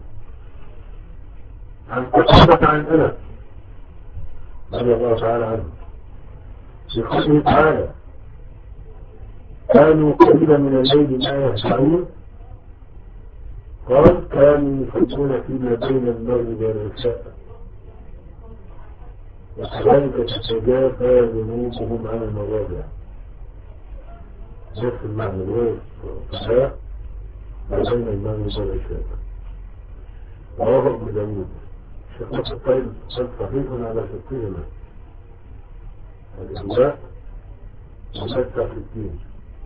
عن قتادة عن أنس رضي الله تعالى عنه في قوله تعالى كانوا قليلا من الليل ما يهجعون قال كانوا يصلون فيما بين المغرب والعشاء وكذلك تتجافى جنوبهم عن المضاجع نفس المعنى الوارد والصلاة ما بين المغرب والعشاء رواه ابن داود الشيخ نصر الطيب قال صحيح على شقهما الإجزاء ومتع في الدين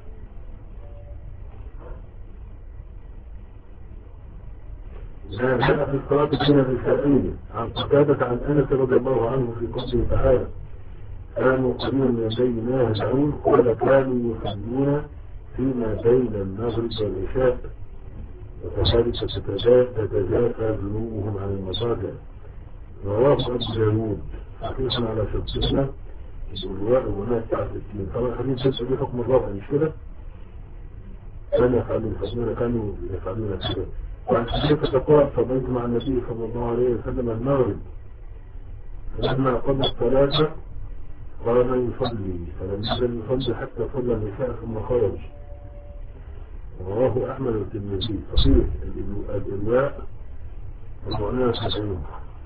كان جاء في الصلاة بين النسائية عن قتادة عن أنس رضي الله عنه في قوله تعالى كانوا قليلا من الليل ما يهجعون قال كانوا يصلون فيما بين المغرب والعشاء وكذلك تتجافى جنوبهم عن المضاجع رواه ابو داود حقيقا على شرطنا الرواء وهناك تحت الدين طبعا الحديث ليس له حكم الرفع مش كده؟ كانوا يفعلون يفعلون كانوا يفعلون كده وعن حديث تقول صليت مع النبي صلى الله عليه وسلم المغرب فلما قضى الصلاة قال من يصلي فلم يزل يصلي حتى صلى النساء ثم خرج رواه أحمد والترمذي صحيح الإلواء والمعنى سبعين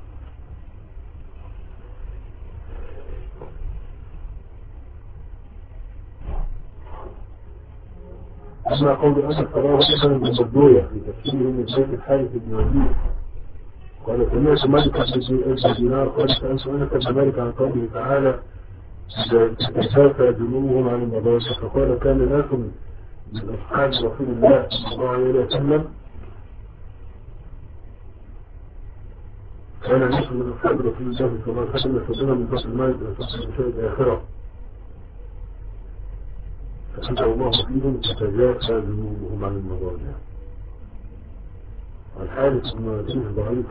أما قول أنس رواه أحمد بن مردوية في تفسيره من بيت الحارث بن وليد قال سمعت مالك بن دينار قال سألت أنس بن مالك عن قوله تعالى تتجافى جنوبهم عن المضاجع فقال كان ناس من أصحاب رسول الله صلى الله عليه وسلم كان ناس من أصحاب رسول الله صلى الله عليه وسلم يصدون من فصل المال إلى فصل المشاهد الآخرة فأنزل الله فيهم تتجافى جنوبهم عن المضاجع والحارث بن وزيف ضعيف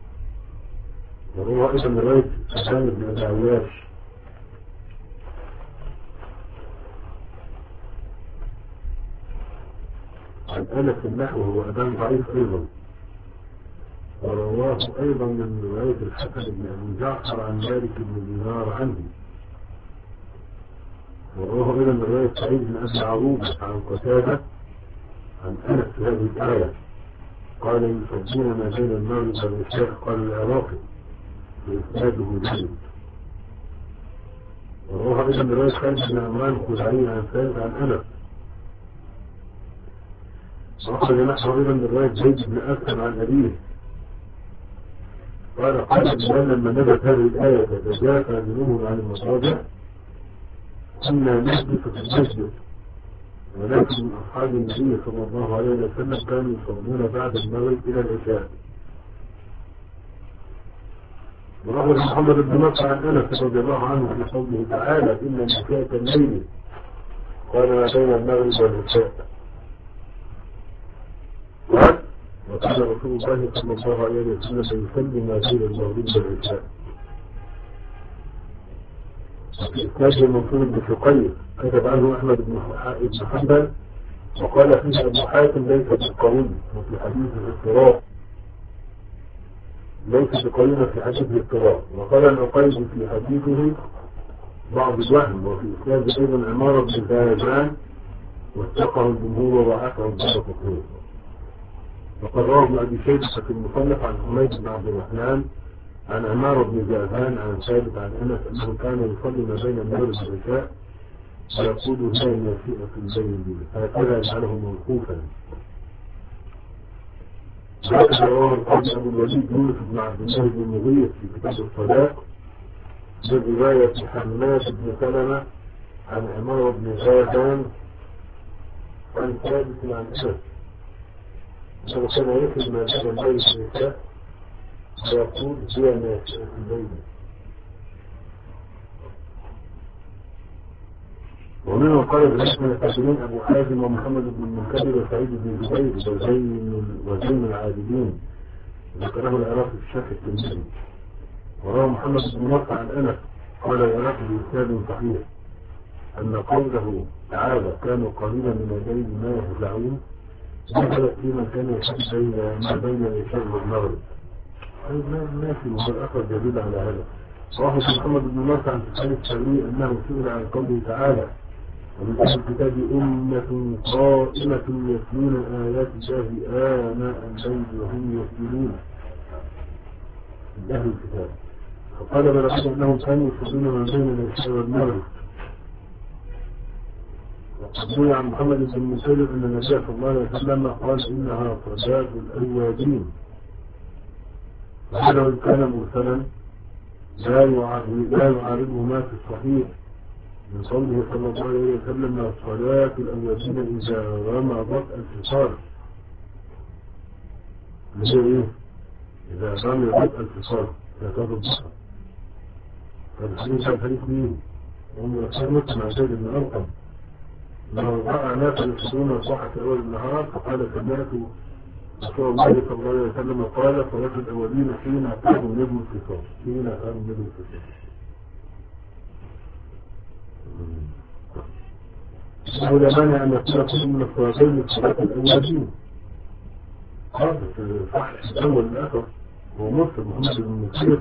وهو أيضا رواية حسان بن أبي عياش عن أنس النحو هو أدان ضعيف أيضا ورواه أيضا من رواية الحسن بن أبي جعفر عن مالك بن دينار عنه ورواه أيضا من رواية سعيد بن أبي عروبة عن قتادة عن أنس في هذه الآية قال يصلون ما بين المغرب والعشاء قال العراقي وإسناده جيد ورواه أيضا من رواية خالد بن عمران الخزاعي عن ثابت عن أنس وأخرج نحو أيضا من رواية زيد بن أسلم عن أبيه قال قال بلال لما نزلت هذه الآية تتجافى جنوبهم عن المضاجع كنا نحدث في المسجد ولكن من أصحاب النبي صلى الله عليه وسلم كانوا يصلون بعد المغرب إلى العشاء. وروى محمد بن نصر عن أنس رضي الله عنه في قوله تعالى إن نساء الليل قال ما بين المغرب والعشاء قال وكان رسول الله صلى الله عليه وسلم يصلي ما بين المغرب والعشاء. إسناد المنصور بن شقيق كتب عنه أحمد بن حنبل وقال فيه أبو حاتم ليس بالقوي وفي حديث الاضطراب ليس بقوي في حديث الاضطراب وقال العقيد في حديثه بعض الوهم وفي إسناد أيضا عمارة بن زاجان واتقه الجمهور وضعفه الدارقطني وقد روى ابن أبي شيبة في المصنف عن حميد بن عبد الرحمن عن عمارة بن زاجان عن ثابت عن أنس أنه كان يصلي ما بين المغرب والعشاء ويقول هي الناسئة في الليل هكذا يجعله موقوفا. هكذا رواه القاضي أبو الوليد يونس بن عبد الله بن المغيث في كتاب الصلاة من رواية حماد بن سلمة عن عمارة بن زاجان عن ثابت عن أنس أنه كان يخرج ما بين الليل والعشاء ويقول هي ناسئة في الليل. ومنهم قال ابن الحاسمين أبو حازم ومحمد بن المنكدر وسعيد بن زبير وزين العابدين ذكره العراقي في الشرح التنزيلي. وروى محمد بن نصر عن أنس قال العراقي بإسناد صحيح أن قوله تعالى كانوا قليلا من الليل ما يهجعون دخلت في مكان يحب بين ما بين العشاء والمغرب. ماشي، والآخر دليل على هذا. واحد محمد بن ناصر عن سفيان الثوري أنه سئل عن قوله تعالى: ومن أهل الكتاب أمة قائمة يتلون آيات الله آناء الليل وهم يسجدون. من أهل الكتاب. فقال بلغت أنهم كانوا يصلون ما بين العشاء والمغرب. وقد روي عن محمد بن مسلم أن النبي صلى الله عليه وسلم قال: إنها صلاة الأوابين. وهذا وإن كان مرسلا لا يعارضه ما في الصحيح من قوله صلى الله عليه وسلم: صلاة الأوابين إذا رمضت الفطار. هي إيه؟ إذا رمضت الفطار فيعتبر بصر. فالحديث الحديث مين؟ هم يقصرون مع زيد بن أرقم أنه رأى ناس يصلون الصبح في أول النهار فقال: سمعت رسول الله صلى الله عليه وسلم قال: صلاة الأولين حين كانوا نجم الفطار. حين كانوا نجم الفطار. ولا مانع أن يكون كل من الصلاتين من صلاة الأولين. هذا صح الأول الآخر هو مسلم محمد بن مسير.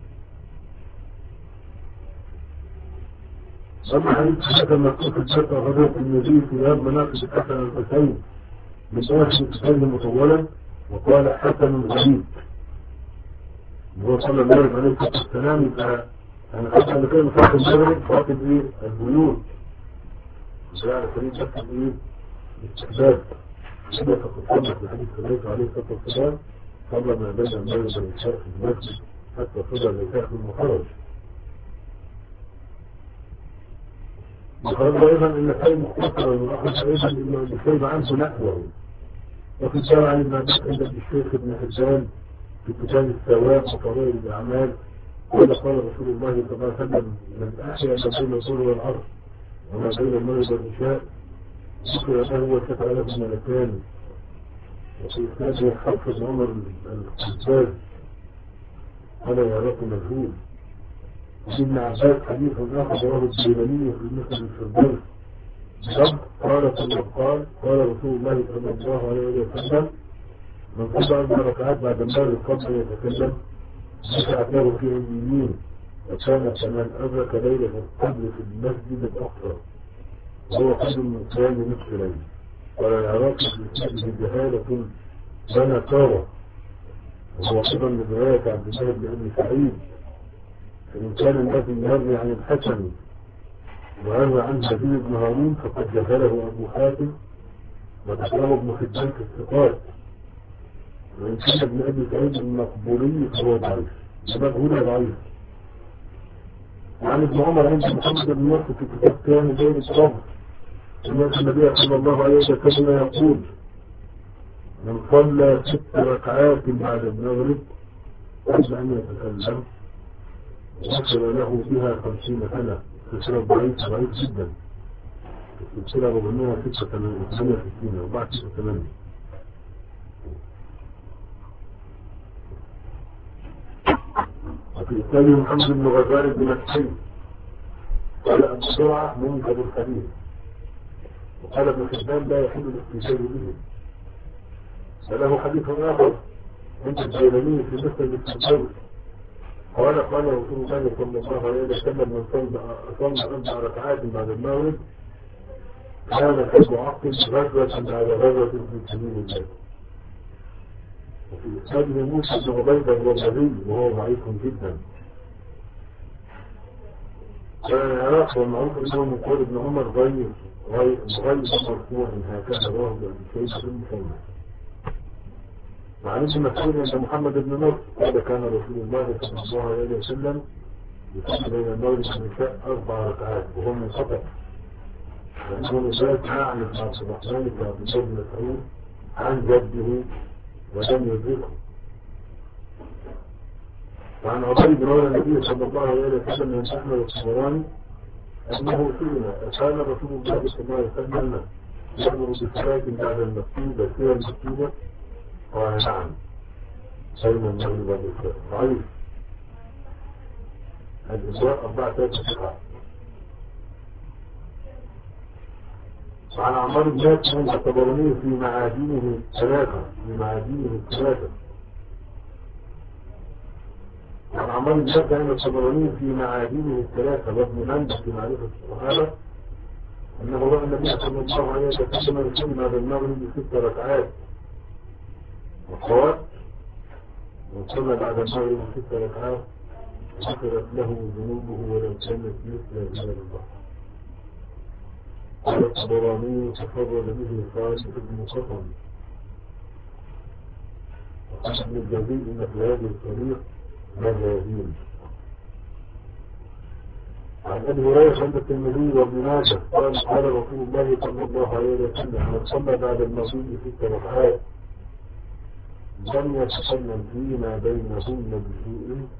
أما حديث هذا المكتوب في الشرطة غزوة النبي في يوم مناقب الحسن الحسين من آخر الكتاب مطولا وقال: حسن غريب. وهو صلى الله عليه وسلم يبقى أنا خدت قبل كده مصاحب المغرب فاطب إيه؟ البيوت. يعني فريد بس إيه؟ الاستحباب. كده فقد صلى في حديث النبي عليه الصلاة والسلام: صلى ما بين المغرب والعشاء في المسجد حتى صلى العشاء في المخرج. وقال أيضا إن خير مختصر وأخذ أيضا إنه بسيب عنه نحوه. وفي الشرع عن ابن عند الشيخ ابن حجان في كتاب الثواب وفضائل الأعمال قال: قال رسول الله صلى الله عليه وسلم: من أحيا ما بين الظهر والعصر وما بين المغرب والعشاء ذكر له وشفع له ملكان. وفي إسناده حفظ عمر الخباز قال: يا رب مجهول. ابن عباس حديث آخر رواه الجيلاني في مثل الفردوس بضبط قال صلى قال قال رسول الله صلى الله عليه وسلم: من صلى أربع ركعات بعد المغرب قبل يتكلم ركعت له فيه اليمين وكان كمن أدرك ليلة القدر في المسجد الأقصى وهو قدر من قيام نصف ليل. ولا يعرف في جهالة بنى كارة. وهو أيضا من رواية عبد الله بن أبي سعيد: فإن كان الذي يروي عن الحسن ويروي عن جبير بن هارون فقد جهله أبو حاتم ودخله ابن حبان في الثقات. وإن كان ابن أبي سعيد المقبولي فهو ضعيف. مجهول ضعيف. وعن ابن عمر عند محمد بن نصر في كتاب كامل بين الصبر أن النبي صلى الله عليه وسلم يقول: من صلى ست ركعات بعد المغرب قبل أن يتكلم وصل له بها خمسين سنة. سلسلة ضعيف ضعيف جدا. السلسلة ربما ستة ثمانية وستين وبعد ستة ثمانية. وفي إسلام محمد بن غزال بن مسعود قال: أبو زرعة منكر الحديث. وقال ابن حبان: لا يحل الاستجابة به. وله حديث آخر عند الجيلاني في مثل الفردوس قال: قال رسول الله صلى الله عليه وسلم: من صلى أربع ركعات بعد المغرب كان كمعقل غزوة بعد غزوة في سبيل الله. وفي إسناد موسى بن عبيدة الرباعي وهو ضعيف جدا. كان العراق والمعروف أنه من قول ابن عمر غير غير غير مرفوع هكذا رواه ابن سعيد بن مسلم. وعن ابن مسعود عند محمد بن نصر قال: كان رسول الله صلى الله عليه وسلم يصلي بين المغرب والعشاء أربع ركعات وهو منقطع. وأنه ذات أعلم مع عبد الرحمن بن عبد الله بن مسعود عن جده ولم يدركه. وعن عبيد بن عمر النبي صلى الله عليه وسلم من أحمد الصبراني أنه سئل: كان رسول الله صلى الله عليه وسلم يأمر بصلاة بعد المكتوبة سوى المكتوبة؟ قال: نعم. بين المغرب والعشاء. ضعيف. الإجراء أربعة ثلاثة سبعة. عن عمار بن ياسر الطبراني في معادنه الثلاثة في معادنه الثلاثة عن عمار بن ياسر الطبراني في معادنه الثلاثة وابن مندى في معرفة الصحابة أنه رأى النبي صلى الله عليه وسلم يصلي بعد المغرب ست ركعات وقال وصلى بعد المغرب ست ركعات غفرت له ذنوبه ولو كانت مثل جبل البحر. قال الطبراني تفرد به خالد بن قطن وقال ابن الجوزي ان في هذه الطريق مجاهيل. عن ابي هريره عند الترمذي وابن ماجه قال قال رسول الله صلى الله عليه وسلم من صلى بعد المغرب ست ركعات لم يتكلم فيما بينهن بسوء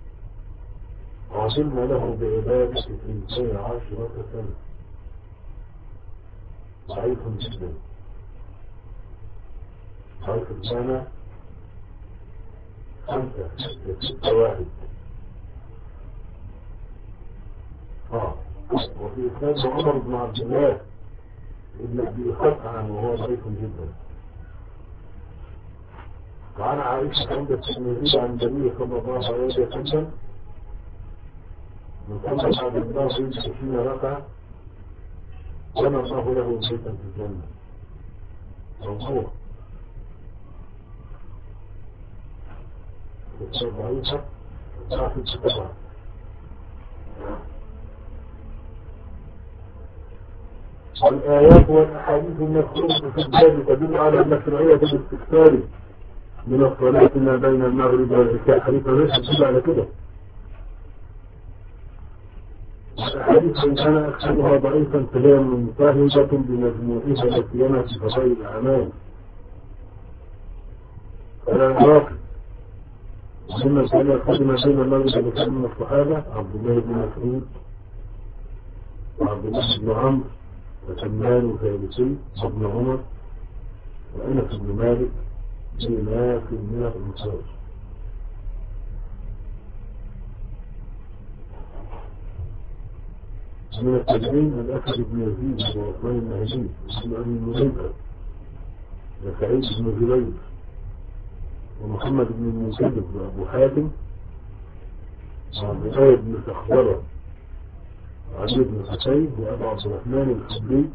عظمنا له بعبادة اثنتي عشرة سنة. ضعيف جدا ضعيف الجامع خمسة ستة ستة واحد اه وفي إسناد عمر بن عبد الله ابن أبي خطعا وهو ضعيف جدا. وعن عائشة عند الترمذي عن النبي صلى الله عليه وسلم من صلى بعد المغرب ستين ركعة بنى الله له بيتا في الجنة. موضوع الشيء ضعيفة ضعف الكتابة. والآيات والأحاديث المذكورة في الباب تدل على المشروعية بالاستكثار من الصلاة ما بين المغرب والعشاء. حديث ليس تدل على كده. الحديث إن كان أكثرها ضعيفا فهي منتهجة بمجموعها التي ينا في فضائل الأعمال. ولا العراقي مما كان يقدم بين المغرب وكان من الصحابة عبد الله بن مسعود وعبد الله بن عمرو وسلمان وثالثي وابن عمر وأنس بن مالك بما في من الأنصار. من التابعين الأسد بن يزيد وعثمان بن عزيز وابن أبي مليكة وسعيد بن جبير ومحمد بن المنكدر وأبو حاتم وعبد الله بن سخبرة وعلي بن حسين وأبو عبد الرحمن الخبري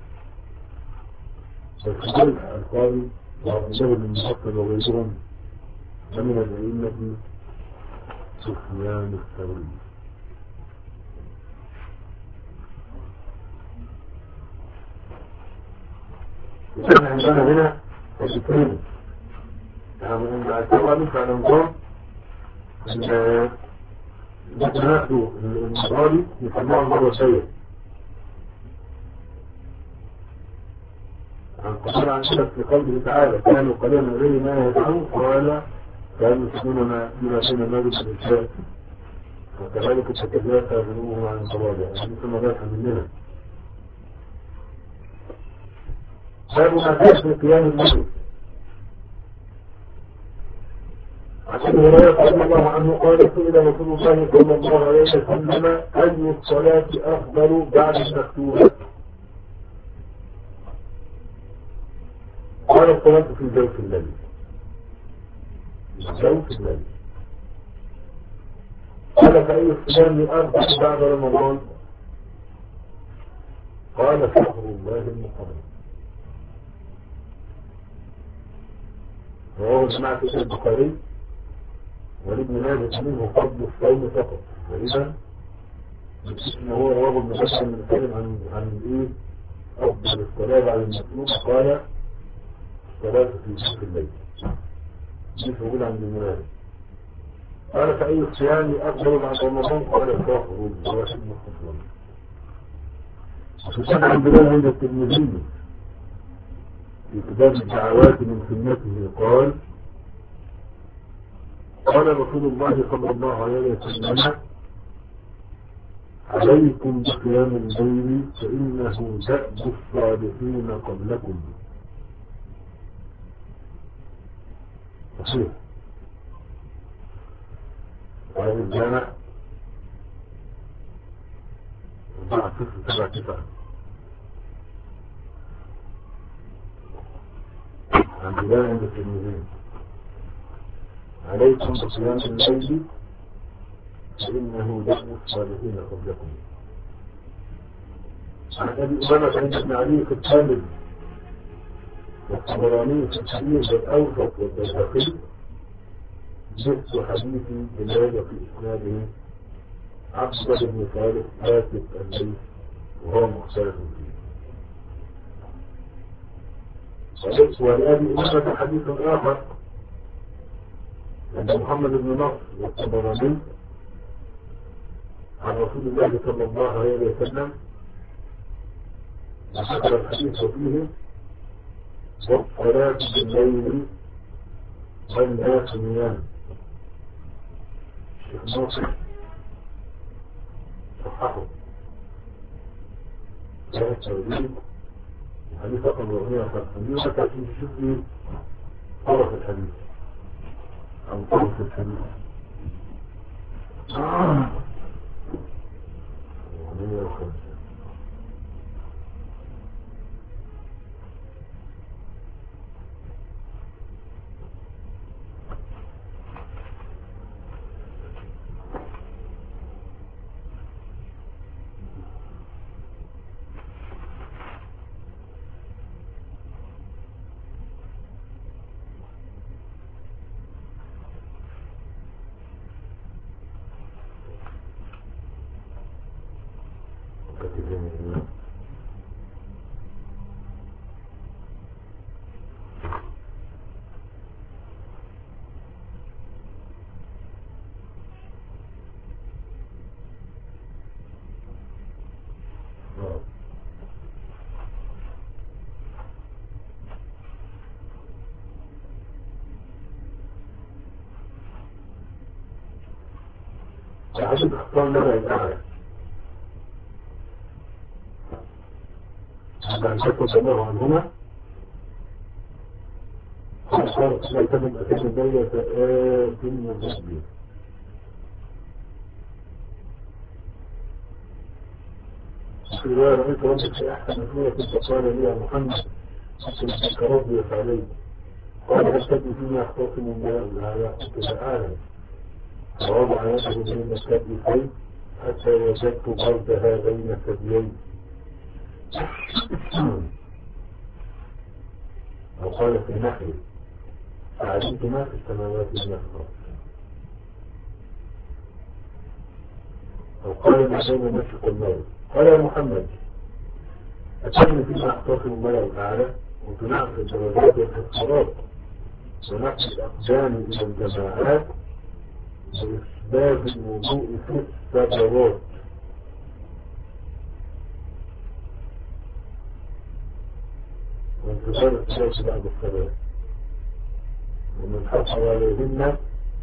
والخبري القاضي وعبد الله بن المحفل وغيرهم ومن الأئمة سفيان الثوري. وكان عندنا هنا الشكرين يعني بعتبر لك على نظام ناخدوا المصاري يسموها مرة سيئة عن قصر عن كده في قوله تعالى كانوا قليلا غير ما يدعون قال كانوا يسمون ما فيما بين المغرب والعشاء وكذلك تتجافى ذنوبهم عن الضوابع يعني ثم ذاك مننا. باب ما كان في قيام المغرب. عن ابي هريره رضي الله عنه قال سئل رسول الله صلى الله عليه وسلم اي الصلاه افضل بعد المكتوبه؟ قال الصلاه في جوف الليل. جوف الليل. قال فاي الصيام افضل بعد رمضان؟ قال شهر الله المحرم. رواه جماعة البخاري ولابن ماجه منه فضل الصوم فقط. وإذا إن هو رواه ابن ماجه من الكلام عن عن إيه أفضل الصلاة بعد المطلوب قال الصلاة في جوف الليل. مش موجود عند ابن ماجه. قال فأي الصيام أفضل بعد رمضان؟ قال الشهر الله المحرم. وكان عند الله عند الترمذي في كتاب الدعوات من سنته قال قال رسول الله صلى الله عليه وسلم عليكم بقيام الليل فإنه دأب الصالحين قبلكم. صحيح. وهذا الجامع أربعة ستة سبعة تسعة. البداية عند التلميذين عليكم بصيام الليل فإنه دأب الصالحين قبلكم. عن أبي أمامة عند ابن علي في الكامل والطبراني في الكبير والأوسط والبيهقي جئت حديث بلال في إسناده عبد بن صالح كاتب الليل وهو مختلف فيه. ولأبي أمامة حديث آخر عند محمد بن نصر والطبراني عن رسول الله صلى الله عليه وسلم وذكر الحديث فيه والصلاة بالليل والناس نيام. الشيخ ناصر صححه لا التوحيد الحديث رقم أربعمائة وخمسين وتأتي تشوف لي طرف الحديث أو طرف الحديث أربعمائة وخمسين. عشان اختار لنا الأعلى عشان تكون سمعه عنهما خاصة لا يتم أكيد الدولة فآت المجدد. في رواية رأيت ربك في أحسن سورة فقال لي يا محمد أسلك ربي وفعلي قال أشتد فيما أختصم الله الآية قلت فأعلم ووضع يده بين الكتفين حتى وجدت بردها بين الثديين أو قال في نحوه فعلمت ما في السماوات من الأرض أو قال ما بين مشرق والمغرب. قال يا محمد أتمنى فيما أختصم الله الأعلى وتنعم في الدرجات والاختراط ونقل الأقدام إلى الجماعات وإسباب الوضوء في السبوات وانتظار الصلاة بعد الصلاة ومن حصل عليهن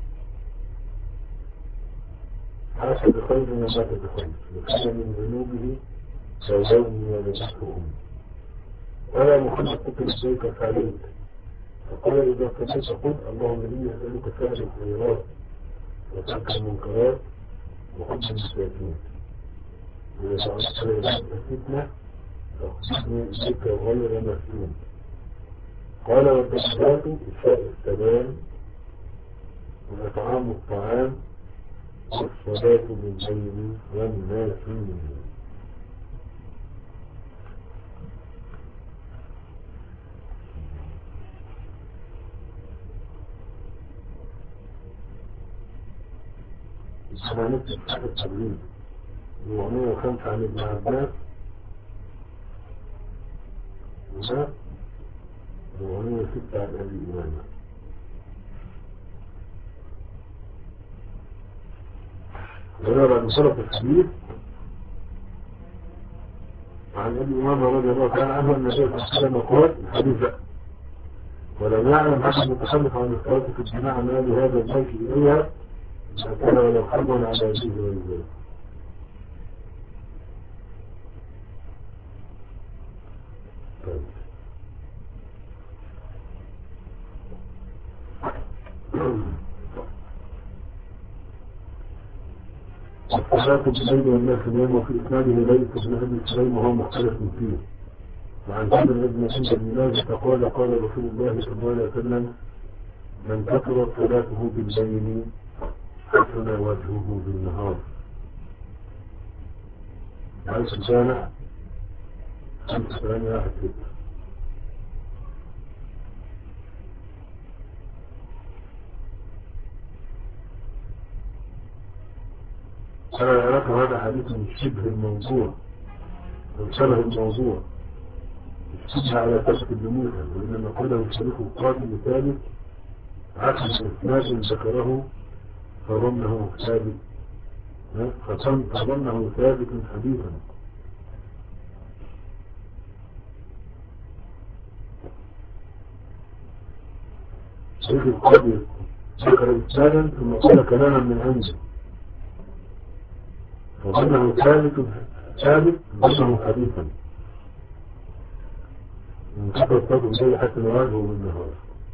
حاس بخير ومات بخير وكان من ذنوبه زوجين ولدتهم. ولا محمد قلت لبيك فعليك فقال إذا كنت قل اللهم إني أسألك فعل الخيرات وترك المنكرات وحب المساكين وإذا جعلت لي الفتنة فاقصدني إليك غير مفتون. قال والتشبات إفشاء السلام وإطعام الطعام والصلاة بالليل والناس نيام. سمعنت الحاجة التبليل أربعمائة وخمسة عن ابن عباس وده أربعمائة وستة عن أبي إمامة. ونرى بصرف الحديث عن أبي إمامة رضي الله تعالى عنه النبي صلى الله عليه وسلم قال الحديث ولم يعلم أحد متخلف عن الصلاة في الجماعة مال هذا البيت إليها كان ولو حرمنا على يديه ويجيه. الصلاة بالليل والناس نيام وفي إسناده ليس بن أبي سليم وهو مختلف فيه وعن جابر بن عند المنازل قال قال رسول الله صلى الله عليه وسلم من كثرت صلاته بالليل حسن وجهه بالنهار. عايش الجامع خمسة ثمانية واحد ستة. أنا العلاقة هذا حديث من شبه الموضوع وشبه الموضوع شبه على ثبت اللموحة، وإنما قاله الشريف القادم الثالث عكس الإسناد ذكره فظنه ثابت فظنه ثابت حديثا. الشريف القادم ذكر إسنادا ثم قال كلاما من عنده فظنه ثابت ثابت ظنه حديثا من كثرة الصوت إليه حتى نواجهه بالنهار.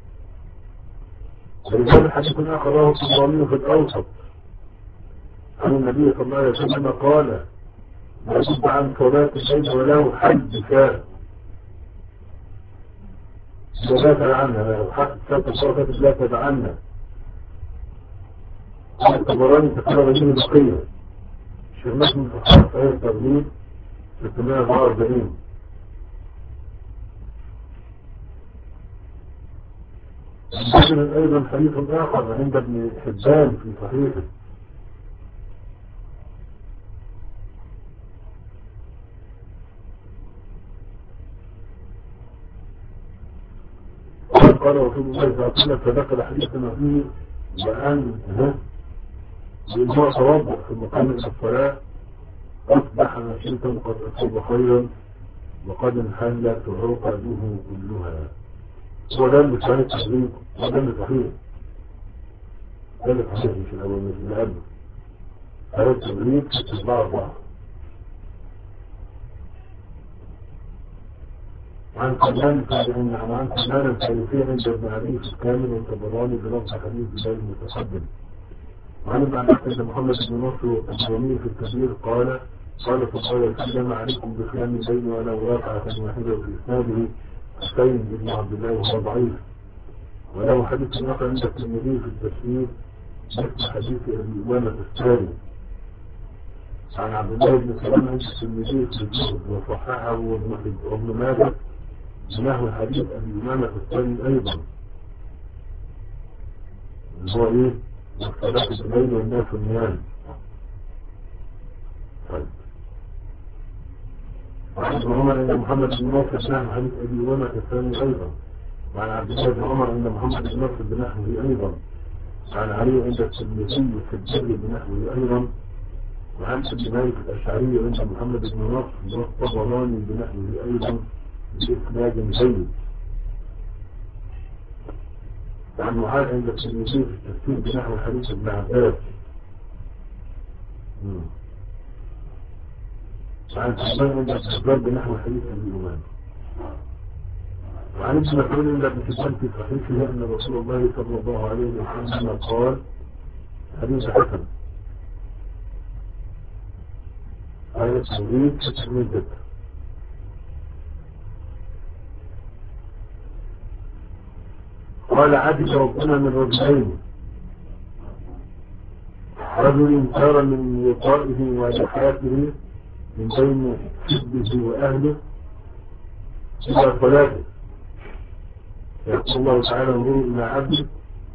ولذلك حديث آخر رواه الطبراني في الأوسط عن النبي صلى الله عليه وسلم قال لا يصد عن صلاة الليل وله حد شاء لا تدع عنها لو حد شاء الصلاة لا تدع عنها. الطبراني تكرر به بقية شرمات من فحص صحيح الترغيب ستمائة وأربعة وأربعين. يمكن أيضا حديث آخر عند ابن حبان في صحيحه قال رسول الله صلى الله عليه وسلم فذكر حديثنا فيه وأن بإنه توضأ في مقام الصلاة أصبح نشيطا قد أصاب خيرا وقد انحلت عقده كلها. هو ده اللي كان التحريك وده اللي صحيح ده اللي صحيح مش الأول مش اللي قبله. هذا التحريك تتبع بعض. عن سلمان الفارسي عن سلمان الفارسي عند ابن أبي في الكامل والطبراني بنص حديث بداية المتقدم. وعن ابن عباس محمد بن نصر والطبراني في الكبير قال قال صلى الله عليه وسلم عليكم بقيام الليل ولو ركعة واحدة في إسناده حسين بن عبد الله وهو ضعيف. وله حديث آخر عند الترمذي في التفسير مثل حديث أبي أمامة الثاني عن عبد الله بن سلام عند الترمذي في الزهد وصححه وابن ماجه نحو حديث أبي أمامة الثاني أيضا هو إيه؟ والصلاة الليل والناس نيام. طيب وعن ابن عمر عند محمد بن ناصر نحو حديث أبي أمامة الثاني أيضا. وعن عبد الله بن عمر عند محمد بن ناصر بنحوه أيضا. وعن علي عند الترمذي في الجر بنحوه أيضا. وعن ابن مالك الأشعري عند محمد بن ناصر والطبراني بنحوه أيضا بإسناد جيد. وعن معاذ عند الترمذي في التفسير بنحو حديث ابن عباس. وعن سلمان عند الزبير بنحو حديث ابي امامه. وعن ابن مسعود عند ابن حبان في صحيحه ان رسول الله صلى الله عليه وسلم قال حديث حسن آية تريد تسميتك. قال عجب ربنا من رجلين رجل سار من وطائه ولحياته من بين حزبه وأهله إلى صلاته. يقول الله تعالى انظروا إلى عبد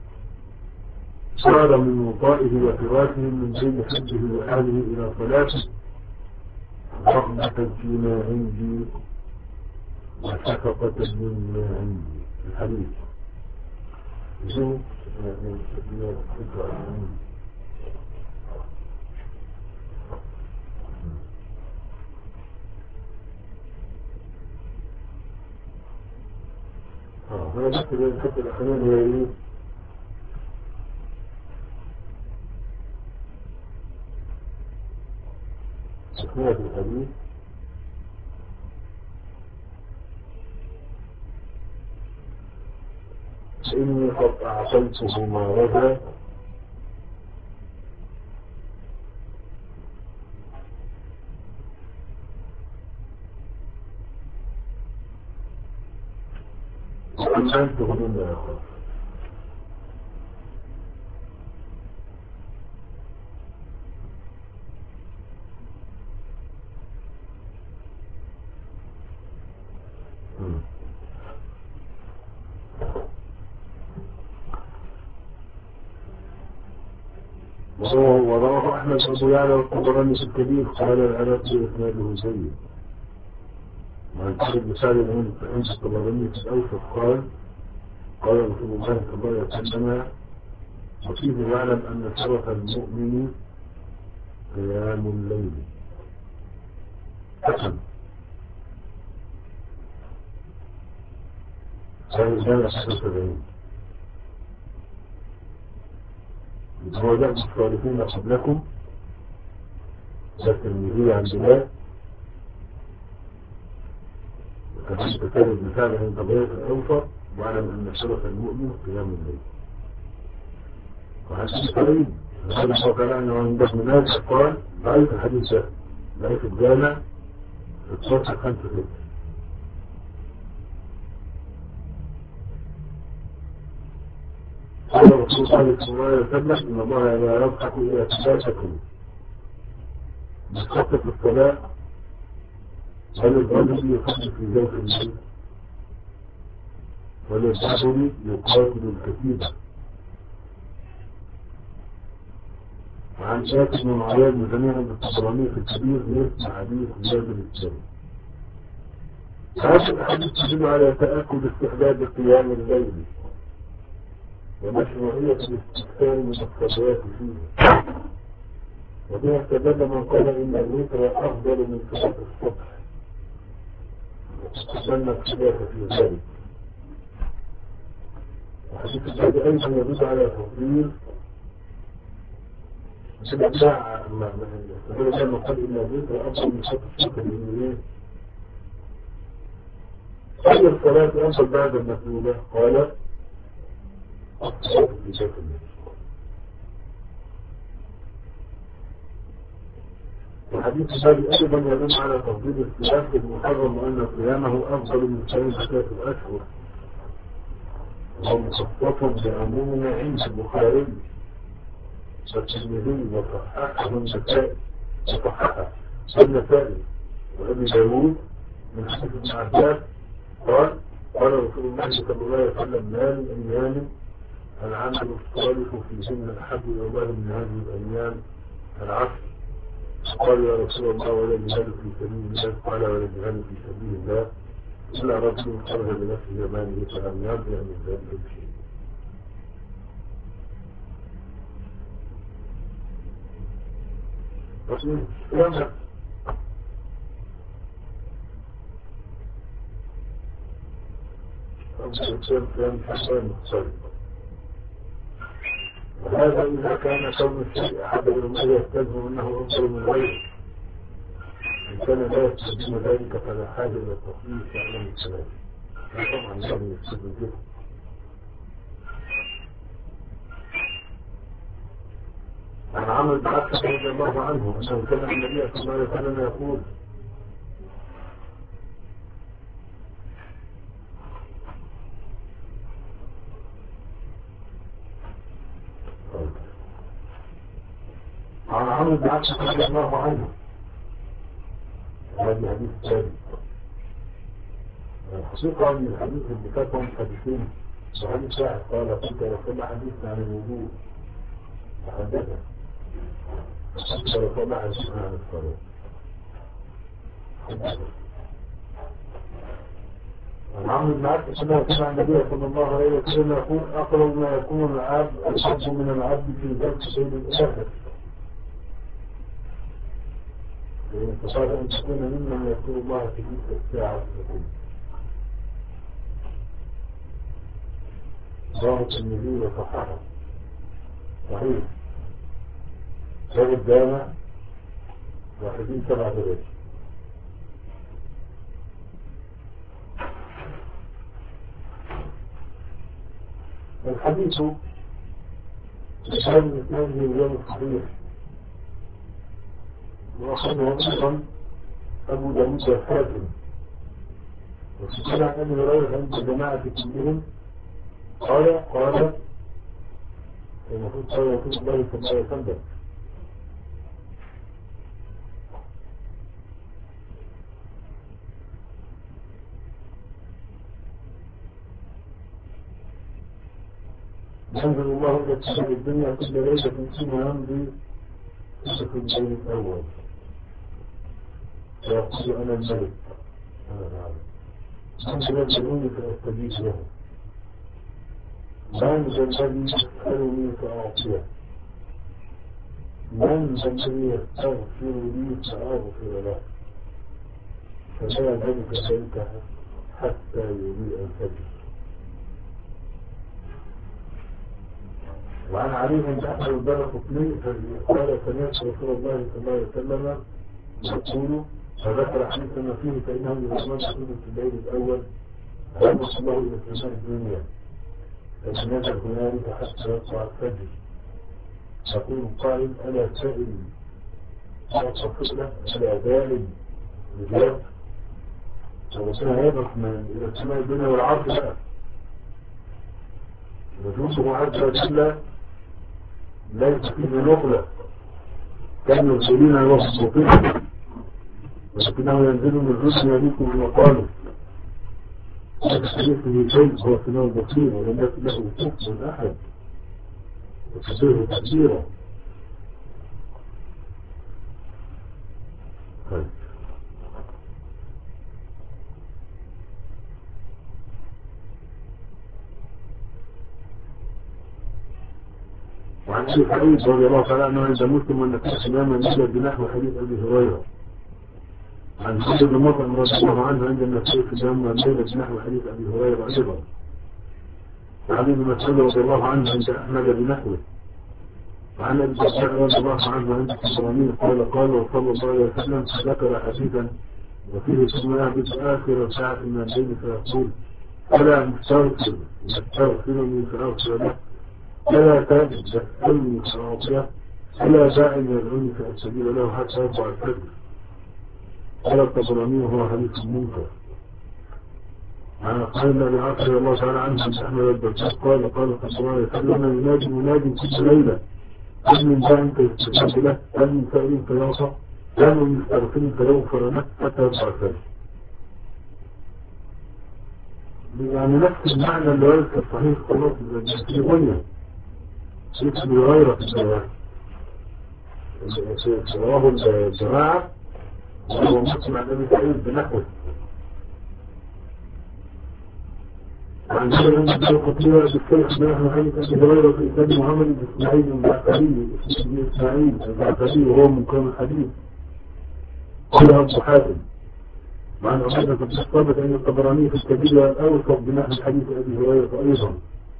سار من وطائه وفراشه من بين حزبه وأهله إلى صلاته رغبة فيما عندي وشفقة مما عندي. الحديث شو اه هذا بس الحته الاخرانيه هي ايه؟ تسمية الحديث إني قد أعطيته ما رجى وأمنته مما يخاف. ورواه أحمد أبو يعلى والطبراني في الكبير قال العراقي إسناده سيء. وعن سعد بن سعد عند الطبراني في الأوسط قال قال رسول الله صلى الله عليه وسلم وفيه يعلم أن شرف المؤمن قيام الليل. حسن هذا كان حسن سبعين. هو جاء الصالحين قبلكم الترمذي عن بلال وكمان تكرر مثال عند ضياء الأوسط واعلم أن شرف المؤمن قيام الليل. وحديث قريب هذا هو كلام عند ابن ماجه قال رأيت الحديث رأيت الجامع في الصفحة خمسة ستة. قال الرسول صلى الله عليه وسلم إن الله لا يضحك إلى ثلاثكم بخطة الصلاة وللرجل يصلي في جوف الليل وللرجل يقاتل الكتيبة. وعن شاكر بن عياض جميعا بالطبراني في الكبير مثل حديث زياد الثاني. هذا الحديث يدل على تأكد استحباب قيام الليل ومشروعية الاستكثار من الصلوات فيه. وبها استدل من قال إن الوتر أفضل من صلاة الصبح واستدل الخلاف في ذلك. وحديث البعض أيضا يدل على تفضيل سبع استدل من قال إن الوتر أفضل من صلاة الصبح لأنه أي الصلاة أفضل بعد المسؤولة قال الصلاة في جوف الليل. وحديث الباب أيضا يدل على تفضيل الصيام المحرم وأن صيامه أفضل من صيام ثلاثة أشهر وهو مخصص بعمومه عند البخاري والترمذي وصححه النسائي وصححه النسائي وأبي داوود من حديث ابن عباس قال قال رسول الله صلى الله عليه وسلم ما من أيام العمل الصالح فيهن أحب إلى الله من هذه الأيام العشر. قال يا رسول الله ولا جهاد في سبيل الله قال ولا جهاد في سبيل الله إلا رجل خرج بنفسه وماله فلم يرجع من ذلك شيء. رسول الله الإنسان كان حسان مختلف. وهذا إذا كان كون الشيء أحد ما يستلزم أنه أفضل من غيره. إن كان لا يستلزم ذلك فلا حاجة إلى التصنيف يعلم الكلام. طبعا لازم يستلزم كده. عن عمرو بن عبس رضي الله عنه أنه كان النبي صلى الله عليه وسلم يقول عن عمرو بن عبس رضي الله عنه هذا حديث ثابت. الحقيقة أن الحديث اللي فاتهم حديثين وحديث واحد قال قلت رسول حديثنا عن الوضوء فحدثنا قلت رسول حديثنا عن الصلاة حدثنا. عن عمرو بن عبس أنه كان عن النبي صلى الله عليه وسلم يقول أقرب ما يكون العبد الحب من العبد في ذلك الشيء الآخر. فقال أن تكون ممن يذكر الله في تلك الساعة والسكون. رواه الترمذي وصححه صحيح. رواه الجامع واحدين سبعة درجات. الحديث بشأن الاثنين من اليوم الصحيح وأخذه أيضا أبو داود الحاكم وفي كده عن أبي هريرة عند الجماعة كلهم قال قال المفروض قال رسول الله صلى الله عليه وسلم ينزل الله إلى السماء الدنيا كل ليلة فيما يمضي في الليل الأول ويقول أنا الملك أنا العالم من يدعوني فأستجيب له من ذا الذي يسألني فأعطيه من ذا الذي يستغفر لي فأغفر له فلا ذلك ذلك حتى يضيء الفجر. وعن علي بن أحمد الدارقطني قال سمعت رسول الله صلى الله عليه وسلم يقول فذكر حديثا فيه فإنه يؤمن يكون في الليل الأول أمس الله إلى السماء الدنيا فنزل هنالك حتى يطلع الفجر يقول قائل ألا سائل أعطى فكرة ألا دائم رجال ورسولها يبقى من إلى السماء الدنيا والعرض بقى وجوده عز وجل ليس فيه نقلة كانوا يرسلون يوصفون ولكنه ينزل من الرسل يليكم بمقاله ويختلف به شيء هو سماء البصير ولم يكن له كفر أحد وكبيره كثيرا. طيب وعن أبي سعيد رضي الله تعالى عنه عند مسلم أن كان إماما نزل بنحو حديث أبي هريرة عن زيد بن مطعم رضي الله عنه عند النسائي في الجامع الليلة بنحو حديث أبي هريرة أيضا. وعن ابن مسعود رضي الله عنه عند أحمد بنحوه. وعن أبي الدرداء رضي الله عنه عند الطبراني قال قال صلى الله عليه وسلم ذكر حديثا وفيه ثم يهبط آخر ساعة من الليل فيقول ألا مستغفر يستغفرني فأغفر له ألا تجد يسألني فأعطيه ألا داعي يدعوني فأستجيب له حتى يطلع الفجر. قال الطبراني وهو حديث منكر. عن قال ابي عاصم رضي الله تعالى عنه عن احمد الدرداء قال قال صلى الله عليه وسلم ينادي منادي كل ليله هل من داع فيستجاب له هل من سائل فيعطى هل من مستغفر فيغفر له حتى يطلع الفجر. يعني نفس المعنى اللي ورد في الصحيح خلاص في غنية شيخ بغيرة في رواه الجماعة وهو مسلم عن أبي سعيد بنحوه. وعن هذا من الدارقطني بالشيخ بن حديث أبي هريرة في إسناد محمد بن إسماعيل الجعفري بن إسماعيل الجعفري وهو من قوم الحديث قال أبو حاتم. وعن عبيدة بن الصامت أن الطبراني في الكبير الأوسط بنحو حديث أبي هريرة أيضا.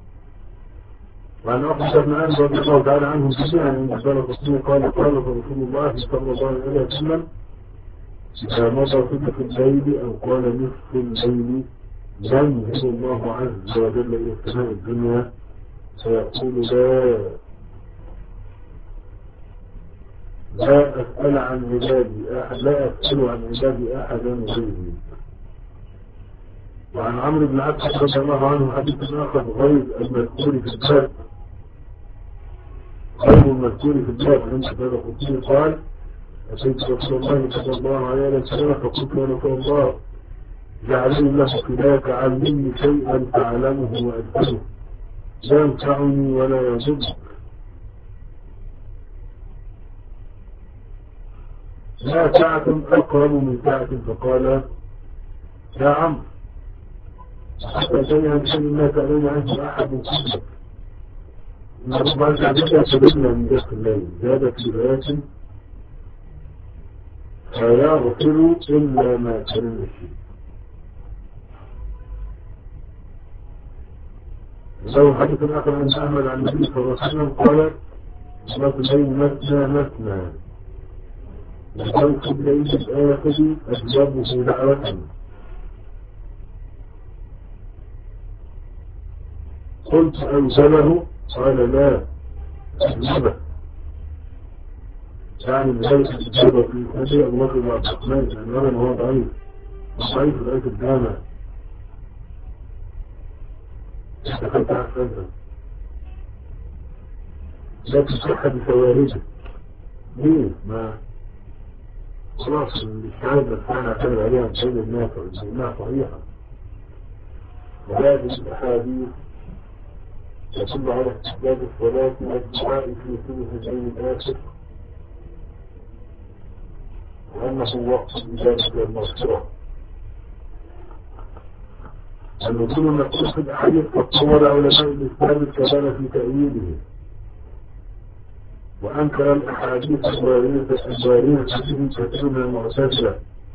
وعن أحمد بن عامر رضي الله تعالى عنهم جميعا أن الدارقطني قال قال رسول الله صلى الله عليه وسلم إذا مضى ثلث الليل أو قال نصف الليل ينزل الله عز وجل إلى السماء الدنيا فيقول لا لا أسأل عن عبادي أحد لا أسأل عن عبادي أحدا غيري. وعن عمرو بن عبد رضي الله عنه حديث آخر غير المذكور في الباب غير المذكور في الباب عند الدارقطني قال أتيت رسول الله صلى الله عليه وسلم فقلت يا رسول الله جعلني الله فداك علمني شيئا تعلمه وأدخله لا ينفعني ولا يضر لا ساعة أقرب من ساعة فقال يا عمرو حتى شيئا شيء ما سألني عنه أحد قبلك إن رب عز وجل يسببنا من داخل الليل زاد في روايات فيغفر إلا ما كان فيه. لو حديث آخر عن أحمد عن النبي صلى الله عليه وسلم قال صلاة الليل مثنى مثنى وخلق الليل الآخر أجلبه دعوة قلت أنزله قال لا أجلبه يعني بذلك الإجابة في هذه الله بن عبد الرحمن لأن هذا هو ضعيف ضعيف رأيت الجامع دخلت أحسنها لا تصح بفوارده ليه؟ ما خلاص الاستعادة نفسها نعتمد عليها بشيء النافع لأنها صحيحة وهذه الأحاديث تدل على استحباب الصلاة والدعاء في ثلث الليل الآخر وأنه وقت الإجابة والمغفرة. النزول نقول في الأحاديث قد طور علماء الإسلام الكلام في تأويله وأنكر الأحاديث الواردة به كثير من المعتزلة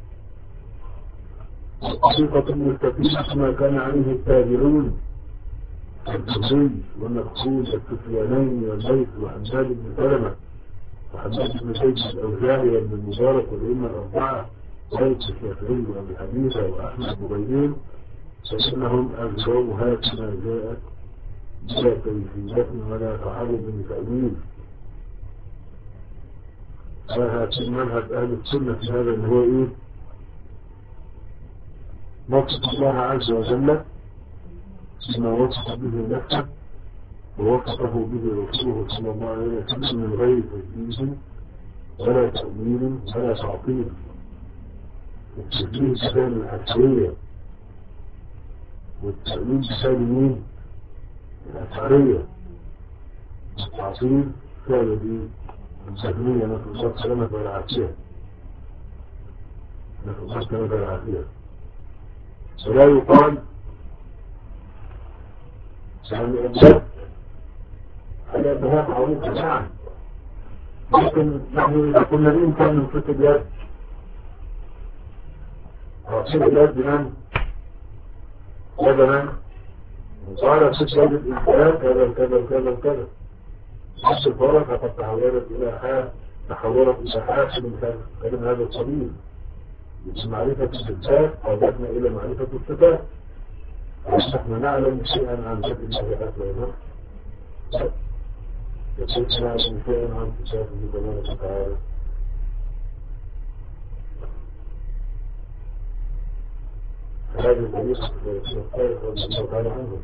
والطريقة المستقيمة ما كان عليه التابعون الزهري والمخزوم والسفيانين والليث وحماد بن سلمة وحماد بن زيد الأوزاعي وابن المبارك والأئمة الأربعة مالك الشافعي وأبي حنيفة وأحمد بن فإنهم أجروا هكذا جاءت بلا كيفية ولا تعرض لتأويل. فهذا منهج أهل السنة في هذا اللي هو إيه؟ نصف الله عز وجل بما وصف به نفسه ووصفه به رسوله صلى الله عليه وسلم من غير تجديد ولا تأويل ولا تعطيل. التجديد كان الأشعرية والتأويل كان مين؟ الأشعرية. التعطيل كان دي الجهمية نسأل الله السلامة والعافية نسأل الله السلامة والعافية. ولا يقال يعني أبدأ على أبهات عروض نعم لكن نحن إذا كنا الإنسان من ست اليد ست اليد بمن؟ يدنا وقال ست يد الإنسان كذا كذا كذا كذا نفس الفرق فقد تحولت إلى حال تحولت إلى حاكم من كلمة هذا الصليل من معرفة الصفات قادتنا إلى معرفة الصفات ونحن نعلم شيئا عن ذات الله عز وجل يقول نعلم شيئا عن صفاته تبارك وتعالى. هذه الطريقة الخير رضي الله تعالى عنهم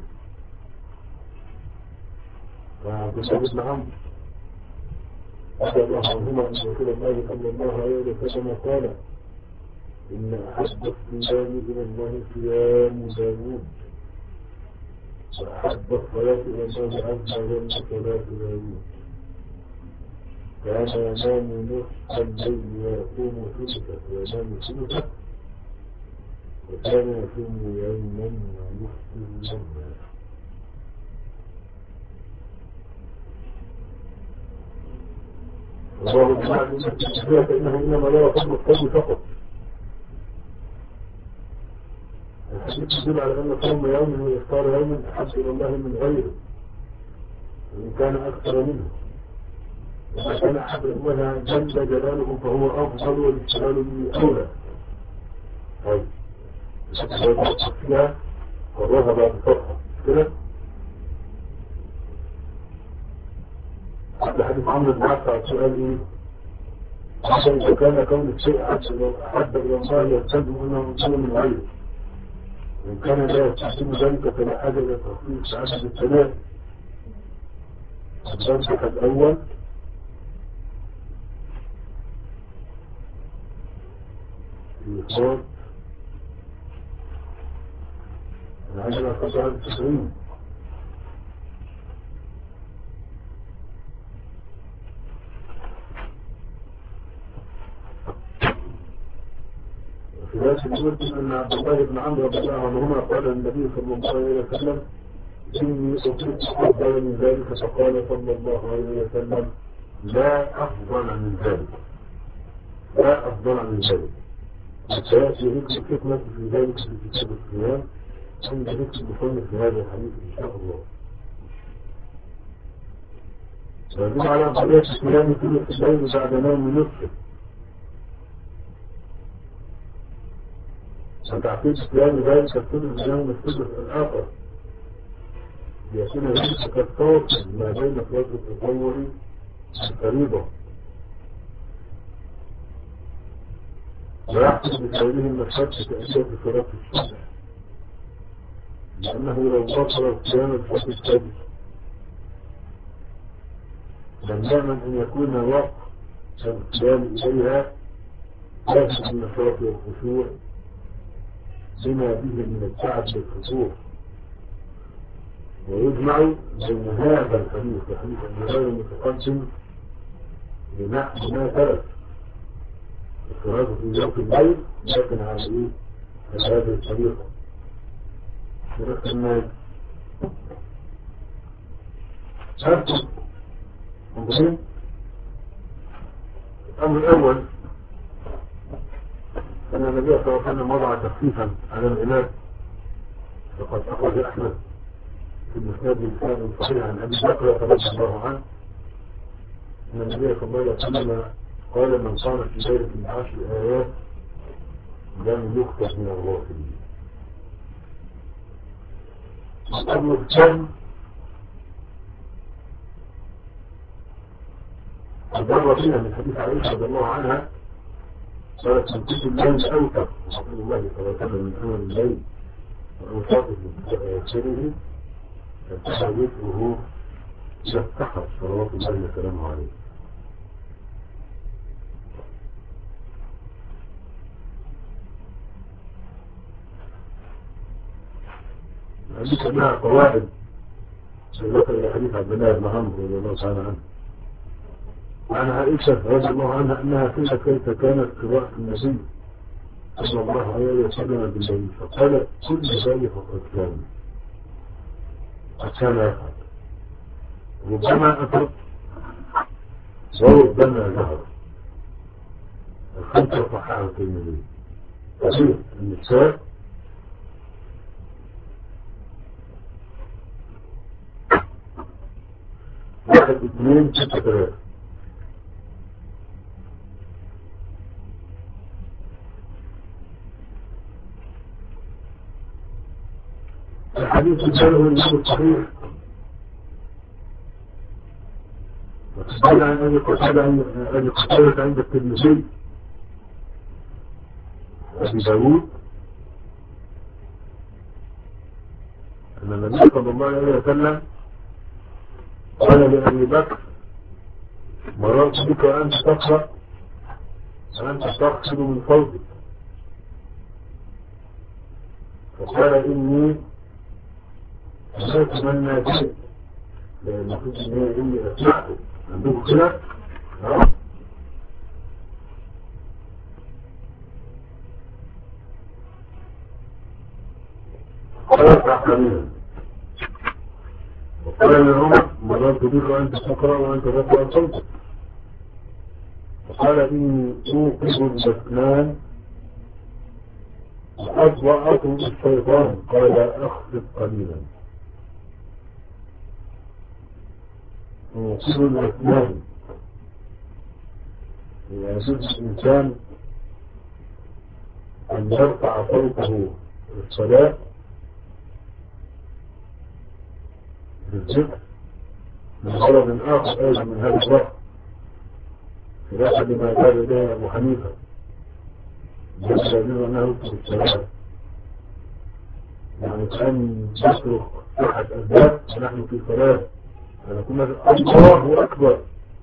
وعبد الله بن عمرو رضي الله عنهما أن رسول الله صلى الله عليه وسلم قال إن أحب الصيام إلى الله صيام داوود وأحب الصلاة إلى الله عز وجل صلاة داوود كان ينام نصف الليل ويقوم ثلثه وينام ثلثه وكان يصوم يوما ويفطر يوما. الله تعالى فإنه إنما لا فضل الصوم فقط. الحديث يدل على أن صوم يوم وإفطار يوم أحب إلى الله من غيره وإن كان أكثر منه وإذا كان أحب الله جل جلاله فهو أفضل والاستغلال به أولى. طيب الشيء قررها بعد فترة كده حتى حديث عمرو بن عاص على السؤال ايه عشان اذا كان كون الشيء احب الى الله يلتزم انه يكون من غيره وان كان لا يستحسن ذلك فلا حاجه الى تخصيص عدد الثلاث. الدرس الاول الإخبار العجلة القصة التسعين في ذات الوقت أن عبد الله بن عمرو رضي الله عنهما قال النبي صلى الله عليه وسلم إني أطلق أفضل من ذلك فقال صلى الله عليه وسلم لا أفضل من ذلك لا أفضل من ذلك. سيأتي ذكر الحكمة في ذلك في كتاب الصيام عند ذكر المصنف في هذا الحديث إن شاء الله. ويدل على قضية الصيام كل الليل بعد نوم نصفه وتعقيد صيام ذلك الثلث يوم الثلث الآخر ليكون ذلك كالتوصل ما بين صلاة التطوع والفريضة ويحصل بقولهم الشرط تأثير صلاة الصبح لأنه لو بطل القيام الفتح الثالث بل دائما أن يكون وقت القيام إليها كافة النشاط والخشوع بما به من التعب والخشوع. ويجمع بين هذا الحديث وحديث الجبال المتقدم بنحو ما ثبت الصلاة في ذات الليل لكن على ايه؟ على هذه الطريقة شرق الناس شرط مهم. الأمر الأول أن النبي صلى الله عليه وسلم وضع تخفيفا على العلاج فقد أخرج أحمد في المسند بإسناد صحيح عن أبي بكر رضي الله عنه أن النبي صلى الله عليه وسلم قال من قام في ليلة من عشر آيات لم يخطئ من الغافلين. الأمر الثاني الضرة فيها من حديث عائشة رضي الله عنها قالت من كل الليل أوتر رسول الله صلى الله عليه وسلم من أول الليل وأوتر من سره فانتهى وجهه إلى السحر صلوات الله وسلامه عليه. هذه كلها قواعد ذكر إلى حديث عبد الله بن عمرو رضي الله تعالى عنه وعن عائشة رضي الله عنها أنها قيل كيف كانت قراءة النبي صلى الله عليه وسلم بالليل فقالت كل ذلك قد كان قد كان يفعل ربما أتت وربما ظهر الخمسة صححه الترمذي. صحيح النساء واحد اثنين ستة ثلاثة الحديث الجاله النبي الصحيح وتسأل عن أبي قتادة عند الترمذي وأبي داود أن النبي صلى الله عليه وسلم قال لأبي بكر مررت بك وأنت تقرأ وأنت تغسل من فوقك فقال إني أشهد من ناديت لأن كنت إني إني أسمعته عندكم كده قال ارفع قليلا وقال لعمر مررت بك وأنت تقرأ وأنت تقرأ صوتك فقال إني أوقظ البسمان وأضوأته الشيطان قال أخفض قليلا أوقظ البسمان يجب الإنسان أن يرفع صوته الصلاة بالذكر من غرض آخر أيضا من هذا الوقت خلافا لما قال إليه أبو حنيفة يجب أنه يكتب الصلاة يعني كان يصرخ أحد أسباب ونحن في صلاة فنكون الله أكبر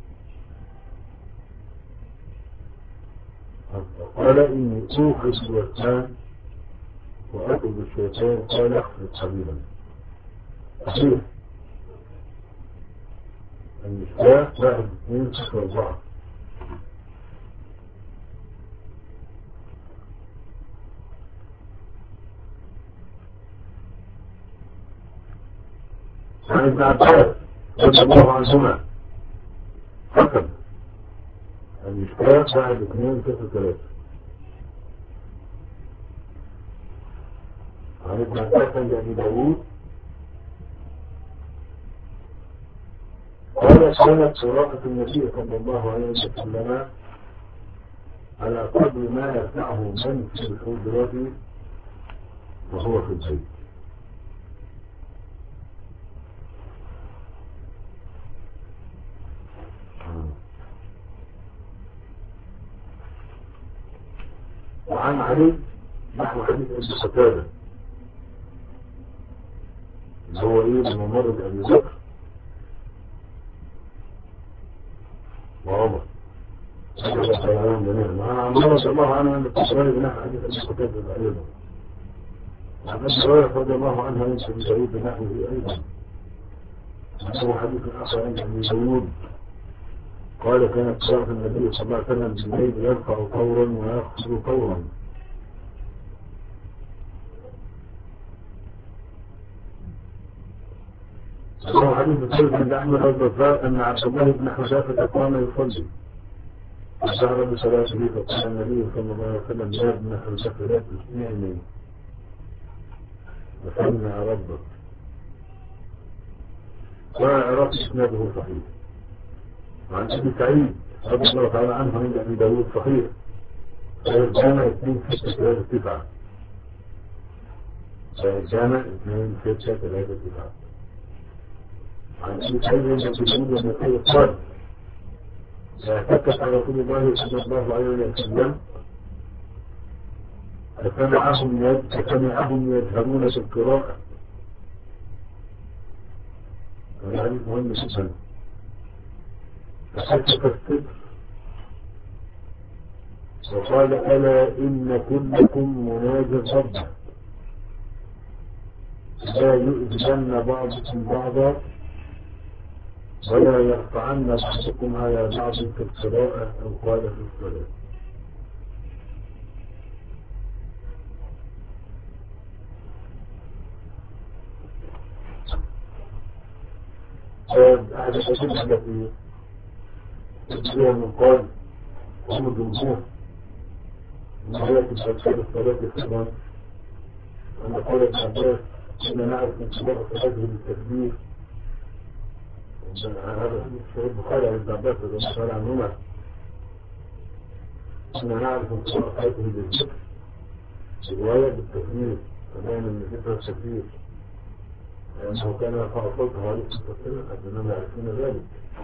قال إني أوقظ الوثان وأكل الشيطان قال اخفض قليلا. صحيح المشكلة واحد اثنين صفر أربعة عن ابن عباس رضي الله عنهما حكم المشكلة واحد اثنين صفر ثلاثة عن ابن عباس عند أبي داود قال كانت قراءة النبي صلى الله عليه وسلم على قدر ما يسمعه من في الحجرة وهو في البيت. وعن علي نحو حديث أبي قتادة اللي هو ايه بممر بأبي بكر وعمر مع عمر رضي الله عنه أن التشريع بنحو حديث الكتاب أيضا وعن أبي هريرة رضي الله عنه أن التشريع بنحوه أيضا وهو حديث آخر عند أبي داود قال كانت صلاة النبي صلى الله عليه وسلم بالليل يرفع طورا ويخفض طورا. وهو حديث الثالث عند أحمد الرزاق أن عبد الله بن حذافة قام يصلي فشعر بصلاته فقال النبي صلى الله عليه وسلم يا ابن حذافة لا تسمعني وسمع ربك. وعرف إسناده صحيح. وعن أبي سعيد رضي الله تعالى عنه عند أبي داود صحيح فالجامع اثنين ستة ثلاثة تسعة فالجامع اثنين ستة ثلاثة تسعة. عن أبي سعيد عند أبي داود بن قيس قال اعتكف رسول الله صلى الله عليه وسلم فسمعهم فسمعهم يجهرون في القراءة. هذا حديث مهم جدا. فحكف الستر وقال ألا إن كلكم مناجز ربه لا يؤذن بعضكم بعضا ولا يرفعن بعضكم على بعض في القراءة أو قال في الصلاة. أحد الأدلة التي تجريها من قال هم الجمهور من آيات الأذكار الصلاة الصلاة أن قال ابن عباس إننا نعرف من صلاة صلاته بالتكبير. هذا في البخاري عن ابن عباس رضي الله تعالى عنهما إننا نعرف من صلاة صلاته بالذكر رواية بالتكبير فبين من ذكر التكبير لأنه كان يرفع صوته عليه الصلاة والسلام حتى أنهم يعرفون ذلك.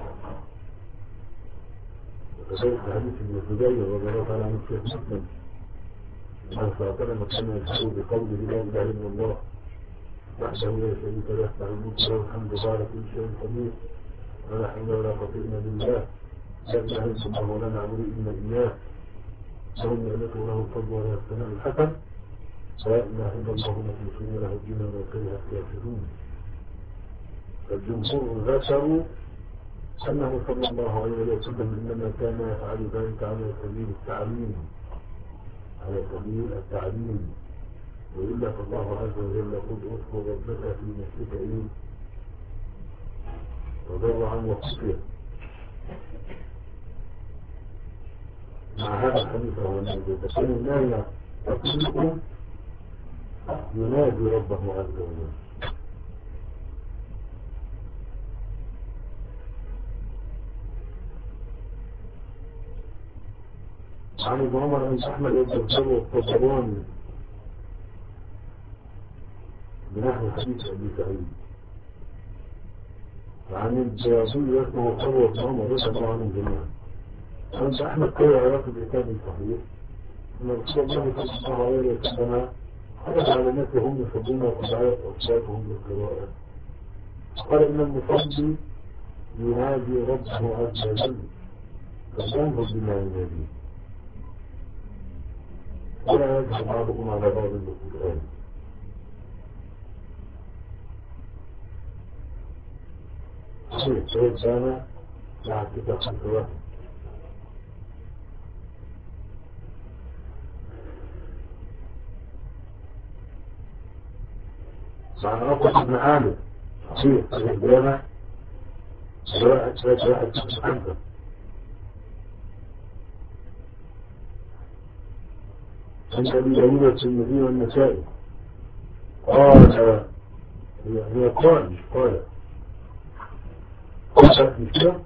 وكذلك حديث ابن الزبير رضي الله تعالى عنه في مسلم أنه صلى الله عليه وسلم كان يشهد بقوله لا إله إلا الله وحده لا شريك له له الملك وله الحمد وعلى كل شيء قدير ولا حول ولا قوة إلا بالله لا إله إلا الله ولا نعبد إلا إياه له النعمة وله الفضل وله الثناء الحسن لا إله إلا الله مخلصين له الدين ولو كره الكافرون. فالجمهور ذكروا أنه صلى الله عليه وسلم إنما كان يفعل ذلك على سبيل التعليم على سبيل التعليم وإلا فالله عز وجل يقول اذكر ربك في نفسك إيه تضرعا وخفيا. مع هذا الحديث هو النبي تكون الناية تقولكم ينادي ربه عز وجل. عن ابن عمر أن أحمد بن الحر والطبراني بنحو حديث أبي سعيد. وعن الجياصي اسمه حر بن عمر رضي الله عنه جميعا. وأنت أحمد قوي علاقة بإتاب صحيح أن رسول الله صلى الله عليه وسلم خرج على الناس وهم يصلون وقضاء أصواتهم بالقراءة قال إن المصلي ينادي ربه عز وجل فلينظر بما يناديه ولا يجعل بعضكم على بعض بالقرآن. صحيح صحيح سامع مع كتاب خمس واحد. مع عقبة بن عامر صحيح صحيح جامع واحد ثلاثة واحد ستة خمسة. عند أبي داود والترمذي والنسائي قال هي قال مش قال قال في كده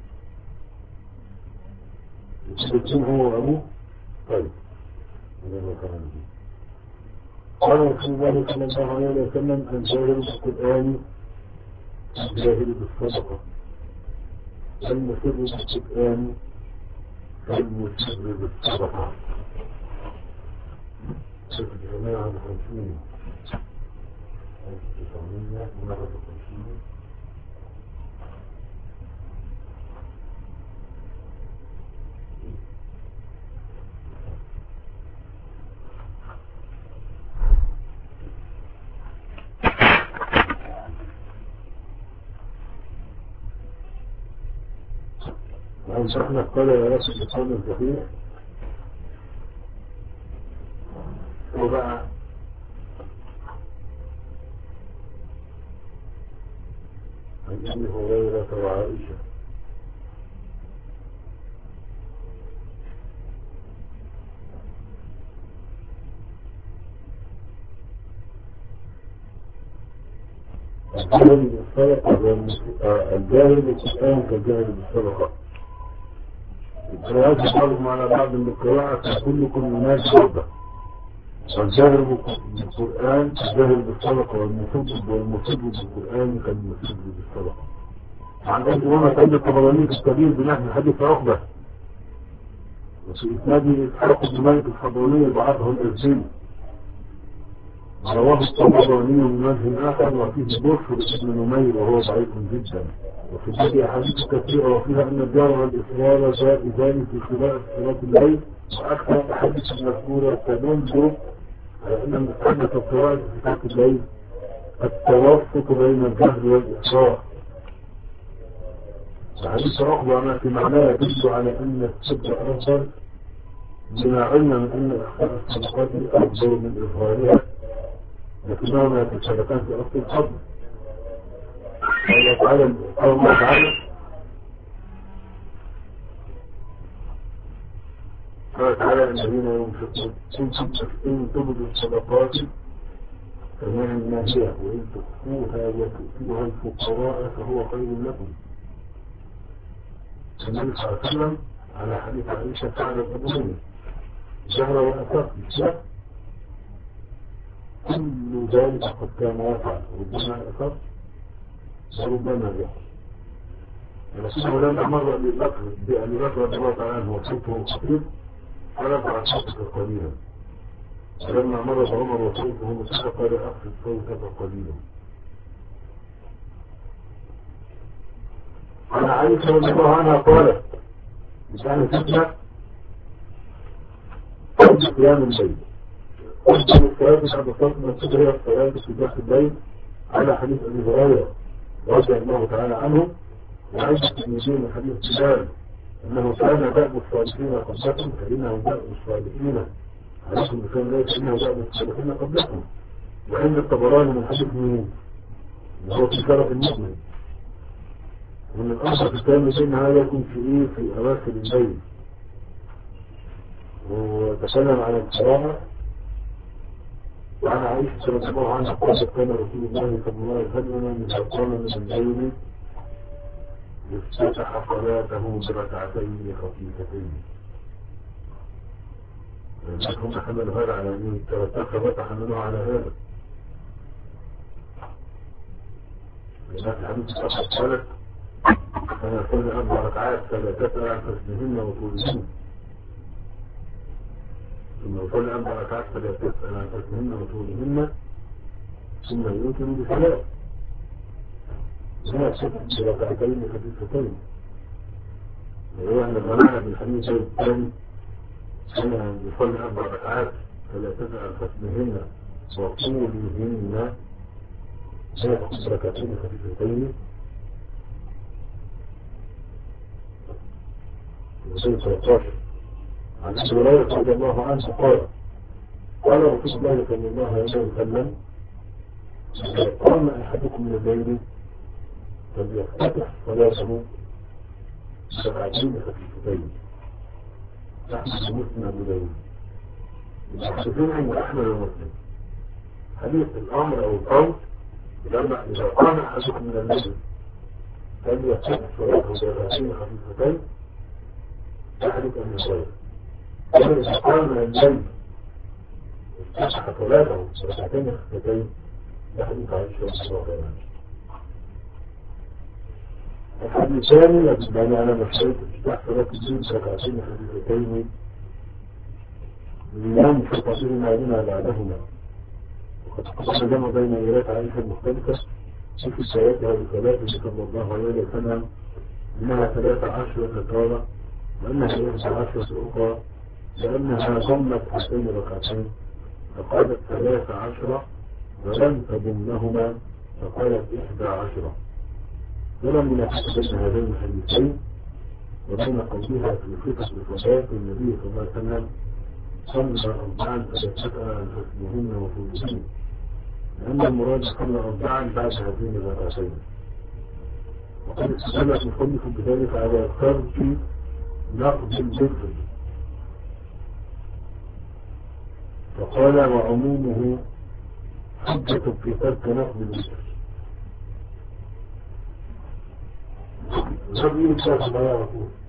يتبتين هو وأبوه. طيب هذا ما كان قال رسول الله صلى الله عليه وسلم الجاهل بالقرآن الجاهل بالصدقة المسر بالقرآن المسر بالصدقة. شوف الجماعة الخمسين تسعمية وواحد وخمسين. وعن شرحنا قال يا رسول الإسلام الصحيح وبقى عن أبي هريرة وعائشة الجاهل بالصدقة الجاهل بالقرآن كالجاهل بالصدقة. القراءات تقرب على بعض من القراءة كلكم الناس ربه، والجاهل بالقرآن كالجاهل بالصدقة، والمصدق والمصدق بالقرآن كالمصدق بالصدقة. عن أبي هريرة عند الطبراني في الكبير بنحو حديث عقبة، وفي إسناده إسحاق بن مالك الحضرمي ضعفه الأزدي، رواه الطبراني من وجه آخر وفيه بشر بن نمير وهو ضعيف جدا. وفي هذه أحاديث كثيرة وفيها أن الجار والإصرار جائزان في خلال صلاة الليل، وأكثر الأحاديث المذكورة تدل على أن مسألة القراءة في صلاة الليل التوسط بين الجهر والإصرار. حديث عقبة ما في معناه يدل على أن الصدق أفضل، بما علم من أن إخفاء الصدقات أفضل من إظهارها، لكنهما يتشاركان في أصل الفضل. الله تعالى قال الله تعالى قال تعالى الذين ينفقون إن تبدوا الصدقات فنعم ما هي، وإن تخفوها وتؤتوها الفقراء فهو خير لكم. النبي صلى الله عليه وسلم على حديث عائشة فعل الأبوين جهر وأثر الشك، كل ذلك قد كان يفعل، ربما أثر وربما يحصل. ولكنه لما مر بأبي بكر رضي الله تعالى عنه وصوته خفيف فرفع صوتك قليلا، ولما مر بعمر وصوته مسكت قال أخفض صوتك قليلا. عن عائشة رضي الله عنها قالت كان فتنة قبل قيام الليل، قبل الصلاة بعد صلاة المسجد هي الصلاة في جهة الليل، على حديث أبي هريرة رضي الله تعالى عنه. وعائشة من حديث بلال أنه كان دأب الصالحين قبلكم فإنه دأب الصالحين عليكم بكم ليس إنه دأب الصالحين قبلكم. وعند الطبراني من حديث مين وهو في شرف المؤمن ومن الأمر في الكلام بين هذا يكون في إيه في أواخر الليل. وتكلم عن القراءة. وعن عائشة رضي الله عنها قالت كان رسول الله صلى الله عليه وسلم إذا قام من الليل افتتح صلاته بركعتين خفيفتين. هم حملوا هذا على مين؟ ثلاثة حملوها على هذا. لذلك الحديث الأخر قالت أنا كل أربع ركعات فلا تسأل عن حسنهن وطولهن، ثم كل أربع ركعات فلا تسأل عن حسنهن وطولهن، ثم يوتر بثلاث هنا ست بركعتين خفيفتين. وإحنا منعنا في الحديث الثاني أنا يصلي أربع ركعات فلا تسأل عن حسنهن وطولهن، هنا ست بركعتين خفيفتين. وسنة ثلاثة عشر عن أبي هريرة رضي الله عنه قال قال رسول الله صلى الله عليه وسلم إذا قام أحدكم من الليل فليفتتح صلاته بركعتين خفيفتين. أحمد مسلم أبو داود الحديثين عند أحمد ومسلم. حديث الأمر أو القول لما إذا قام أحدكم من الليل فليفتتح صلاته بركعتين خفيفتين تحدث أن يصير. وإذا قام من الليل افتتح صلاته بركعتين خفيفتين تحدث عائشة رضي الله عنها. الحديثان يتبعان على مشروط افتتاح صلاة الليل بركعتين خفيفتين لينفق فيهما لما بعدهما، وقد جمع بين روايات عائشة المختلفة في حكايتها بصلاته صلى الله عليه وسلم إنها ثلاث عشرة طارة وأنها إحدى عشرة أخرى لأنها ضمت هاتين الركعتين فقالت ثلاث عشرة ولم تضمنهما فقالت إحدى عشرة. ولم ينافس بين هذين الحديثين وبين قولها في صفة صلاة النبي صلى الله عليه وسلم صلى أربعا فلتسأل عن حسنهن وفضلهن لأن المراد صلى أربعا بعد هذين الركعتين. وقد استدل المصنف بذلك على ترك نقض الذكر فقال وعمومه حجة في ترك نقض الذكر. هذه الكلام ما يعرفون